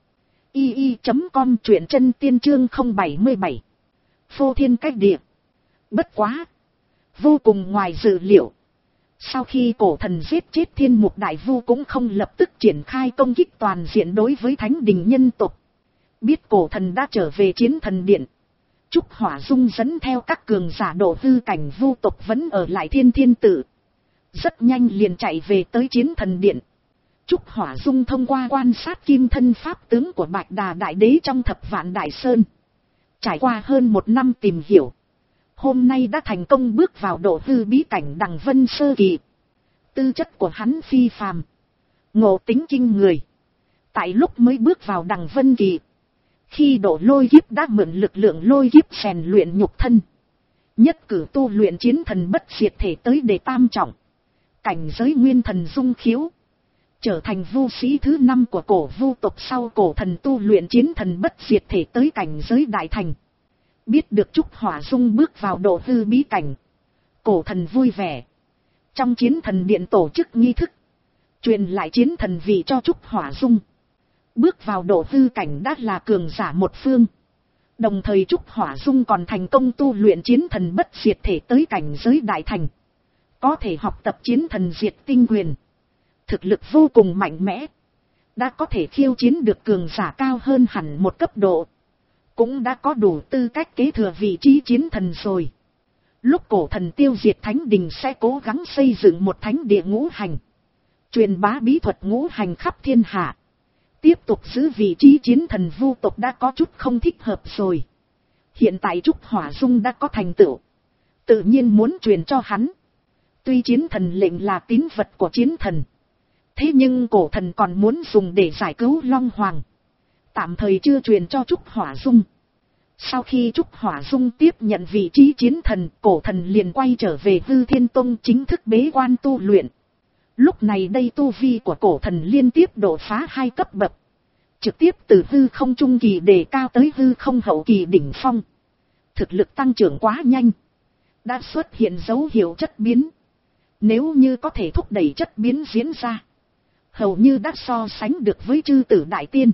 i i chấm com, truyện chân tiên chương không bảy mươi bảy. Phô thiên cách địa. Bất quá, vô cùng ngoài dự liệu. Sau khi cổ thần giết chết Thiên Mục Đại Vu cũng không lập tức triển khai công kích toàn diện đối với Thánh Đình nhân tộc. Biết cổ thần đã trở về Chiến Thần Điện, Trúc Hỏa Dung dẫn theo các cường giả độ hư cảnh Vu tộc vẫn ở lại Thiên Thiên Tự. Rất nhanh liền chạy về tới Chiến Thần Điện. Trúc Hỏa Dung thông qua quan sát kim thân pháp tướng của Bạch Đà Đại Đế trong Thập Vạn Đại Sơn, trải qua hơn một năm tìm hiểu, hôm nay đã thành công bước vào độ hư bí cảnh Đằng Vân Sơ Kỳ. Tư chất của hắn phi phàm, ngộ tính kinh người. Tại lúc mới bước vào Đằng Vân Kỳ, khi độ lôi kiếp đã mượn lực lượng lôi kiếp rèn luyện nhục thân, nhất cử tu luyện Chiến Thần Bất Diệt Thể tới đệ tam trọng, cảnh giới Nguyên Thần Dung Khiếu, trở thành vu sĩ thứ năm của cổ vu tộc sau cổ thần tu luyện Chiến Thần Bất Diệt Thể tới cảnh giới đại thành. Biết được Trúc Hỏa Dung bước vào độ hư bí cảnh, cổ thần vui vẻ. Trong Chiến Thần Điện tổ chức nghi thức, truyền lại chiến thần vị cho Trúc Hỏa Dung. Bước vào độ hư cảnh đã là cường giả một phương. Đồng thời Trúc Hỏa Dung còn thành công tu luyện Chiến Thần Bất Diệt Thể tới cảnh giới đại thành, có thể học tập Chiến Thần Diệt Tinh Quyền. Thực lực vô cùng mạnh mẽ, đã có thể khiêu chiến được cường giả cao hơn hẳn một cấp độ, cũng đã có đủ tư cách kế thừa vị trí chiến thần rồi. Lúc cổ thần tiêu diệt Thánh Đình sẽ cố gắng xây dựng một thánh địa ngũ hành, truyền bá bí thuật ngũ hành khắp thiên hạ. Tiếp tục giữ vị trí chiến thần vu tộc đã có chút không thích hợp rồi. Hiện tại Trúc Hỏa Dung đã có thành tựu, tự nhiên muốn truyền cho hắn. Tuy chiến thần lệnh là tín vật của chiến thần, thế nhưng cổ thần còn muốn dùng để giải cứu Long Hoàng, tạm thời chưa truyền cho Trúc Hỏa Dung. Sau khi Trúc Hỏa Dung tiếp nhận vị trí chiến thần, cổ thần liền quay trở về Hư Thiên Tông chính thức bế quan tu luyện. Lúc này đây tu vi của cổ thần liên tiếp đột phá hai cấp bậc, trực tiếp từ hư không trung kỳ đề cao tới hư không hậu kỳ đỉnh phong. Thực lực tăng trưởng quá nhanh, đã xuất hiện dấu hiệu chất biến. Nếu như có thể thúc đẩy chất biến diễn ra, hầu như đã so sánh được với chư tử đại tiên.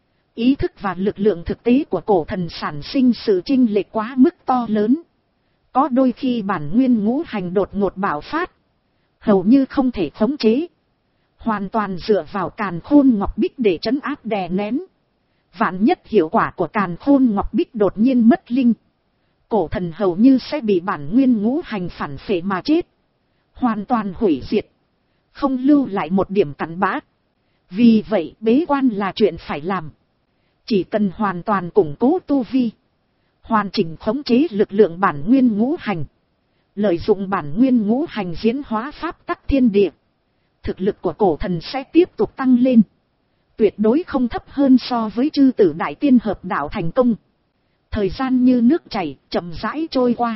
Ý thức và lực lượng thực tế của cổ thần sản sinh sự chênh lệch quá mức to lớn. Có đôi khi bản nguyên ngũ hành đột ngột bạo phát, hầu như không thể khống chế, hoàn toàn dựa vào càn khôn ngọc bích để trấn áp đè nén. Vạn nhất hiệu quả của càn khôn ngọc bích đột nhiên mất linh, cổ thần hầu như sẽ bị bản nguyên ngũ hành phản phệ mà chết, hoàn toàn hủy diệt, không lưu lại một điểm cặn bã. Vì vậy bế quan là chuyện phải làm. Chỉ cần hoàn toàn củng cố tu vi, hoàn chỉnh khống chế lực lượng bản nguyên ngũ hành, lợi dụng bản nguyên ngũ hành diễn hóa pháp tắc thiên địa, thực lực của cổ thần sẽ tiếp tục tăng lên, tuyệt đối không thấp hơn so với chư tử đại tiên hợp đạo thành công. Thời gian như nước chảy chậm rãi trôi qua,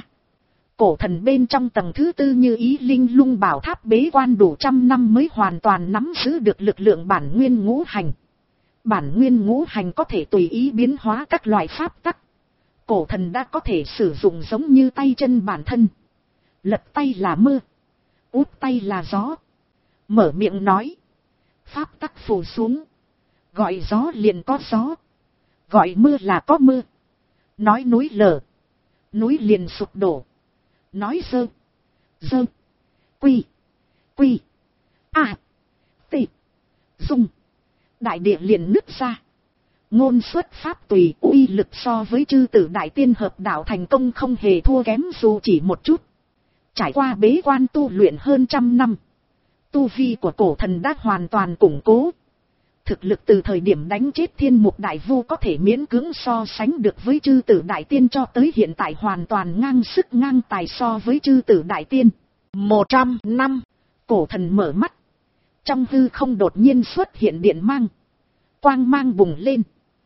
cổ thần bên trong tầng thứ tư như ý linh lung bảo tháp bế quan đủ trăm năm mới hoàn toàn nắm giữ được lực lượng bản nguyên ngũ hành. Bản nguyên ngũ hành có thể tùy ý biến hóa các loại pháp tắc, cổ thần đã có thể sử dụng giống như tay chân bản thân. Lật tay là mưa, úp tay là gió. Mở miệng nói, pháp tắc phù xuống, gọi gió liền có gió, gọi mưa là có mưa. Nói núi lở, núi liền sụp đổ. Nói dơ, dơ, quy, quy, a, tị, dung, đại địa liền nứt ra. Ngôn xuất pháp tùy, uy lực so với chư tử đại tiên hợp đạo thành công không hề thua kém dù chỉ một chút. Trải qua bế quan tu luyện hơn trăm năm, tu vi của cổ thần đã hoàn toàn củng cố. Thực lực từ thời điểm đánh chết thiên mục đại vu có thể miễn cưỡng so sánh được với chư tử đại tiên, cho tới hiện tại hoàn toàn ngang sức ngang tài so với chư tử đại tiên. Một trăm năm, cổ thần mở mắt. Trong hư không đột nhiên xuất hiện điện mang. Quang mang bùng lên.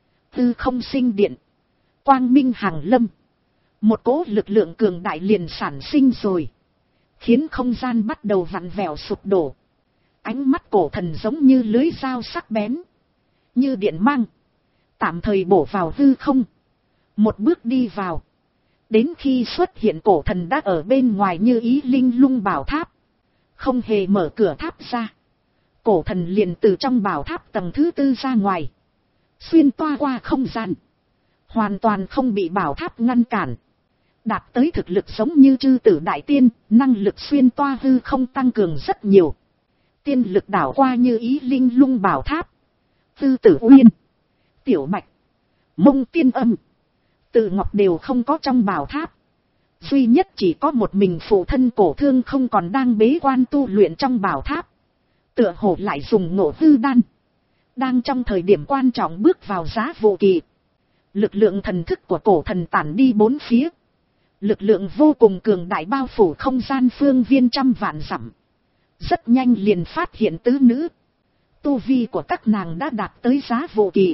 Hư không sinh điện. Quang minh hàng lâm. Một cỗ lực lượng cường đại liền sản sinh rồi. Khiến không gian bắt đầu vặn vẹo sụp đổ. Ánh mắt cổ thần giống như lưới dao sắc bén. Như điện mang. Tạm thời bổ vào hư không. Một bước đi vào. Đến khi xuất hiện cổ thần đã ở bên ngoài như ý linh lung bảo tháp. Không hề mở cửa tháp ra. Cổ thần liền từ trong bảo tháp tầng thứ tư ra ngoài. Xuyên toa qua không gian. Hoàn toàn không bị bảo tháp ngăn cản. Đạt tới thực lực giống như chư tử đại tiên, năng lực xuyên toa hư không tăng cường rất nhiều. Tiên lực đảo qua như ý linh lung bảo tháp. Tư Tử Uyên, Tiểu Bạch, Mông Tiên Âm, Tự Ngọc đều không có trong bảo tháp. Duy nhất chỉ có một mình phụ thân Cổ Thương không còn đang bế quan tu luyện trong bảo tháp. Tựa hồ lại dùng ngộ hư đan. Đang trong thời điểm quan trọng bước vào giá vô kỳ. Lực lượng thần thức của cổ thần tản đi bốn phía. Lực lượng vô cùng cường đại bao phủ không gian phương viên trăm vạn dặm. Rất nhanh liền phát hiện tứ nữ. Tu vi của các nàng đã đạt tới giá vô kỳ.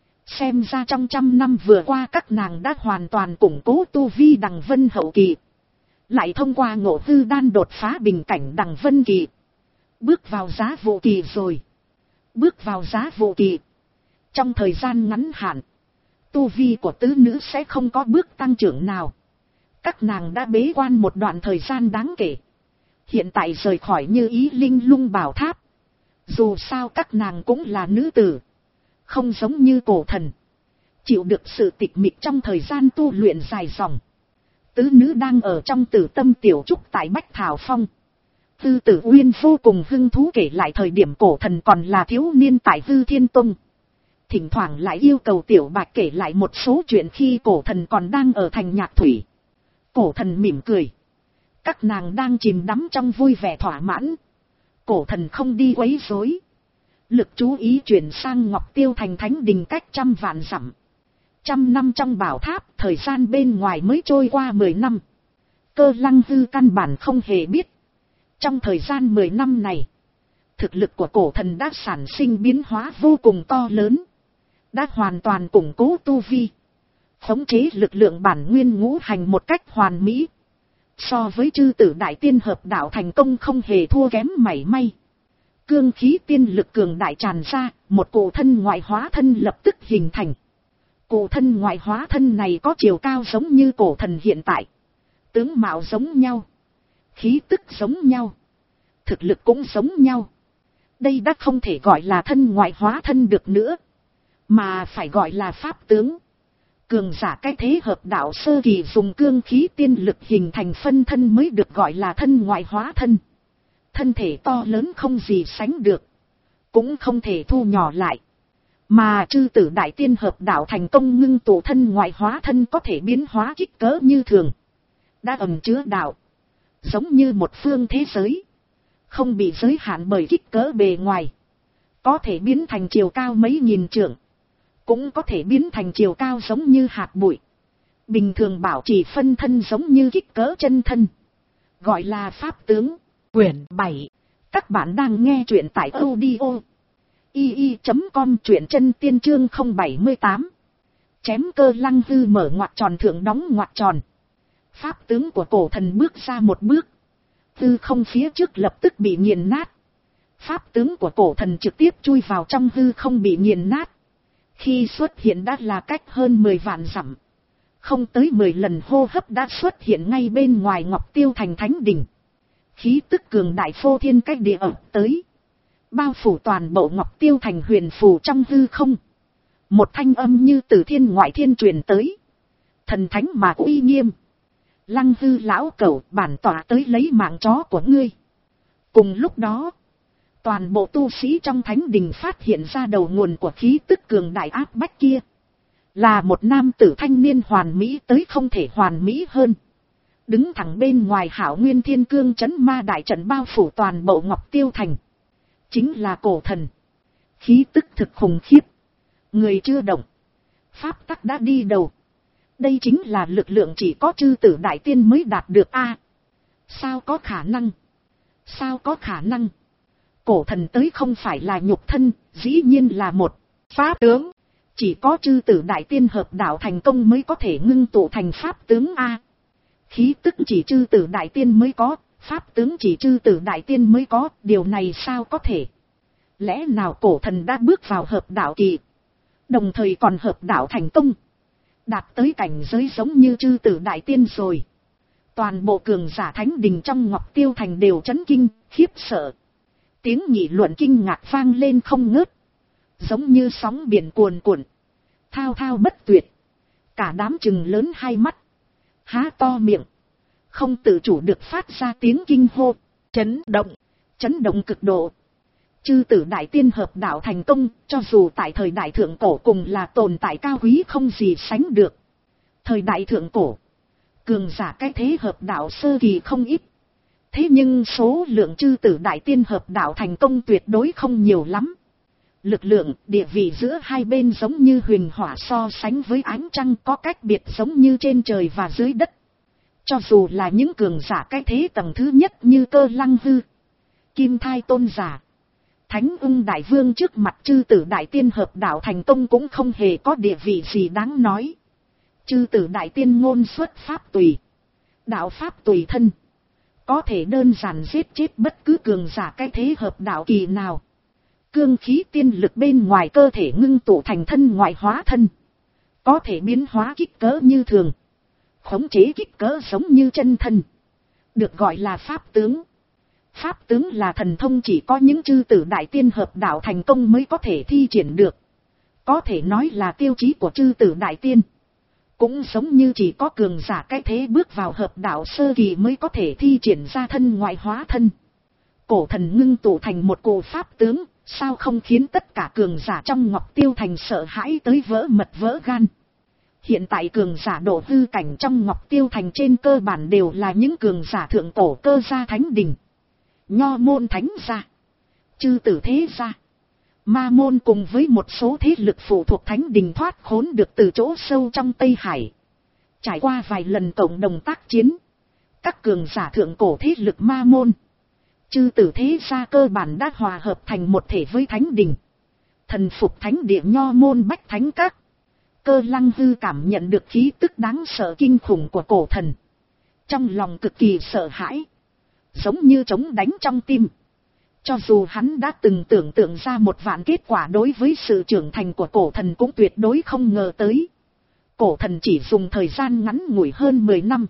Xem ra trong trăm năm vừa qua các nàng đã hoàn toàn củng cố tu vi đằng vân hậu kỳ. Lại thông qua ngộ hư đan đột phá bình cảnh đằng vân kỳ. Bước vào giá vô kỳ rồi. Bước vào giá vô kỳ. Trong thời gian ngắn hạn, tu vi của tứ nữ sẽ không có bước tăng trưởng nào. Các nàng đã bế quan một đoạn thời gian đáng kể. Hiện tại rời khỏi như ý linh lung bảo tháp. Dù sao các nàng cũng là nữ tử. Không giống như cổ thần. Chịu được sự tịch mịch trong thời gian tu luyện dài dòng. Tứ nữ đang ở trong tử tâm tiểu trúc tại Bách Thảo Phong. Tư Tử Uyên vô cùng hứng thú kể lại thời điểm cổ thần còn là thiếu niên tại Hư Thiên Tông. Thỉnh thoảng lại yêu cầu Tiểu Bạch kể lại một số chuyện khi cổ thần còn đang ở thành Nhạc Thủy. Cổ thần mỉm cười. Các nàng đang chìm đắm trong vui vẻ thỏa mãn. Cổ thần không đi quấy rối. Lực chú ý chuyển sang Ngọc Tiêu Thành Thánh Đình cách trăm vạn dặm. Trăm năm trong bảo tháp, thời gian bên ngoài mới trôi qua mười năm. Cơ Lăng Hư căn bản không hề biết. Trong thời gian mười năm này, thực lực của cổ thần đã sản sinh biến hóa vô cùng to lớn. Đã hoàn toàn củng cố tu vi. Khống chế lực lượng bản nguyên ngũ hành một cách hoàn mỹ. So với chư tử đại tiên hợp đạo thành công không hề thua kém mảy may. Cương khí tiên lực cường đại tràn ra, một cổ thân ngoại hóa thân lập tức hình thành. Cổ thân ngoại hóa thân này có chiều cao giống như cổ thần hiện tại. Tướng mạo giống nhau. Khí tức giống nhau. Thực lực cũng giống nhau. Đây đã không thể gọi là thân ngoại hóa thân được nữa. Mà phải gọi là pháp tướng. Cường giả cái thế hợp đạo sơ kỳ dùng cương khí tiên lực hình thành phân thân mới được gọi là thân ngoại hóa thân. Thân thể to lớn không gì sánh được. Cũng không thể thu nhỏ lại. Mà chư tử đại tiên hợp đạo thành công ngưng tụ thân ngoại hóa thân có thể biến hóa kích cỡ như thường. Đã ẩn chứa đạo. Giống như một phương thế giới. Không bị giới hạn bởi kích cỡ bề ngoài. Có thể biến thành chiều cao mấy nghìn trượng. Cũng có thể biến thành chiều cao giống như hạt bụi. Bình thường bảo trì phân thân giống như kích cỡ chân thân. Gọi là pháp tướng. Quyển bảy. Các bạn đang nghe truyện tại audio i i chấm com, truyện chân tiên chương không bảy tám. Chém Cơ Lăng Hư mở ngoặc tròn thượng đóng ngoặc tròn. Pháp tướng của cổ thần bước ra một bước. Hư không phía trước lập tức bị nghiền nát. Pháp tướng của cổ thần trực tiếp chui vào trong hư không bị nghiền nát. Khi xuất hiện đã là cách hơn mười vạn dặm. Không tới mười lần hô hấp đã xuất hiện ngay bên ngoài Ngọc Tiêu Thành Thánh Đình. Khí tức cường đại phô thiên cách địa ập tới. Bao phủ toàn bộ Ngọc Tiêu Thành huyền phù trong hư không. Một thanh âm như từ thiên ngoại thiên truyền tới. Thần thánh mà uy nghiêm. Lăng Hư lão cẩu, bản tỏa tới lấy mạng chó của ngươi. Cùng lúc đó, toàn bộ tu sĩ trong thánh đình phát hiện ra đầu nguồn của khí tức cường đại áp bách kia. Là một nam tử thanh niên hoàn mỹ tới không thể hoàn mỹ hơn. Đứng thẳng bên ngoài Hảo Nguyên Thiên Cương trấn ma đại trận bao phủ toàn bộ Ngọc Tiêu Thành. Chính là cổ thần. Khí tức thực khủng khiếp. Người chưa động. Pháp tắc đã đi đầu. Đây chính là lực lượng chỉ có chư tử đại tiên mới đạt được a. Sao có khả năng? Sao có khả năng? Cổ thần tới không phải là nhục thân, dĩ nhiên là một pháp tướng. Chỉ có chư tử đại tiên hợp đạo thành công mới có thể ngưng tụ thành pháp tướng a. Khí tức chỉ chư tử đại tiên mới có, pháp tướng chỉ chư tử đại tiên mới có, điều này sao có thể? Lẽ nào cổ thần đã bước vào hợp đạo kỳ, đồng thời còn hợp đạo thành công, đạt tới cảnh giới giống như chư tử đại tiên rồi? Toàn bộ cường giả thánh đình trong Ngọc Tiêu Thành đều chấn kinh, khiếp sợ. Tiếng nghị luận kinh ngạc vang lên không ngớt, giống như sóng biển cuồn cuộn, thao thao bất tuyệt. Cả đám chừng lớn hai mắt, há to miệng, không tự chủ được phát ra tiếng kinh hô, chấn động, chấn động cực độ. Chư tử đại tiên hợp đạo thành công, cho dù tại thời đại thượng cổ cùng là tồn tại cao quý không gì sánh được. Thời đại thượng cổ, cường giả cái thế hợp đạo sơ kỳ không ít. Thế nhưng số lượng chư tử đại tiên hợp đạo thành công tuyệt đối không nhiều lắm. Lực lượng, địa vị giữa hai bên giống như huyền hỏa so sánh với ánh trăng, có cách biệt giống như trên trời và dưới đất. Cho dù là những cường giả cái thế tầng thứ nhất như Cơ Lăng Hư, Kim Thai Tôn Giả, Thánh Ung Đại Vương trước mặt chư tử đại tiên hợp đạo thành công cũng không hề có địa vị gì đáng nói. Chư tử đại tiên ngôn xuất pháp tùy, đạo pháp tùy thân, có thể đơn giản giết chết bất cứ cường giả cái thế hợp đạo kỳ nào. Cương khí tiên lực bên ngoài cơ thể ngưng tụ thành thân ngoại hóa thân, có thể biến hóa kích cỡ như thường, khống chế kích cỡ giống như chân thân, được gọi là pháp tướng. Pháp tướng là thần thông chỉ có những chư tử đại tiên hợp đạo thành công mới có thể thi triển được, có thể nói là tiêu chí của chư tử đại tiên. Cũng giống như chỉ có cường giả cái thế bước vào hợp đạo sơ kỳ mới có thể thi triển ra thân ngoại hóa thân. Cổ thần ngưng tụ thành một cổ pháp tướng, sao không khiến tất cả cường giả trong Ngọc Tiêu Thành sợ hãi tới vỡ mật vỡ gan. Hiện tại cường giả độ hư cảnh trong Ngọc Tiêu Thành trên cơ bản đều là những cường giả thượng cổ Cơ gia thánh đình, Nho môn thánh gia, chư tử thế gia, Ma môn cùng với một số thế lực phụ thuộc thánh đình thoát khốn được từ chỗ sâu trong Tây Hải. Trải qua vài lần cộng đồng tác chiến, các cường giả thượng cổ thế lực Ma môn, chư tử thế gia cơ bản đã hòa hợp thành một thể với thánh đình, thần phục thánh địa Nho môn Bách Thánh Các. Cơ Lăng Hư cảm nhận được khí tức đáng sợ kinh khủng của cổ thần, trong lòng cực kỳ sợ hãi, giống như trống đánh trong tim. Cho dù hắn đã từng tưởng tượng ra một vạn kết quả đối với sự trưởng thành của cổ thần cũng tuyệt đối không ngờ tới. Cổ thần chỉ dùng thời gian ngắn ngủi hơn mười năm,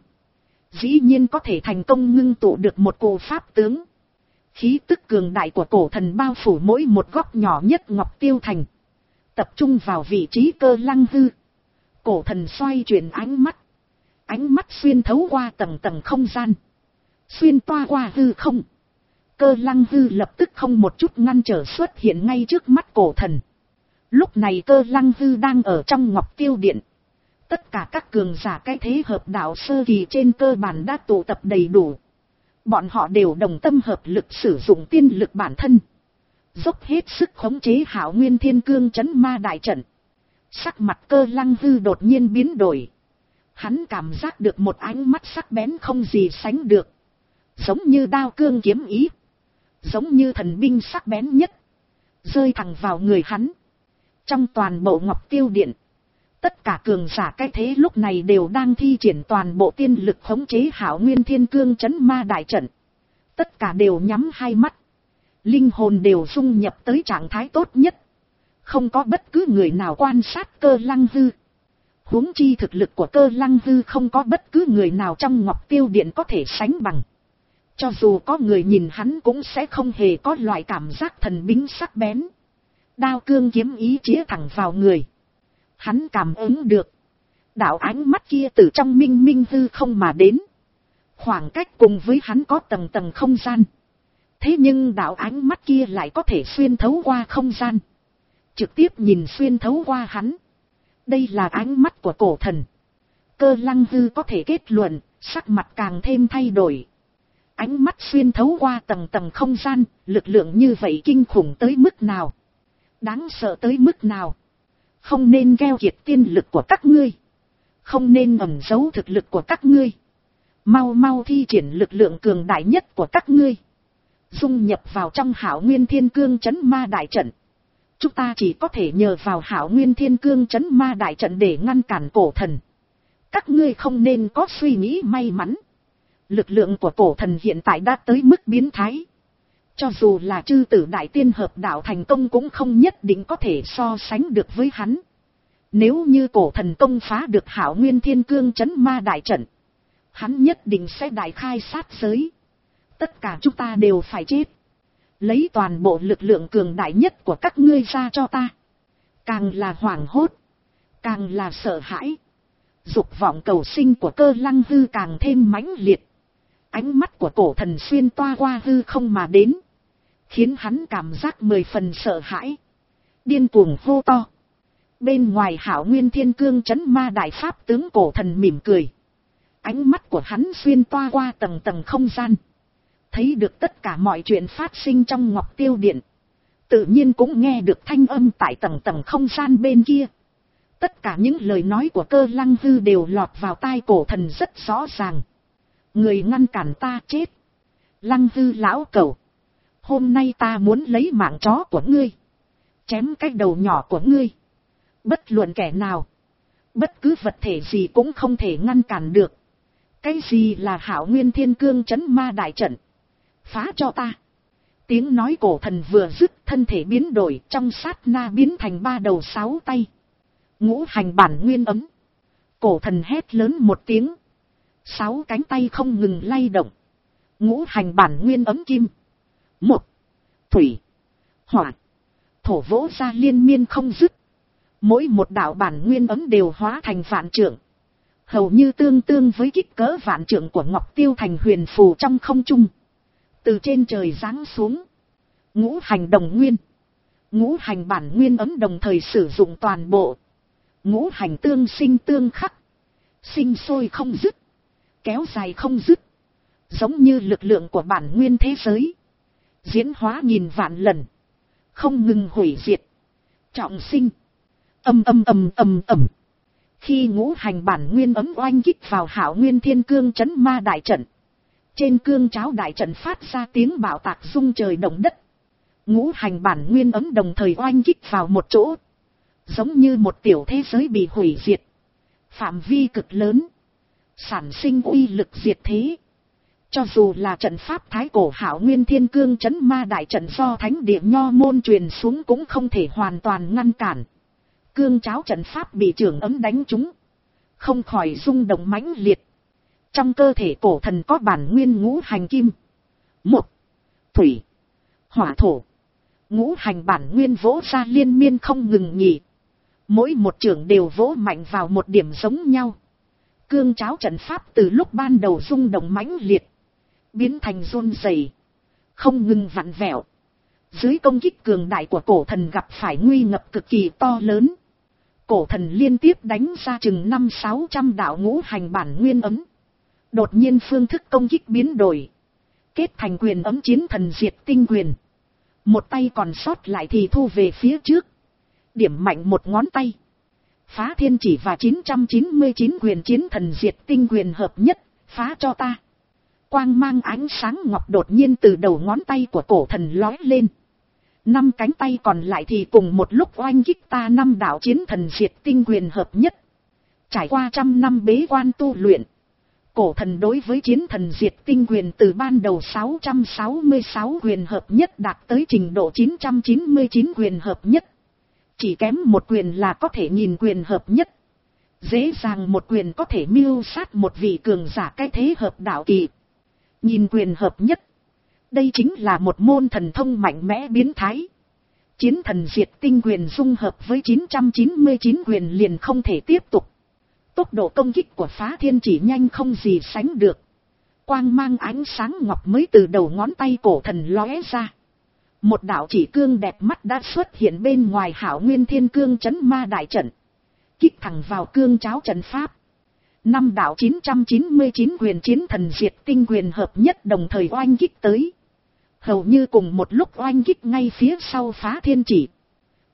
dĩ nhiên có thể thành công ngưng tụ được một cổ pháp tướng. Khí tức cường đại của cổ thần bao phủ mỗi một góc nhỏ nhất Ngọc Tiêu Thành, tập trung vào vị trí Cơ Lăng Hư. Cổ thần xoay chuyển ánh mắt, ánh mắt xuyên thấu qua tầng tầng không gian, xuyên toa qua hư không. Cơ Lăng Hư lập tức không một chút ngăn trở xuất hiện ngay trước mắt cổ thần. Lúc này Cơ Lăng Hư đang ở trong Ngọc Tiêu Điện. Tất cả các cường giả cái thế hợp đạo sơ kỳ trên cơ bản đã tụ tập đầy đủ. Bọn họ đều đồng tâm hợp lực sử dụng tiên lực bản thân, dốc hết sức khống chế Hạo Nguyên Thiên Cương Chấn Ma Đại Trận. Sắc mặt Cơ Lăng Hư đột nhiên biến đổi. Hắn cảm giác được một ánh mắt sắc bén không gì sánh được, giống như đao cương kiếm ý, giống như thần binh sắc bén nhất, rơi thẳng vào người hắn. Trong toàn bộ Ngọc Tiêu Điện, tất cả cường giả cái thế lúc này đều đang thi triển toàn bộ tiên lực khống chế Hạo Nguyên Thiên Cương Chấn Ma Đại Trận. Tất cả đều nhắm hai mắt, linh hồn đều dung nhập tới trạng thái tốt nhất. Không có bất cứ người nào quan sát Cơ Lăng Hư. Huống chi thực lực của Cơ Lăng Hư không có bất cứ người nào trong Ngọc Tiêu Điện có thể sánh bằng. Cho dù có người nhìn hắn cũng sẽ không hề có loại cảm giác thần binh sắc bén, đao cương kiếm ý chĩa thẳng vào người. Hắn cảm ứng được đạo ánh mắt kia từ trong minh minh hư không mà đến, khoảng cách cùng với hắn có tầng tầng không gian. Thế nhưng đạo ánh mắt kia lại có thể xuyên thấu qua không gian, trực tiếp nhìn xuyên thấu qua hắn. Đây là ánh mắt của cổ thần. Cơ Lăng Hư có thể kết luận, sắc mặt càng thêm thay đổi. Ánh mắt xuyên thấu qua tầng tầng không gian, lực lượng như vậy kinh khủng tới mức nào. Đáng sợ tới mức nào. Không nên keo kiệt tiên lực của các ngươi. Không nên ẩn giấu thực lực của các ngươi. Mau mau thi triển lực lượng cường đại nhất của các ngươi. Dung nhập vào trong Hạo Nguyên Thiên Cương Trấn Ma Đại Trận. Chúng ta chỉ có thể nhờ vào Hạo Nguyên Thiên Cương Trấn Ma Đại Trận để ngăn cản cổ thần. Các ngươi không nên có suy nghĩ may mắn. Lực lượng của cổ thần hiện tại đã tới mức biến thái. Cho dù là chư tử đại tiên hợp đạo thành công cũng không nhất định có thể so sánh được với hắn. Nếu như cổ thần công phá được Hạo Nguyên Thiên Cương Trấn Ma Đại Trận, hắn nhất định sẽ đại khai sát giới. Tất cả chúng ta đều phải chết. Lấy toàn bộ lực lượng cường đại nhất của các ngươi ra cho ta. Càng là hoảng hốt, càng là sợ hãi. Dục vọng cầu sinh của Cơ Lăng Hư càng thêm mãnh liệt. Ánh mắt của cổ thần xuyên toa qua hư không mà đến, khiến hắn cảm giác mười phần sợ hãi. Điên cuồng hô to. Bên ngoài Hạo Nguyên Thiên Cương Trấn Ma Đại Pháp tướng cổ thần mỉm cười. Ánh mắt của hắn xuyên toa qua tầng tầng không gian, thấy được tất cả mọi chuyện phát sinh trong Ngọc Tiêu Điện. Tự nhiên cũng nghe được thanh âm tại tầng tầng không gian bên kia. Tất cả những lời nói của Cơ Lăng Hư đều lọt vào tai cổ thần rất rõ ràng. Người ngăn cản ta chết. Lăng Hư lão cẩu, hôm nay ta muốn lấy mạng chó của ngươi, chém cái đầu nhỏ của ngươi. Bất luận kẻ nào, bất cứ vật thể gì cũng không thể ngăn cản được. Cái gì là Hạo Nguyên Thiên Cương Trấn Ma Đại Trận? Phá cho ta. Tiếng nói cổ thần vừa dứt, thân thể biến đổi, trong sát na biến thành ba đầu sáu tay. Ngũ hành bản nguyên ấm. Cổ thần hét lớn một tiếng. Sáu cánh tay không ngừng lay động. Ngũ hành bản nguyên ấm kim, một, thủy, hỏa, thổ vỗ ra liên miên không dứt. Mỗi một đạo bản nguyên ấm đều hóa thành vạn trượng, hầu như tương tương với kích cỡ vạn trượng của Ngọc Tiêu Thành huyền phù trong không trung. Từ trên trời giáng xuống. Ngũ hành đồng nguyên, ngũ hành bản nguyên ấm đồng thời sử dụng toàn bộ. Ngũ hành tương sinh tương khắc, sinh sôi không dứt, kéo dài không dứt. Giống như lực lượng của bản nguyên thế giới, diễn hóa nghìn vạn lần, không ngừng hủy diệt, trọng sinh. Âm âm âm âm âm. Khi ngũ hành bản nguyên ấm oanh kích vào Hạo Nguyên Thiên Cương Trấn Ma Đại Trận, trên cương cháo đại trận phát ra tiếng bạo tạc rung trời động đất. Ngũ hành bản nguyên ấm đồng thời oanh kích vào một chỗ, giống như một tiểu thế giới bị hủy diệt, phạm vi cực lớn, sản sinh uy lực diệt thế. Cho dù là trận pháp thái cổ Hạo Nguyên Thiên Cương Trấn Ma Đại Trận do thánh địa Nho môn truyền xuống cũng không thể hoàn toàn ngăn cản. Cương cháo trận pháp bị trường ấm đánh trúng, không khỏi rung động mãnh liệt. Trong cơ thể cổ thần có bản nguyên ngũ hành kim, một, thủy, hỏa thổ. Ngũ hành bản nguyên vỗ ra liên miên không ngừng nghỉ. Mỗi một trường đều vỗ mạnh vào một điểm giống nhau. Cương cháo trận pháp từ lúc ban đầu rung động mãnh liệt, biến thành run rẩy, không ngừng vặn vẹo. Dưới công kích cường đại của cổ thần gặp phải nguy ngập cực kỳ to lớn. Cổ thần liên tiếp đánh ra chừng năm sáu trăm đạo ngũ hành bản nguyên ấm. Đột nhiên phương thức công kích biến đổi, kết thành quyền ấm chiến thần diệt tinh quyền. Một tay còn sót lại thì thu về phía trước, điểm mạnh một ngón tay. Phá thiên chỉ và chín trăm chín mươi chín quyền chiến thần diệt tinh quyền hợp nhất, phá cho ta. Quang mang ánh sáng ngọc đột nhiên từ đầu ngón tay của cổ thần lói lên. Năm cánh tay còn lại thì cùng một lúc oanh kích ta năm đạo chiến thần diệt tinh quyền hợp nhất. Trải qua trăm năm bế quan tu luyện, cổ thần đối với chiến thần diệt tinh quyền từ ban đầu sáu trăm sáu mươi sáu quyền hợp nhất đạt tới trình độ chín trăm chín mươi chín quyền hợp nhất. Chỉ kém một quyền là có thể nhìn quyền hợp nhất. Dễ dàng một quyền có thể mưu sát một vị cường giả cái thế hợp đạo kỳ. Nhìn quyền hợp nhất, đây chính là một môn thần thông mạnh mẽ biến thái. Chiến thần diệt tinh quyền dung hợp với chín trăm chín mươi chín quyền liền không thể tiếp tục. Tốc độ công kích của phá thiên chỉ nhanh không gì sánh được. Quang mang ánh sáng ngọc mới từ đầu ngón tay cổ thần lóe ra. Một đạo chỉ cương đẹp mắt đã xuất hiện bên ngoài Hạo Nguyên Thiên Cương Trấn Ma Đại Trận, kích thẳng vào cương cháo trận pháp. Năm đạo chín trăm chín mươi chín quyền chiến thần diệt tinh quyền hợp nhất đồng thời oanh kích tới, hầu như cùng một lúc oanh kích ngay phía sau phá thiên chỉ.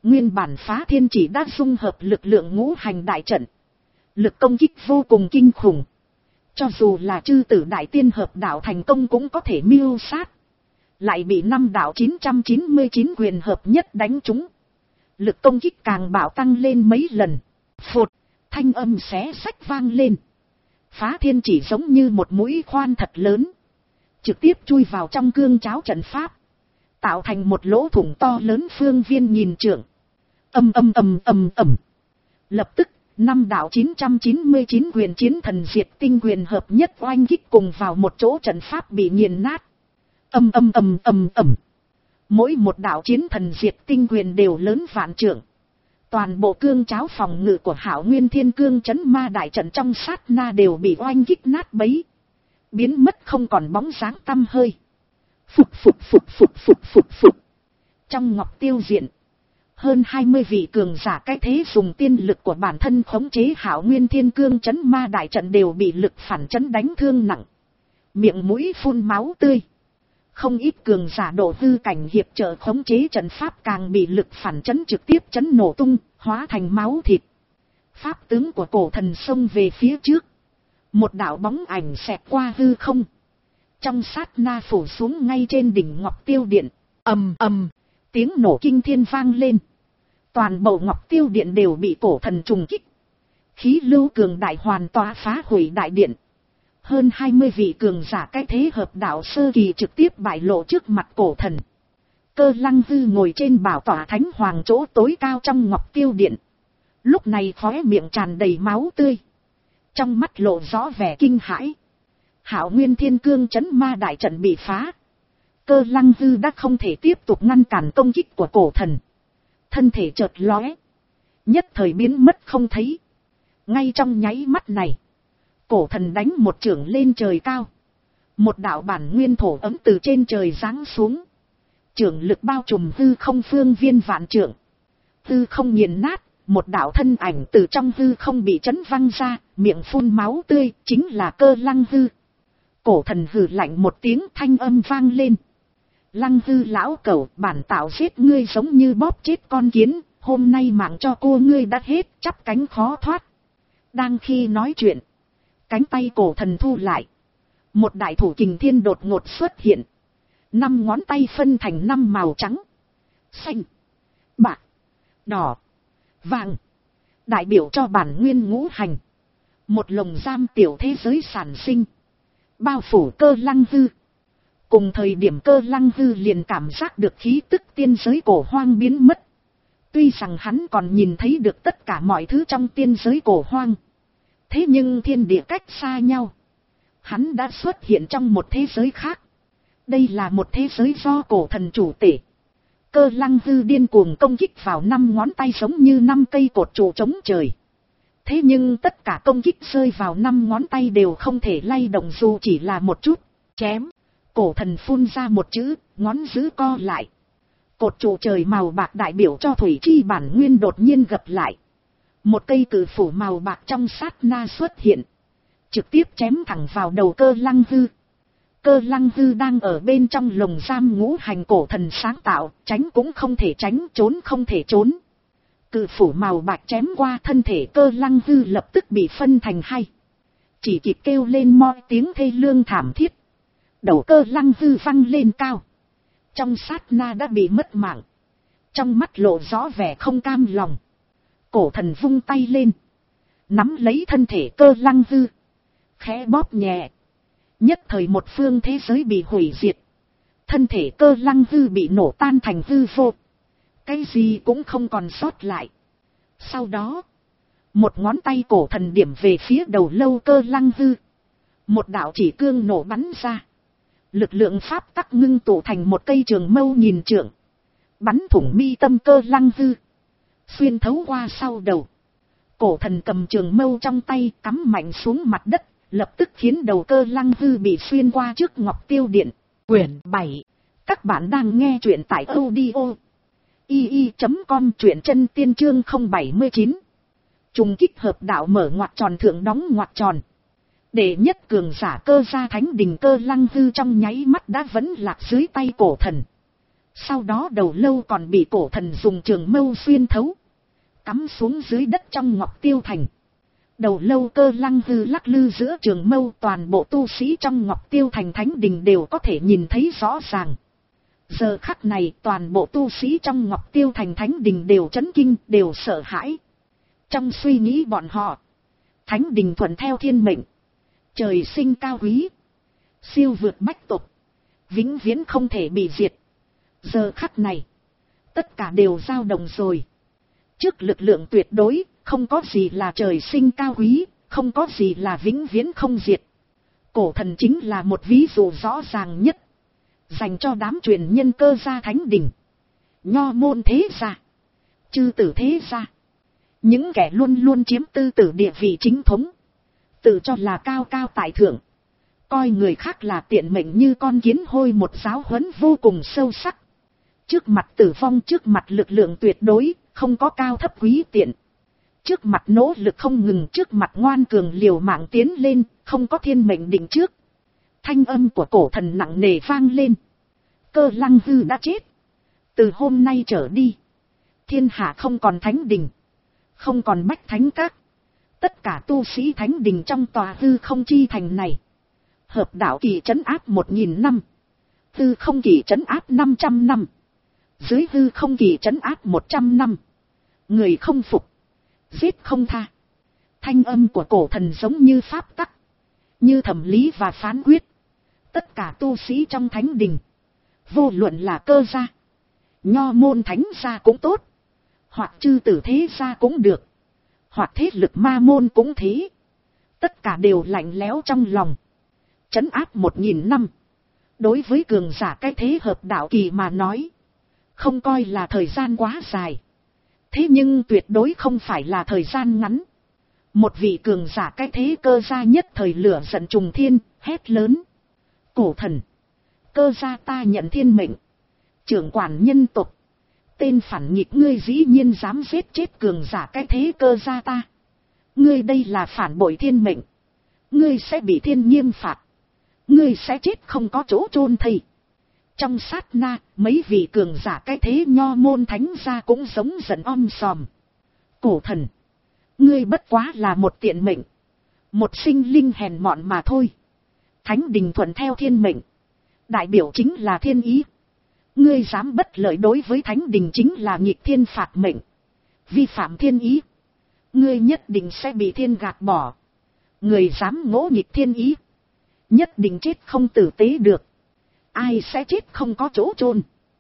Nguyên bản phá thiên chỉ đã dung hợp lực lượng ngũ hành đại trận. Lực công kích vô cùng kinh khủng. Cho dù là chư tử đại tiên hợp đạo thành công cũng có thể miêu sát. Lại bị năm đạo chín trăm chín mươi chín quyền hợp nhất đánh trúng. Lực công kích càng bạo tăng lên mấy lần. Phụt, thanh âm xé xách vang lên. Phá thiên chỉ giống như một mũi khoan thật lớn. Trực tiếp chui vào trong cương cháo trận pháp. Tạo thành một lỗ thủng to lớn phương viên nghìn trượng. Âm âm âm âm ầm. Lập tức, năm đạo chín trăm chín mươi chín quyền chiến thần diệt tinh quyền hợp nhất oanh kích cùng vào một chỗ trận pháp bị nghiền nát. Âm âm âm âm ầm. Mỗi một đạo chiến thần diệt tinh quyền đều lớn vạn trượng. Toàn bộ cương cháo phòng ngự của Hạo Nguyên Thiên Cương Chấn Ma đại trận trong sát na đều bị oanh kích nát bấy. Biến mất không còn bóng dáng tăm hơi. Phục phục phục phục phục phục phục. Trong ngọc tiêu diện, hơn hai mươi vị cường giả cái thế dùng tiên lực của bản thân khống chế Hạo Nguyên Thiên Cương Chấn Ma đại trận đều bị lực phản chấn đánh thương nặng. Miệng mũi phun máu tươi. Không ít cường giả độ hư cảnh hiệp trợ khống chế trận pháp càng bị lực phản chấn trực tiếp chấn nổ tung, hóa thành máu thịt. Pháp tướng của cổ thần xông về phía trước. Một đạo bóng ảnh xẹt qua hư không. Trong sát na phủ xuống ngay trên đỉnh ngọc tiêu điện. Ầm ầm, tiếng nổ kinh thiên vang lên. Toàn bộ ngọc tiêu điện đều bị cổ thần trùng kích. Khí lưu cường đại hoàn toàn phá hủy đại điện. Hơn hai mươi vị cường giả cái thế hợp đạo sơ kỳ trực tiếp bại lộ trước mặt cổ thần. Cơ Lăng Hư ngồi trên bảo tọa thánh hoàng chỗ tối cao trong ngọc tiêu điện. Lúc này khóe miệng tràn đầy máu tươi. Trong mắt lộ rõ vẻ kinh hãi. Hạo Nguyên Thiên Cương Chấn Ma đại trận bị phá. Cơ Lăng Hư đã không thể tiếp tục ngăn cản công kích của cổ thần. Thân thể chợt lóe. Nhất thời biến mất không thấy. Ngay trong nháy mắt này. Cổ thần đánh một chưởng lên trời cao. Một đạo bản nguyên thổ ấm từ trên trời giáng xuống. Chưởng lực bao trùm hư không phương viên vạn trượng. Hư không nghiền nát. Một đạo thân ảnh từ trong hư không bị chấn văng ra. Miệng phun máu tươi. Chính là Cơ Lăng Hư. Cổ thần hừ lạnh một tiếng thanh âm vang lên. Lăng Hư lão cẩu, bản tạo giết ngươi giống như bóp chết con kiến. Hôm nay mạng cho cô ngươi đã hết, chắp cánh khó thoát. Đang khi nói chuyện, cánh tay cổ thần thu lại. Một đại thủ kình thiên đột ngột xuất hiện. Năm ngón tay phân thành năm màu trắng, xanh, bạc, đỏ, vàng. Đại biểu cho bản nguyên ngũ hành. Một lồng giam tiểu thế giới sản sinh. Bao phủ Cơ Lăng Hư. Cùng thời điểm Cơ Lăng Hư liền cảm giác được khí tức tiên giới cổ hoang biến mất. Tuy rằng hắn còn nhìn thấy được tất cả mọi thứ trong tiên giới cổ hoang. Thế nhưng thiên địa cách xa nhau. Hắn đã xuất hiện trong một thế giới khác. Đây là một thế giới do cổ thần chủ tể. Cơ Lăng Hư điên cuồng công kích vào năm ngón tay giống như năm cây cột trụ chống trời. Thế nhưng tất cả công kích rơi vào năm ngón tay đều không thể lay động dù chỉ là một chút. Chém. Cổ thần phun ra một chữ, ngón giữ co lại. Cột trụ trời màu bạc đại biểu cho thủy chi bản nguyên đột nhiên gập lại. Một cây cử phủ màu bạc trong sát na xuất hiện. Trực tiếp chém thẳng vào đầu Cơ Lăng Hư. Cơ Lăng Hư đang ở bên trong lồng giam ngũ hành cổ thần sáng tạo, tránh cũng không thể tránh, trốn không thể trốn. Cự phủ màu bạc chém qua thân thể Cơ Lăng Hư lập tức bị phân thành hai. Chỉ kịp kêu lên moi tiếng thê lương thảm thiết. Đầu Cơ Lăng Hư văng lên cao. Trong sát na đã bị mất mạng. Trong mắt lộ rõ vẻ không cam lòng. Cổ thần vung tay lên. Nắm lấy thân thể Cơ Lăng Hư. Khẽ bóp nhẹ. Nhất thời một phương thế giới bị hủy diệt. Thân thể Cơ Lăng Hư bị nổ tan thành hư vô. Cái gì cũng không còn sót lại. Sau đó, một ngón tay cổ thần điểm về phía đầu lâu Cơ Lăng Hư. Một đạo chỉ cương nổ bắn ra. Lực lượng pháp tắc ngưng tụ thành một cây trường mâu nghìn trượng. Bắn thủng mi tâm Cơ Lăng Hư. Xuyên thấu qua sau đầu. Cổ thần cầm trường mâu trong tay cắm mạnh xuống mặt đất. Lập tức khiến đầu Cơ Lăng Hư bị xuyên qua trước ngọc tiêu điện. Quyển bảy. Các bạn đang nghe truyện tại audio i i chấm com, truyện chân tiên chương không bảy chín. Trùng kích hợp đạo mở ngoặc tròn thượng đóng ngoặc tròn. Đệ nhất cường giả Cơ gia thánh đình Cơ Lăng Hư trong nháy mắt đã vẫn lạc dưới tay cổ thần. Sau đó đầu lâu còn bị cổ thần dùng trường mâu xuyên thấu, cắm xuống dưới đất trong Ngọc Tiêu Thành. Đầu lâu cơ lăng hư lắc lư giữa trường mâu, toàn bộ tu sĩ trong Ngọc Tiêu Thành thánh đình đều có thể nhìn thấy rõ ràng. Giờ khắc này toàn bộ tu sĩ trong Ngọc Tiêu Thành thánh đình đều chấn kinh, đều sợ hãi. Trong suy nghĩ bọn họ, thánh đình thuận theo thiên mệnh, trời sinh cao quý, siêu vượt bách tục, vĩnh viễn không thể bị diệt. Giờ khắc này, tất cả đều dao động rồi. Trước lực lượng tuyệt đối, không có gì là trời sinh cao quý, không có gì là vĩnh viễn không diệt. Cổ thần chính là một ví dụ rõ ràng nhất, dành cho đám truyền nhân Cơ gia thánh đình, Nho môn thế gia, chư tử thế gia. Những kẻ luôn luôn chiếm tư tử địa vị chính thống, tự cho là cao cao tại thượng, coi người khác là tiện mệnh như con kiến hôi, một giáo huấn vô cùng sâu sắc. Trước mặt tử vong, trước mặt lực lượng tuyệt đối, không có cao thấp quý tiện. Trước mặt nỗ lực không ngừng, trước mặt ngoan cường liều mạng tiến lên, không có thiên mệnh định trước. Thanh âm của cổ thần nặng nề vang lên. Cơ lăng hư đã chết. Từ hôm nay trở đi, thiên hạ không còn thánh đình, không còn bách thánh các. Tất cả tu sĩ thánh đình trong tòa hư không chi thành này, hợp đạo kỳ trấn áp một nghìn năm, hư không kỳ trấn áp năm trăm năm, dưới hư không kỳ trấn áp một trăm năm. Người không phục, giết không tha. Thanh âm của cổ thần giống như pháp tắc, như thẩm lý và phán quyết. Tất cả tu sĩ trong thánh đình, vô luận là Cơ gia, Nho môn thánh gia cũng tốt, hoặc chư tử thế gia cũng được, hoặc thế lực ma môn cũng thế, tất cả đều lạnh lẽo trong lòng. Trấn áp một nghìn năm, đối với cường giả cái thế hợp đạo kỳ mà nói, không coi là thời gian quá dài. Thế nhưng tuyệt đối không phải là thời gian ngắn. Một vị cường giả cái thế Cơ gia nhất thời lửa giận trùng thiên, hét lớn: cổ thần, Cơ gia ta nhận thiên mệnh, trưởng quản nhân tộc, tên phản nghịch ngươi dĩ nhiên dám giết chết cường giả cái thế Cơ gia ta. Ngươi đây là phản bội thiên mệnh, ngươi sẽ bị thiên nghiêm phạt, ngươi sẽ chết không có chỗ chôn thây. Trong sát na, mấy vị cường giả cái thế Nho môn thánh gia cũng giống giận om sòm. Cổ thần, ngươi bất quá là một tiện mệnh, một sinh linh hèn mọn mà thôi. Thánh đình thuận theo thiên mệnh, đại biểu chính là thiên ý. Ngươi dám bất lợi đối với thánh đình chính là nghịch thiên phạt mệnh, vi phạm thiên ý. Ngươi nhất định sẽ bị thiên gạt bỏ. Người dám ngỗ nghịch thiên ý, nhất định chết không tử tế được. Ai sẽ chết không có chỗ chôn,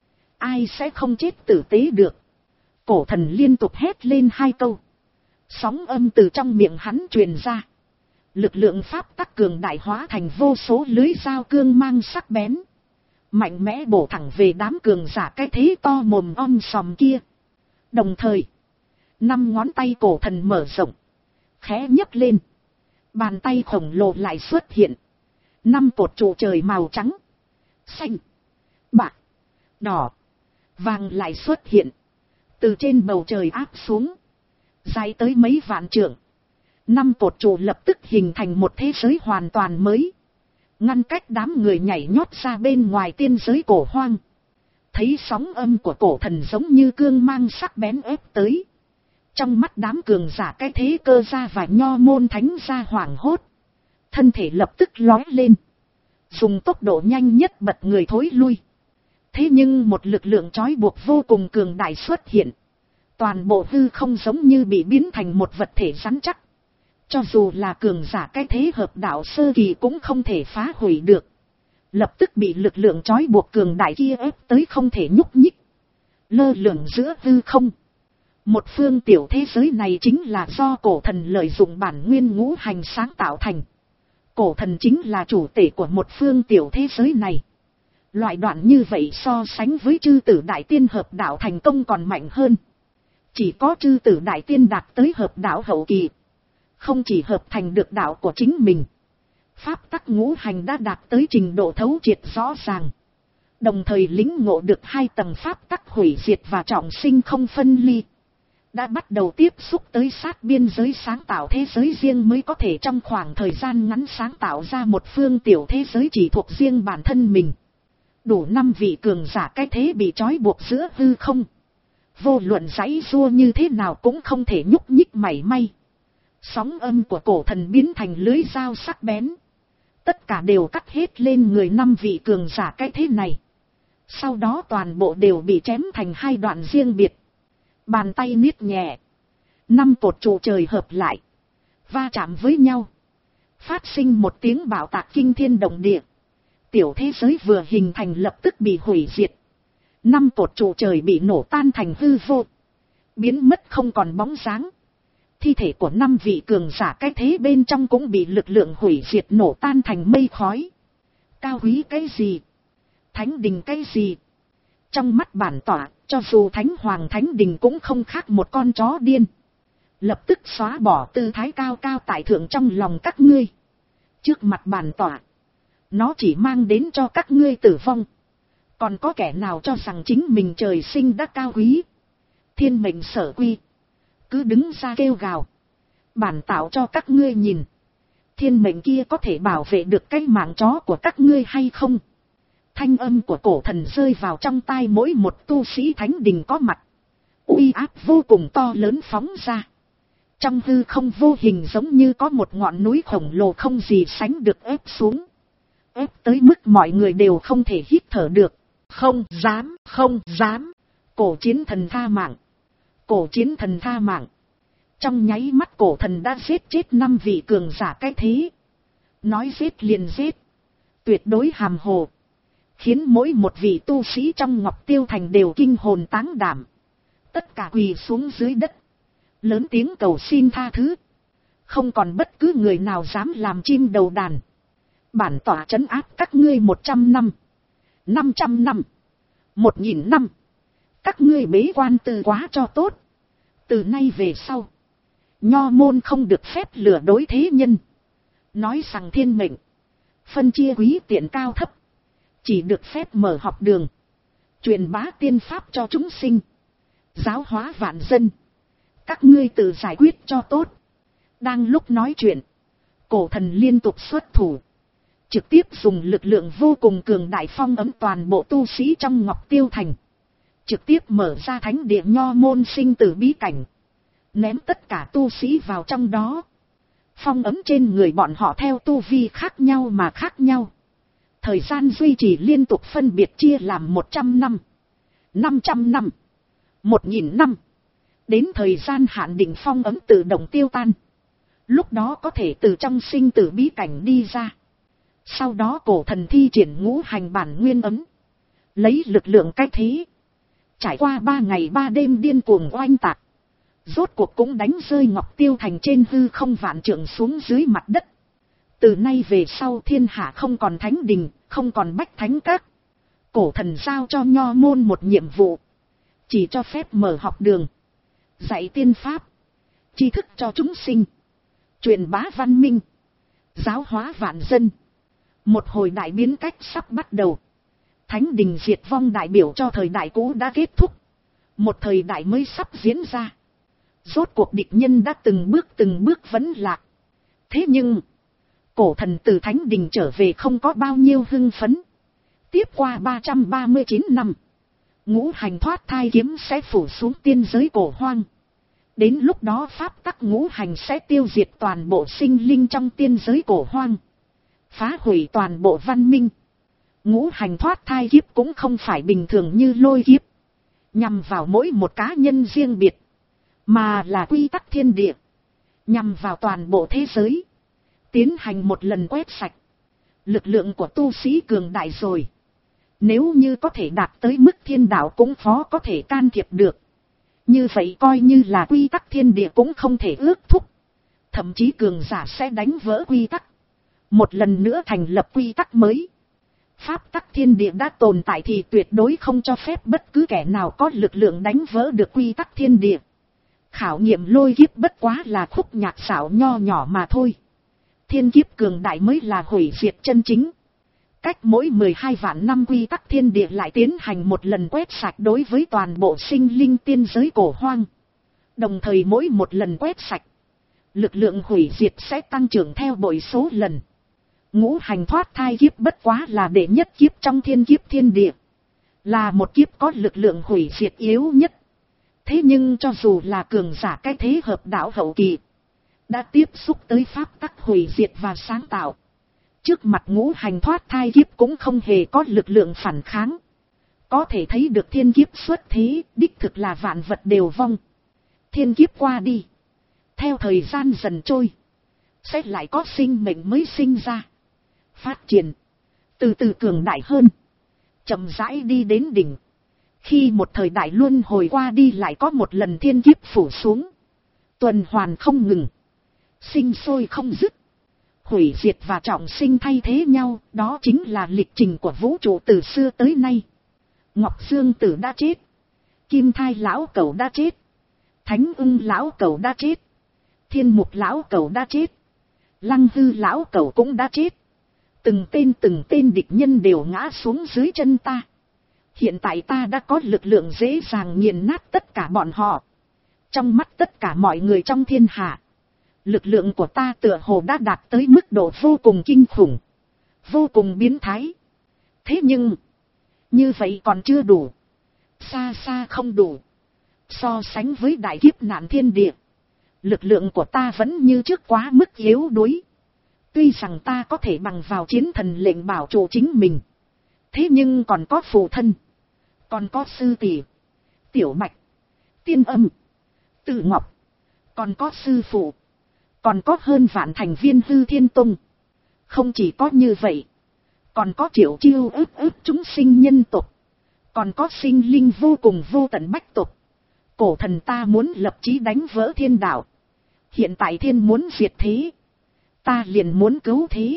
ai sẽ không chết tử tế được. Cổ thần liên tục hét lên hai câu, sóng âm từ trong miệng hắn truyền ra. Lực lượng pháp tắc cường đại hóa thành vô số lưới dao cương mang sắc bén, mạnh mẽ bổ thẳng về đám cường giả cái thế to mồm om sòm kia. Đồng thời, năm ngón tay cổ thần mở rộng, khẽ nhấc lên, bàn tay khổng lồ lại xuất hiện. Năm cột trụ trời màu trắng, xanh, bạc, đỏ, vàng lại xuất hiện, từ trên bầu trời áp xuống, dài tới mấy vạn trượng. Năm cột trụ lập tức hình thành một thế giới hoàn toàn mới, ngăn cách đám người nhảy nhót ra bên ngoài tiên giới cổ hoang. Thấy sóng âm của cổ thần giống như cương mang sắc bén ép tới, trong mắt đám cường giả cái thế Cơ gia và Nho môn thánh gia hoảng hốt, thân thể lập tức lói lên, dùng tốc độ nhanh nhất bật người thối lui. Thế nhưng một lực lượng trói buộc vô cùng cường đại xuất hiện, toàn bộ hư không giống như bị biến thành một vật thể rắn chắc. Cho dù là cường giả cái thế hợp đạo sơ kỳ cũng không thể phá hủy được, lập tức bị lực lượng trói buộc cường đại kia ép tới không thể nhúc nhích, lơ lửng giữa hư không. Một phương tiểu thế giới này chính là do cổ thần lợi dụng bản nguyên ngũ hành sáng tạo thành. Cổ thần chính là chủ tể của một phương tiểu thế giới này. Loại đoạn như vậy so sánh với chư tử đại tiên hợp đạo thành công còn mạnh hơn. Chỉ có chư tử đại tiên đạt tới hợp đạo hậu kỳ, không chỉ hợp thành được đạo của chính mình, pháp tắc ngũ hành đã đạt tới trình độ thấu triệt rõ ràng, đồng thời lĩnh ngộ được hai tầng pháp tắc hủy diệt và trọng sinh không phân ly, đã bắt đầu tiếp xúc tới sát biên giới sáng tạo thế giới riêng, mới có thể trong khoảng thời gian ngắn sáng tạo ra một phương tiểu thế giới chỉ thuộc riêng bản thân mình. Đủ năm vị cường giả cái thế bị trói buộc giữa hư không. Vô luận giãy giụa như thế nào cũng không thể nhúc nhích mảy may. Sóng âm của cổ thần biến thành lưới dao sắc bén. Tất cả đều cắt hết lên người năm vị cường giả cái thế này. Sau đó toàn bộ đều bị chém thành hai đoạn riêng biệt. Bàn tay niết nhẹ. Năm cột trụ trời hợp lại. Va chạm với nhau. Phát sinh một tiếng bạo tạc kinh thiên động địa. Tiểu thế giới vừa hình thành lập tức bị hủy diệt. Năm cột trụ trời bị nổ tan thành hư vô. Biến mất không còn bóng dáng. Thi thể của năm vị cường giả cái thế bên trong cũng bị lực lượng hủy diệt nổ tan thành mây khói. Cao quý cái gì? Thánh đình cái gì? Trong mắt bản tỏa, cho dù thánh hoàng thánh đình cũng không khác một con chó điên. Lập tức xóa bỏ tư thái cao cao tại thượng trong lòng các ngươi. Trước mặt bản tỏa, nó chỉ mang đến cho các ngươi tử vong. Còn có kẻ nào cho rằng chính mình trời sinh đã cao quý? Thiên mệnh sở quy. Cứ đứng ra kêu gào. Bản tạo cho các ngươi nhìn. Thiên mệnh kia có thể bảo vệ được cái mạng chó của các ngươi hay không? Thanh âm của cổ thần rơi vào trong tai mỗi một tu sĩ thánh đình có mặt. Uy áp vô cùng to lớn phóng ra. Trong hư không vô hình giống như có một ngọn núi khổng lồ không gì sánh được ép xuống. Ép tới mức mọi người đều không thể hít thở được. Không dám, không dám. Cổ chiến thần tha mạng. Cổ chiến thần tha mạng. Trong nháy mắt cổ thần đã giết chết năm vị cường giả cái thế. Nói giết liền giết. Tuyệt đối hàm hồ. Khiến mỗi một vị tu sĩ trong Ngọc Tiêu Thành đều kinh hồn táng đảm. Tất cả quỳ xuống dưới đất. Lớn tiếng cầu xin tha thứ. Không còn bất cứ người nào dám làm chim đầu đàn. Bản tỏa trấn áp các ngươi một trăm năm. Năm trăm năm. Một nghìn năm. Các ngươi bế quan tư quá cho tốt. Từ nay về sau. Nho môn không được phép lừa đối thế nhân. Nói rằng thiên mệnh. Phân chia quý tiện cao thấp. Chỉ được phép mở học đường. Truyền bá tiên pháp cho chúng sinh. Giáo hóa vạn dân. Các ngươi tự giải quyết cho tốt. Đang lúc nói chuyện. Cổ thần liên tục xuất thủ. Trực tiếp dùng lực lượng vô cùng cường đại phong ấm toàn bộ tu sĩ trong Ngọc Tiêu Thành. Trực tiếp mở ra thánh địa nho môn sinh tử bí cảnh. Ném tất cả tu sĩ vào trong đó. Phong ấm trên người bọn họ theo tu vi khác nhau mà khác nhau. Thời gian duy trì liên tục phân biệt chia làm một trăm năm. Năm trăm năm. Một nghìn năm. Đến thời gian hạn định phong ấm tự động tiêu tan. Lúc đó có thể từ trong sinh tử bí cảnh đi ra. Sau đó cổ thần thi triển ngũ hành bản nguyên ấm. Lấy lực lượng cách thế. Trải qua ba ngày ba đêm điên cuồng oanh tạc. Rốt cuộc cũng đánh rơi Ngọc Tiêu Thành trên hư không vạn trượng xuống dưới mặt đất. Từ nay về sau thiên hạ không còn thánh đình, không còn bách thánh các. Cổ thần giao cho nho môn một nhiệm vụ. Chỉ cho phép mở học đường. Dạy tiên pháp. Tri thức cho chúng sinh. Truyền bá văn minh. Giáo hóa vạn dân. Một hồi đại biến cách sắp bắt đầu. Thánh đình diệt vong đại biểu cho thời đại cũ đã kết thúc. Một thời đại mới sắp diễn ra. Rốt cuộc địch nhân đã từng bước từng bước vẫn lạc. Thế nhưng, cổ thần từ thánh đình trở về không có bao nhiêu hưng phấn. Tiếp qua ba trăm ba mươi chín năm, ngũ hành thoát thai kiếm sẽ phủ xuống tiên giới cổ hoang. Đến lúc đó pháp tắc ngũ hành sẽ tiêu diệt toàn bộ sinh linh trong tiên giới cổ hoang. Phá hủy toàn bộ văn minh. Ngũ hành thoát thai kiếp cũng không phải bình thường như lôi kiếp. Nhằm vào mỗi một cá nhân riêng biệt. Mà là quy tắc thiên địa. Nhằm vào toàn bộ thế giới. Tiến hành một lần quét sạch. Lực lượng của tu sĩ cường đại rồi. Nếu như có thể đạt tới mức thiên đạo cũng khó có thể can thiệp được. Như vậy coi như là quy tắc thiên địa cũng không thể ước thúc. Thậm chí cường giả sẽ đánh vỡ quy tắc. Một lần nữa thành lập quy tắc mới. Pháp tắc thiên địa đã tồn tại thì tuyệt đối không cho phép bất cứ kẻ nào có lực lượng đánh vỡ được quy tắc thiên địa. Khảo nghiệm lôi kiếp bất quá là khúc nhạc xảo nho nhỏ mà thôi. Thiên kiếp cường đại mới là hủy diệt chân chính. Cách mỗi mười hai vạn năm quy tắc thiên địa lại tiến hành một lần quét sạch đối với toàn bộ sinh linh tiên giới cổ hoang. Đồng thời mỗi một lần quét sạch, lực lượng hủy diệt sẽ tăng trưởng theo bội số lần. Ngũ hành thoát thai kiếp bất quá là đệ nhất kiếp trong thiên kiếp thiên địa. Là một kiếp có lực lượng hủy diệt yếu nhất. Thế nhưng cho dù là cường giả cái thế hợp đạo hậu kỳ, đã tiếp xúc tới pháp tắc hủy diệt và sáng tạo, trước mặt ngũ hành thoát thai kiếp cũng không hề có lực lượng phản kháng. Có thể thấy được thiên kiếp xuất thế, đích thực là vạn vật đều vong. Thiên kiếp qua đi, theo thời gian dần trôi, sẽ lại có sinh mệnh mới sinh ra, phát triển, từ từ cường đại hơn, chậm rãi đi đến đỉnh. Khi một thời đại luân hồi qua đi, lại có một lần thiên kiếp phủ xuống, tuần hoàn không ngừng, sinh sôi không dứt, hủy diệt và trọng sinh thay thế nhau. Đó chính là lịch trình của vũ trụ từ xưa tới nay. Ngọc Dương Tử đã chết, Kim Thai lão cẩu đã chết, Thánh Ưng lão cẩu đã chết, Thiên Mục lão cẩu đã chết, Lăng Hư lão cẩu cũng đã chết. Từng tên từng tên địch nhân đều ngã xuống dưới chân ta. Hiện tại ta đã có lực lượng dễ dàng nghiền nát tất cả bọn họ. Trong mắt tất cả mọi người trong thiên hạ, lực lượng của ta tựa hồ đã đạt tới mức độ vô cùng kinh khủng, vô cùng biến thái. Thế nhưng, như vậy còn chưa đủ. Xa xa không đủ. So sánh với đại kiếp nạn thiên địa, lực lượng của ta vẫn như trước quá mức yếu đuối. Tuy rằng ta có thể bằng vào chiến thần lệnh bảo trụ chính mình, thế nhưng còn có phụ thân, còn có sư tỷ, Tiểu Bạch, Tiên Âm, Tử Ngọc, còn có sư phụ, còn có hơn vạn thành viên Hư Thiên Tông. Không chỉ có như vậy, còn có triệu chiêu ức ức chúng sinh nhân tộc, còn có sinh linh vô cùng vô tận bách tộc. Cổ thần ta muốn lập chí đánh vỡ thiên đạo. Hiện tại thiên muốn diệt thế, ta liền muốn cứu thế.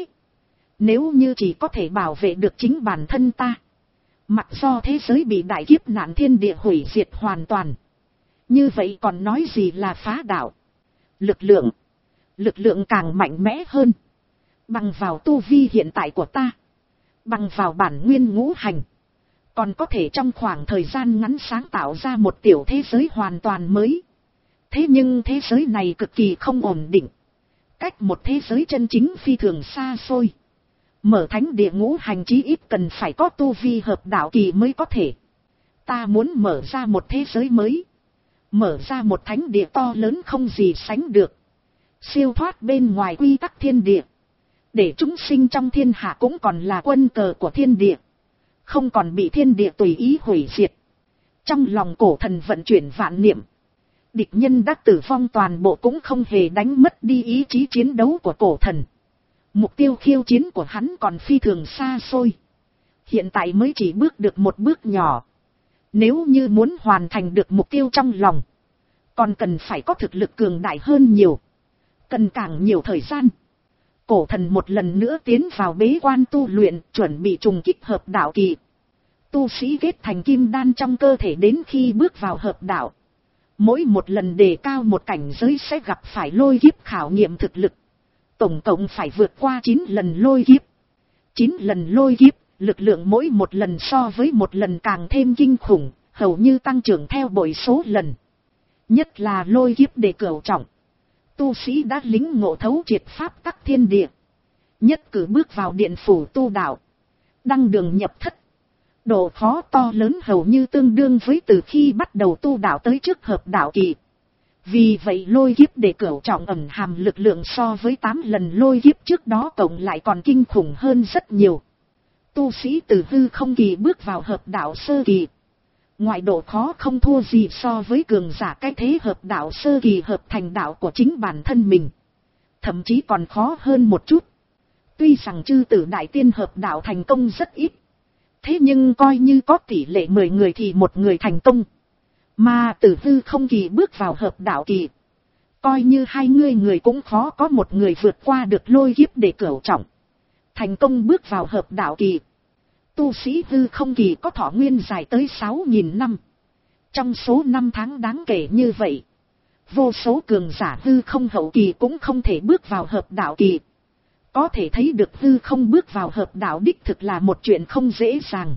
Nếu như chỉ có thể bảo vệ được chính bản thân ta, mặc do thế giới bị đại kiếp nạn thiên địa hủy diệt hoàn toàn, như vậy còn nói gì là phá đạo. Lực lượng, lực lượng càng mạnh mẽ hơn. Bằng vào tu vi hiện tại của ta, bằng vào bản nguyên ngũ hành, còn có thể trong khoảng thời gian ngắn sáng tạo ra một tiểu thế giới hoàn toàn mới. Thế nhưng thế giới này cực kỳ không ổn định, cách một thế giới chân chính phi thường xa xôi. Mở thánh địa ngũ hành chí ít cần phải có tu vi hợp đạo kỳ mới có thể. Ta muốn mở ra một thế giới mới, mở ra một thánh địa to lớn không gì sánh được, siêu thoát bên ngoài quy tắc thiên địa, để chúng sinh trong thiên hạ cũng còn là quân cờ của thiên địa, không còn bị thiên địa tùy ý hủy diệt. Trong lòng cổ thần vận chuyển vạn niệm, địch nhân đã tử vong toàn bộ cũng không hề đánh mất đi ý chí chiến đấu của cổ thần. Mục tiêu khiêu chiến của hắn còn phi thường xa xôi, hiện tại mới chỉ bước được một bước nhỏ. Nếu như muốn hoàn thành được mục tiêu trong lòng, còn cần phải có thực lực cường đại hơn nhiều, cần càng nhiều thời gian. Cổ thần một lần nữa tiến vào bế quan tu luyện, chuẩn bị trùng kích hợp đạo kỳ. Tu sĩ kết thành kim đan trong cơ thể đến khi bước vào hợp đạo, mỗi một lần đề cao một cảnh giới sẽ gặp phải lôi kiếp khảo nghiệm thực lực. Tổng cộng phải vượt qua chín lần lôi kiếp. chín lần lôi kiếp, lực lượng mỗi một lần so với một lần càng thêm kinh khủng, hầu như tăng trưởng theo bội số lần. Nhất là lôi kiếp đề cửu trọng, tu sĩ đã lính ngộ thấu triệt pháp tắc thiên địa, nhất cử bước vào điện phủ tu đạo, đăng đường nhập thất. Độ khó to lớn hầu như tương đương với từ khi bắt đầu tu đạo tới trước hợp đạo kỳ. Vì vậy lôi kiếp đề cửu trọng ẩn hàm lực lượng so với tám lần lôi kiếp trước đó cộng lại còn kinh khủng hơn rất nhiều. Tu sĩ từ hư không kỳ bước vào hợp đạo sơ kỳ, ngoại độ khó không thua gì so với cường giả cái thế hợp đạo sơ kỳ hợp thành đạo của chính bản thân mình, thậm chí còn khó hơn một chút. Tuy rằng chư tử đại tiên hợp đạo thành công rất ít, thế nhưng coi như có tỷ lệ mười người thì một người thành công. Mà từ hư không kỳ bước vào hợp đạo kỳ, coi như hai mươi người cũng khó có một người vượt qua được lôi kiếp để cửu trọng, thành công bước vào hợp đạo kỳ. Tu sĩ hư không kỳ có thọ nguyên dài tới sáu nghìn năm. Trong số năm tháng đáng kể như vậy, vô số cường giả hư không hậu kỳ cũng không thể bước vào hợp đạo kỳ. Có thể thấy được hư không bước vào hợp đạo đích thực là một chuyện không dễ dàng.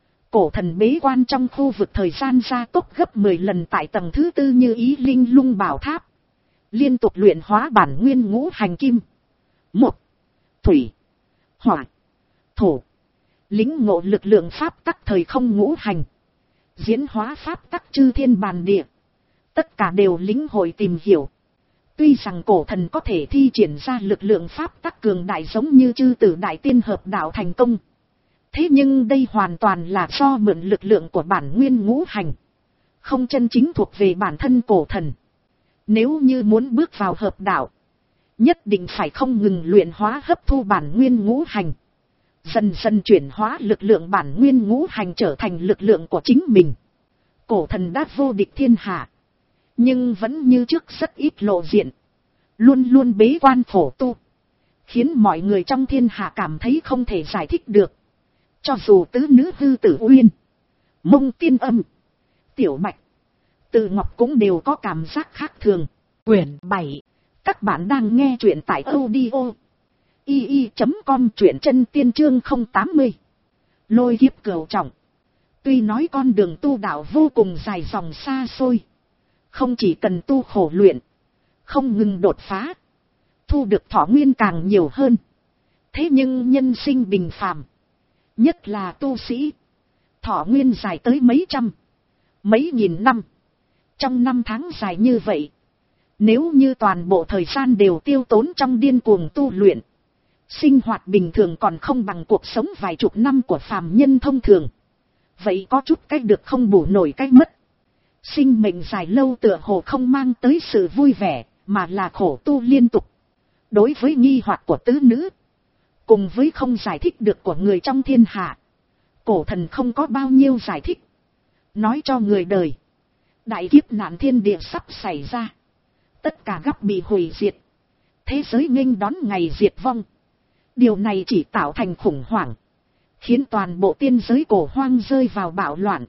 Cổ thần bế quan trong khu vực thời gian gia tốc gấp mười lần tại tầng thứ tư như ý linh lung bảo tháp. Liên tục luyện hóa bản nguyên ngũ hành kim, mộc, thủy, hỏa, thổ, lĩnh ngộ lực lượng pháp tắc thời không ngũ hành, diễn hóa pháp tắc chư thiên bàn địa, tất cả đều lĩnh hội tìm hiểu. Tuy rằng cổ thần có thể thi triển ra lực lượng pháp tắc cường đại giống như chư tử đại tiên hợp đạo thành công, thế nhưng đây hoàn toàn là do mượn lực lượng của bản nguyên ngũ hành, không chân chính thuộc về bản thân cổ thần. Nếu như muốn bước vào hợp đạo, nhất định phải không ngừng luyện hóa hấp thu bản nguyên ngũ hành, dần dần chuyển hóa lực lượng bản nguyên ngũ hành trở thành lực lượng của chính mình. Cổ thần đã vô địch thiên hạ, nhưng vẫn như trước rất ít lộ diện, luôn luôn bế quan phổ tu, khiến mọi người trong thiên hạ cảm thấy không thể giải thích được. Cho dù tứ nữ hư tử uyên, Mông Tiên Âm, Tiểu Bạch, Từ Ngọc cũng đều có cảm giác khác thường. Quyển bảy. Các bạn đang nghe truyện tại audio i i chấm com, truyện chân tiên chương không tám mươi. Lôi kiếp cửu trọng. Tuy nói con đường tu đạo vô cùng dài dòng xa xôi, không chỉ cần tu khổ luyện, không ngừng đột phá, thu được thọ nguyên càng nhiều hơn. Thế nhưng nhân sinh bình phàm, nhất là tu sĩ, thọ nguyên dài tới mấy trăm, mấy nghìn năm. Trong năm tháng dài như vậy, nếu như toàn bộ thời gian đều tiêu tốn trong điên cuồng tu luyện, sinh hoạt bình thường còn không bằng cuộc sống vài chục năm của phàm nhân thông thường. Vậy có chút cách được không bù nổi cách mất. Sinh mệnh dài lâu tựa hồ không mang tới sự vui vẻ, mà là khổ tu liên tục. Đối với nghi hoặc của tứ nữ, cùng với không giải thích được của người trong thiên hạ, cổ thần không có bao nhiêu giải thích. Nói cho người đời, đại kiếp nạn thiên địa sắp xảy ra, tất cả góc bị hủy diệt, thế giới nghênh đón ngày diệt vong. Điều này chỉ tạo thành khủng hoảng, khiến toàn bộ tiên giới cổ hoang rơi vào bạo loạn.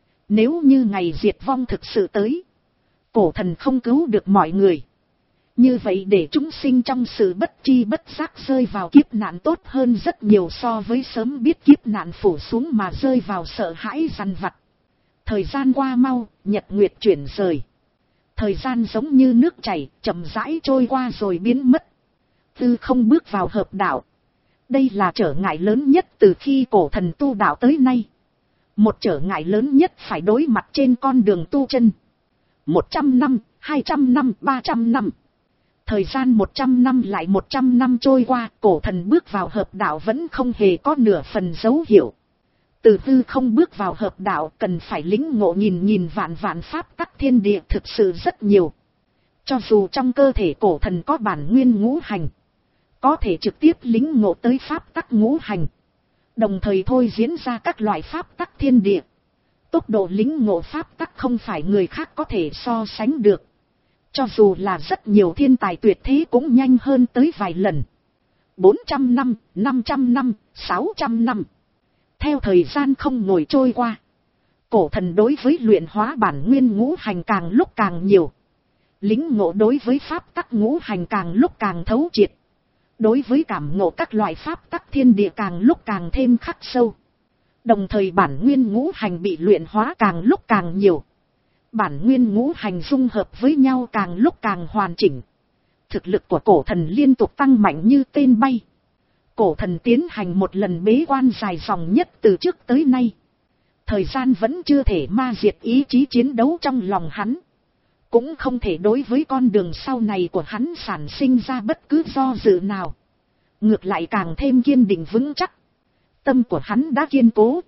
Nếu như ngày diệt vong thực sự tới, cổ thần không cứu được mọi người, như vậy để chúng sinh trong sự bất chi bất giác rơi vào kiếp nạn tốt hơn rất nhiều so với sớm biết kiếp nạn phủ xuống mà rơi vào sợ hãi dằn vặt. Thời gian qua mau, nhật nguyệt chuyển rời. Thời gian giống như nước chảy, chậm rãi trôi qua rồi biến mất. Tư không bước vào hợp đạo. Đây là trở ngại lớn nhất từ khi cổ thần tu đạo tới nay. Một trở ngại lớn nhất phải đối mặt trên con đường tu chân. Một trăm năm, hai trăm năm, ba trăm năm. Thời gian một trăm năm lại một trăm năm trôi qua, cổ thần bước vào hợp đạo vẫn không hề có nửa phần dấu hiệu. Từ tư không bước vào hợp đạo cần phải lĩnh ngộ nghìn nghìn vạn vạn pháp tắc thiên địa thực sự rất nhiều. Cho dù trong cơ thể cổ thần có bản nguyên ngũ hành, có thể trực tiếp lĩnh ngộ tới pháp tắc ngũ hành, đồng thời thôi diễn ra các loại pháp tắc thiên địa. Tốc độ lĩnh ngộ pháp tắc không phải người khác có thể so sánh được. Cho dù là rất nhiều thiên tài tuyệt thế cũng nhanh hơn tới vài lần. bốn trăm năm, năm trăm năm, sáu trăm năm. Theo thời gian không ngồi trôi qua, cổ thần đối với luyện hóa bản nguyên ngũ hành càng lúc càng nhiều. Lĩnh ngộ đối với pháp tắc ngũ hành càng lúc càng thấu triệt. Đối với cảm ngộ các loại pháp tắc thiên địa càng lúc càng thêm khắc sâu. Đồng thời bản nguyên ngũ hành bị luyện hóa càng lúc càng nhiều. Bản nguyên ngũ hành dung hợp với nhau càng lúc càng hoàn chỉnh. Thực lực của cổ thần liên tục tăng mạnh như tên bay. Cổ thần tiến hành một lần bế quan dài dòng nhất từ trước tới nay. Thời gian vẫn chưa thể ma diệt ý chí chiến đấu trong lòng hắn. Cũng không thể đối với con đường sau này của hắn sản sinh ra bất cứ do dự nào. Ngược lại càng thêm kiên định vững chắc. Tâm của hắn đã kiên cố.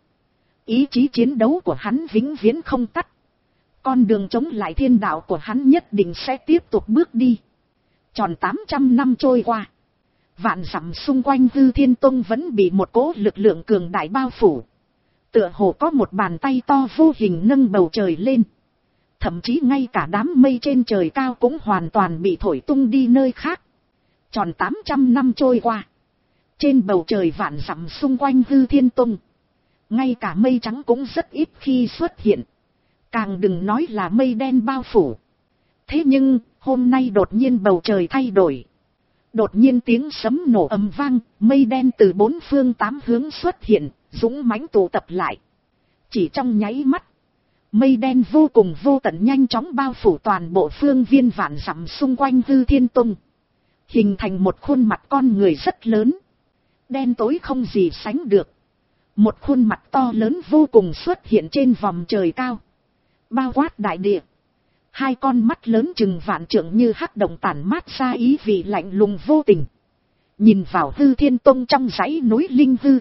Ý chí chiến đấu của hắn vĩnh viễn không tắt. Con đường chống lại thiên đạo của hắn nhất định sẽ tiếp tục bước đi. Tròn tám trăm năm trôi qua. Vạn dặm xung quanh Hư Thiên Tông vẫn bị một cỗ lực lượng cường đại bao phủ. Tựa hồ có một bàn tay to vô hình nâng bầu trời lên. Thậm chí ngay cả đám mây trên trời cao cũng hoàn toàn bị thổi tung đi nơi khác. Tròn tám trăm năm trôi qua. Trên bầu trời vạn dặm xung quanh Hư Thiên Tông, ngay cả mây trắng cũng rất ít khi xuất hiện. Càng đừng nói là mây đen bao phủ. Thế nhưng, hôm nay đột nhiên bầu trời thay đổi. Đột nhiên tiếng sấm nổ ầm vang, mây đen từ bốn phương tám hướng xuất hiện, dũng mãnh tụ tập lại. Chỉ trong nháy mắt, mây đen vô cùng vô tận nhanh chóng bao phủ toàn bộ phương viên vạn dặm xung quanh Hư Thiên Tông, hình thành một khuôn mặt con người rất lớn. đen tối không gì sánh được. Một khuôn mặt to lớn vô cùng xuất hiện trên vòm trời cao, bao quát đại địa. Hai con mắt lớn chừng vạn trượng như hắc động tản mát ra ý vị lạnh lùng vô tình. Nhìn vào Hư Thiên Tông trong dãy núi linh hư.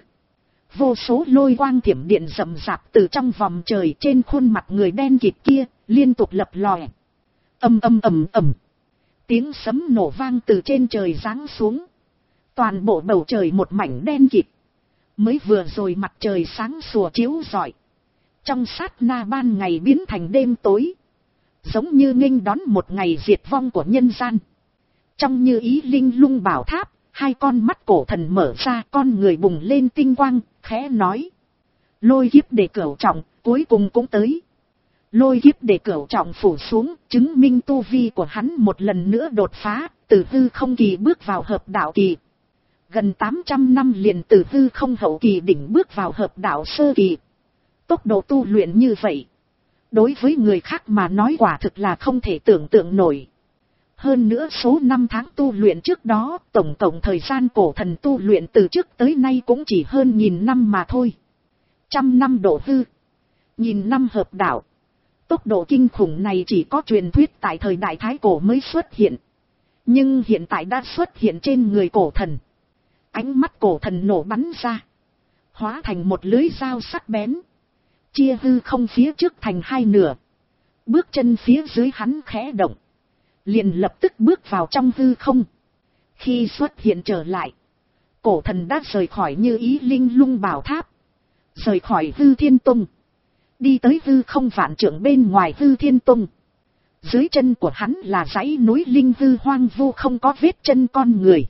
Vô số lôi quang thiểm điện rậm rạp từ trong vòm trời trên khuôn mặt người đen kịt kia, liên tục lập lòe. Ầm ầm ầm ầm. Tiếng sấm nổ vang từ trên trời giáng xuống. Toàn bộ bầu trời một mảnh đen kịt. Mới vừa rồi mặt trời sáng sủa chiếu rọi. Trong sát na ban ngày biến thành đêm tối. Giống như nghênh đón một ngày diệt vong của nhân gian. Trong Như Ý Linh Lung Bảo Tháp, hai con mắt cổ thần mở ra, con người bùng lên tinh quang, khẽ nói. Lôi kiếp để cửu trọng, cuối cùng cũng tới. Lôi kiếp để cửu trọng phủ xuống, chứng minh tu vi của hắn một lần nữa đột phá, từ hư không kỳ bước vào hợp đạo kỳ. Gần tám trăm năm liền từ hư không hậu kỳ đỉnh bước vào hợp đạo sơ kỳ. Tốc độ tu luyện như vậy, đối với người khác mà nói quả thực là không thể tưởng tượng nổi. Hơn nữa số năm tháng tu luyện trước đó, tổng cộng thời gian cổ thần tu luyện từ trước tới nay cũng chỉ hơn nghìn năm mà thôi. Trăm năm độ hư, nghìn năm hợp đạo. Tốc độ kinh khủng này chỉ có truyền thuyết tại thời đại Thái Cổ mới xuất hiện. Nhưng hiện tại đã xuất hiện trên người cổ thần. Ánh mắt cổ thần nổ bắn ra, hóa thành một lưới dao sắc bén. Chia hư không phía trước thành hai nửa. Bước chân phía dưới hắn khẽ động, liền lập tức bước vào trong hư không. Khi xuất hiện trở lại, cổ thần đã rời khỏi Như Ý Linh Lung Bảo Tháp, rời khỏi Hư Thiên Tông, đi tới hư không vạn trượng bên ngoài Hư Thiên Tông. Dưới chân của hắn là dãy núi linh hư hoang vu không có vết chân con người.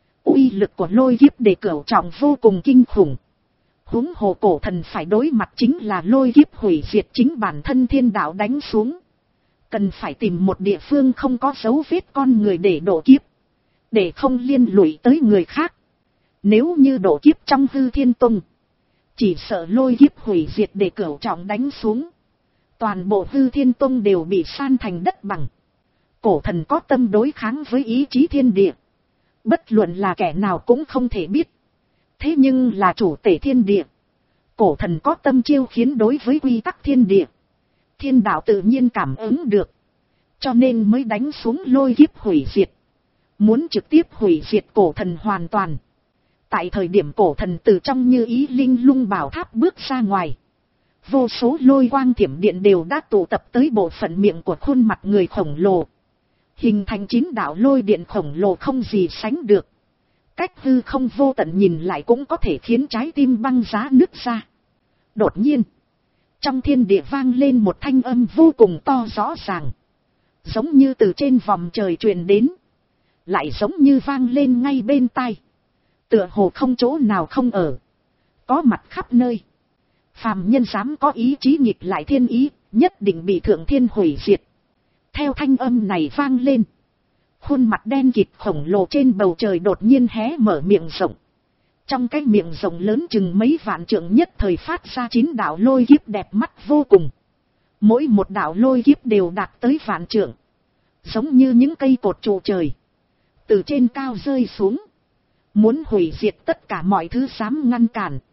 Uy lực của lôi kiếp để cửu trọng vô cùng kinh khủng. Huống hồ cổ thần phải đối mặt chính là lôi kiếp hủy diệt chính bản thân thiên đạo đánh xuống. Cần phải tìm một địa phương không có dấu vết con người để độ kiếp, để không liên lụy tới người khác. Nếu như độ kiếp trong Hư Thiên Tông, chỉ sợ lôi kiếp hủy diệt để cửu trọng đánh xuống, toàn bộ Hư Thiên Tông đều bị san thành đất bằng. Cổ thần có tâm đối kháng với ý chí thiên địa, bất luận là kẻ nào cũng không thể biết. Thế nhưng là chủ tể thiên địa, cổ thần có tâm chiêu khiến đối với quy tắc thiên địa. Thiên đạo tự nhiên cảm ứng được, cho nên mới đánh xuống lôi kiếp hủy diệt, muốn trực tiếp hủy diệt cổ thần hoàn toàn. Tại thời điểm cổ thần từ trong Như Ý Linh Lung Bảo Tháp bước ra ngoài, vô số lôi quang thiểm điện đều đã tụ tập tới bộ phận miệng của khuôn mặt người khổng lồ, hình thành chín đạo lôi điện khổng lồ không gì sánh được. Cách hư không vô tận nhìn lại cũng có thể khiến trái tim băng giá nứt ra. Đột nhiên, trong thiên địa vang lên một thanh âm vô cùng to rõ ràng, giống như từ trên vòm trời truyền đến, lại giống như vang lên ngay bên tai, tựa hồ không chỗ nào không ở, có mặt khắp nơi. Phàm nhân dám có ý chí nghịch lại thiên ý, nhất định bị thượng thiên hủy diệt. Theo thanh âm này vang lên, khuôn mặt đen kịt khổng lồ trên bầu trời đột nhiên hé mở miệng rộng. Trong cái miệng rộng lớn chừng mấy vạn trượng nhất thời phát ra chín đạo lôi kiếp đẹp mắt vô cùng. Mỗi một đạo lôi kiếp đều đạt tới vạn trượng, giống như những cây cột trụ trời, từ trên cao rơi xuống, muốn hủy diệt tất cả mọi thứ dám ngăn cản.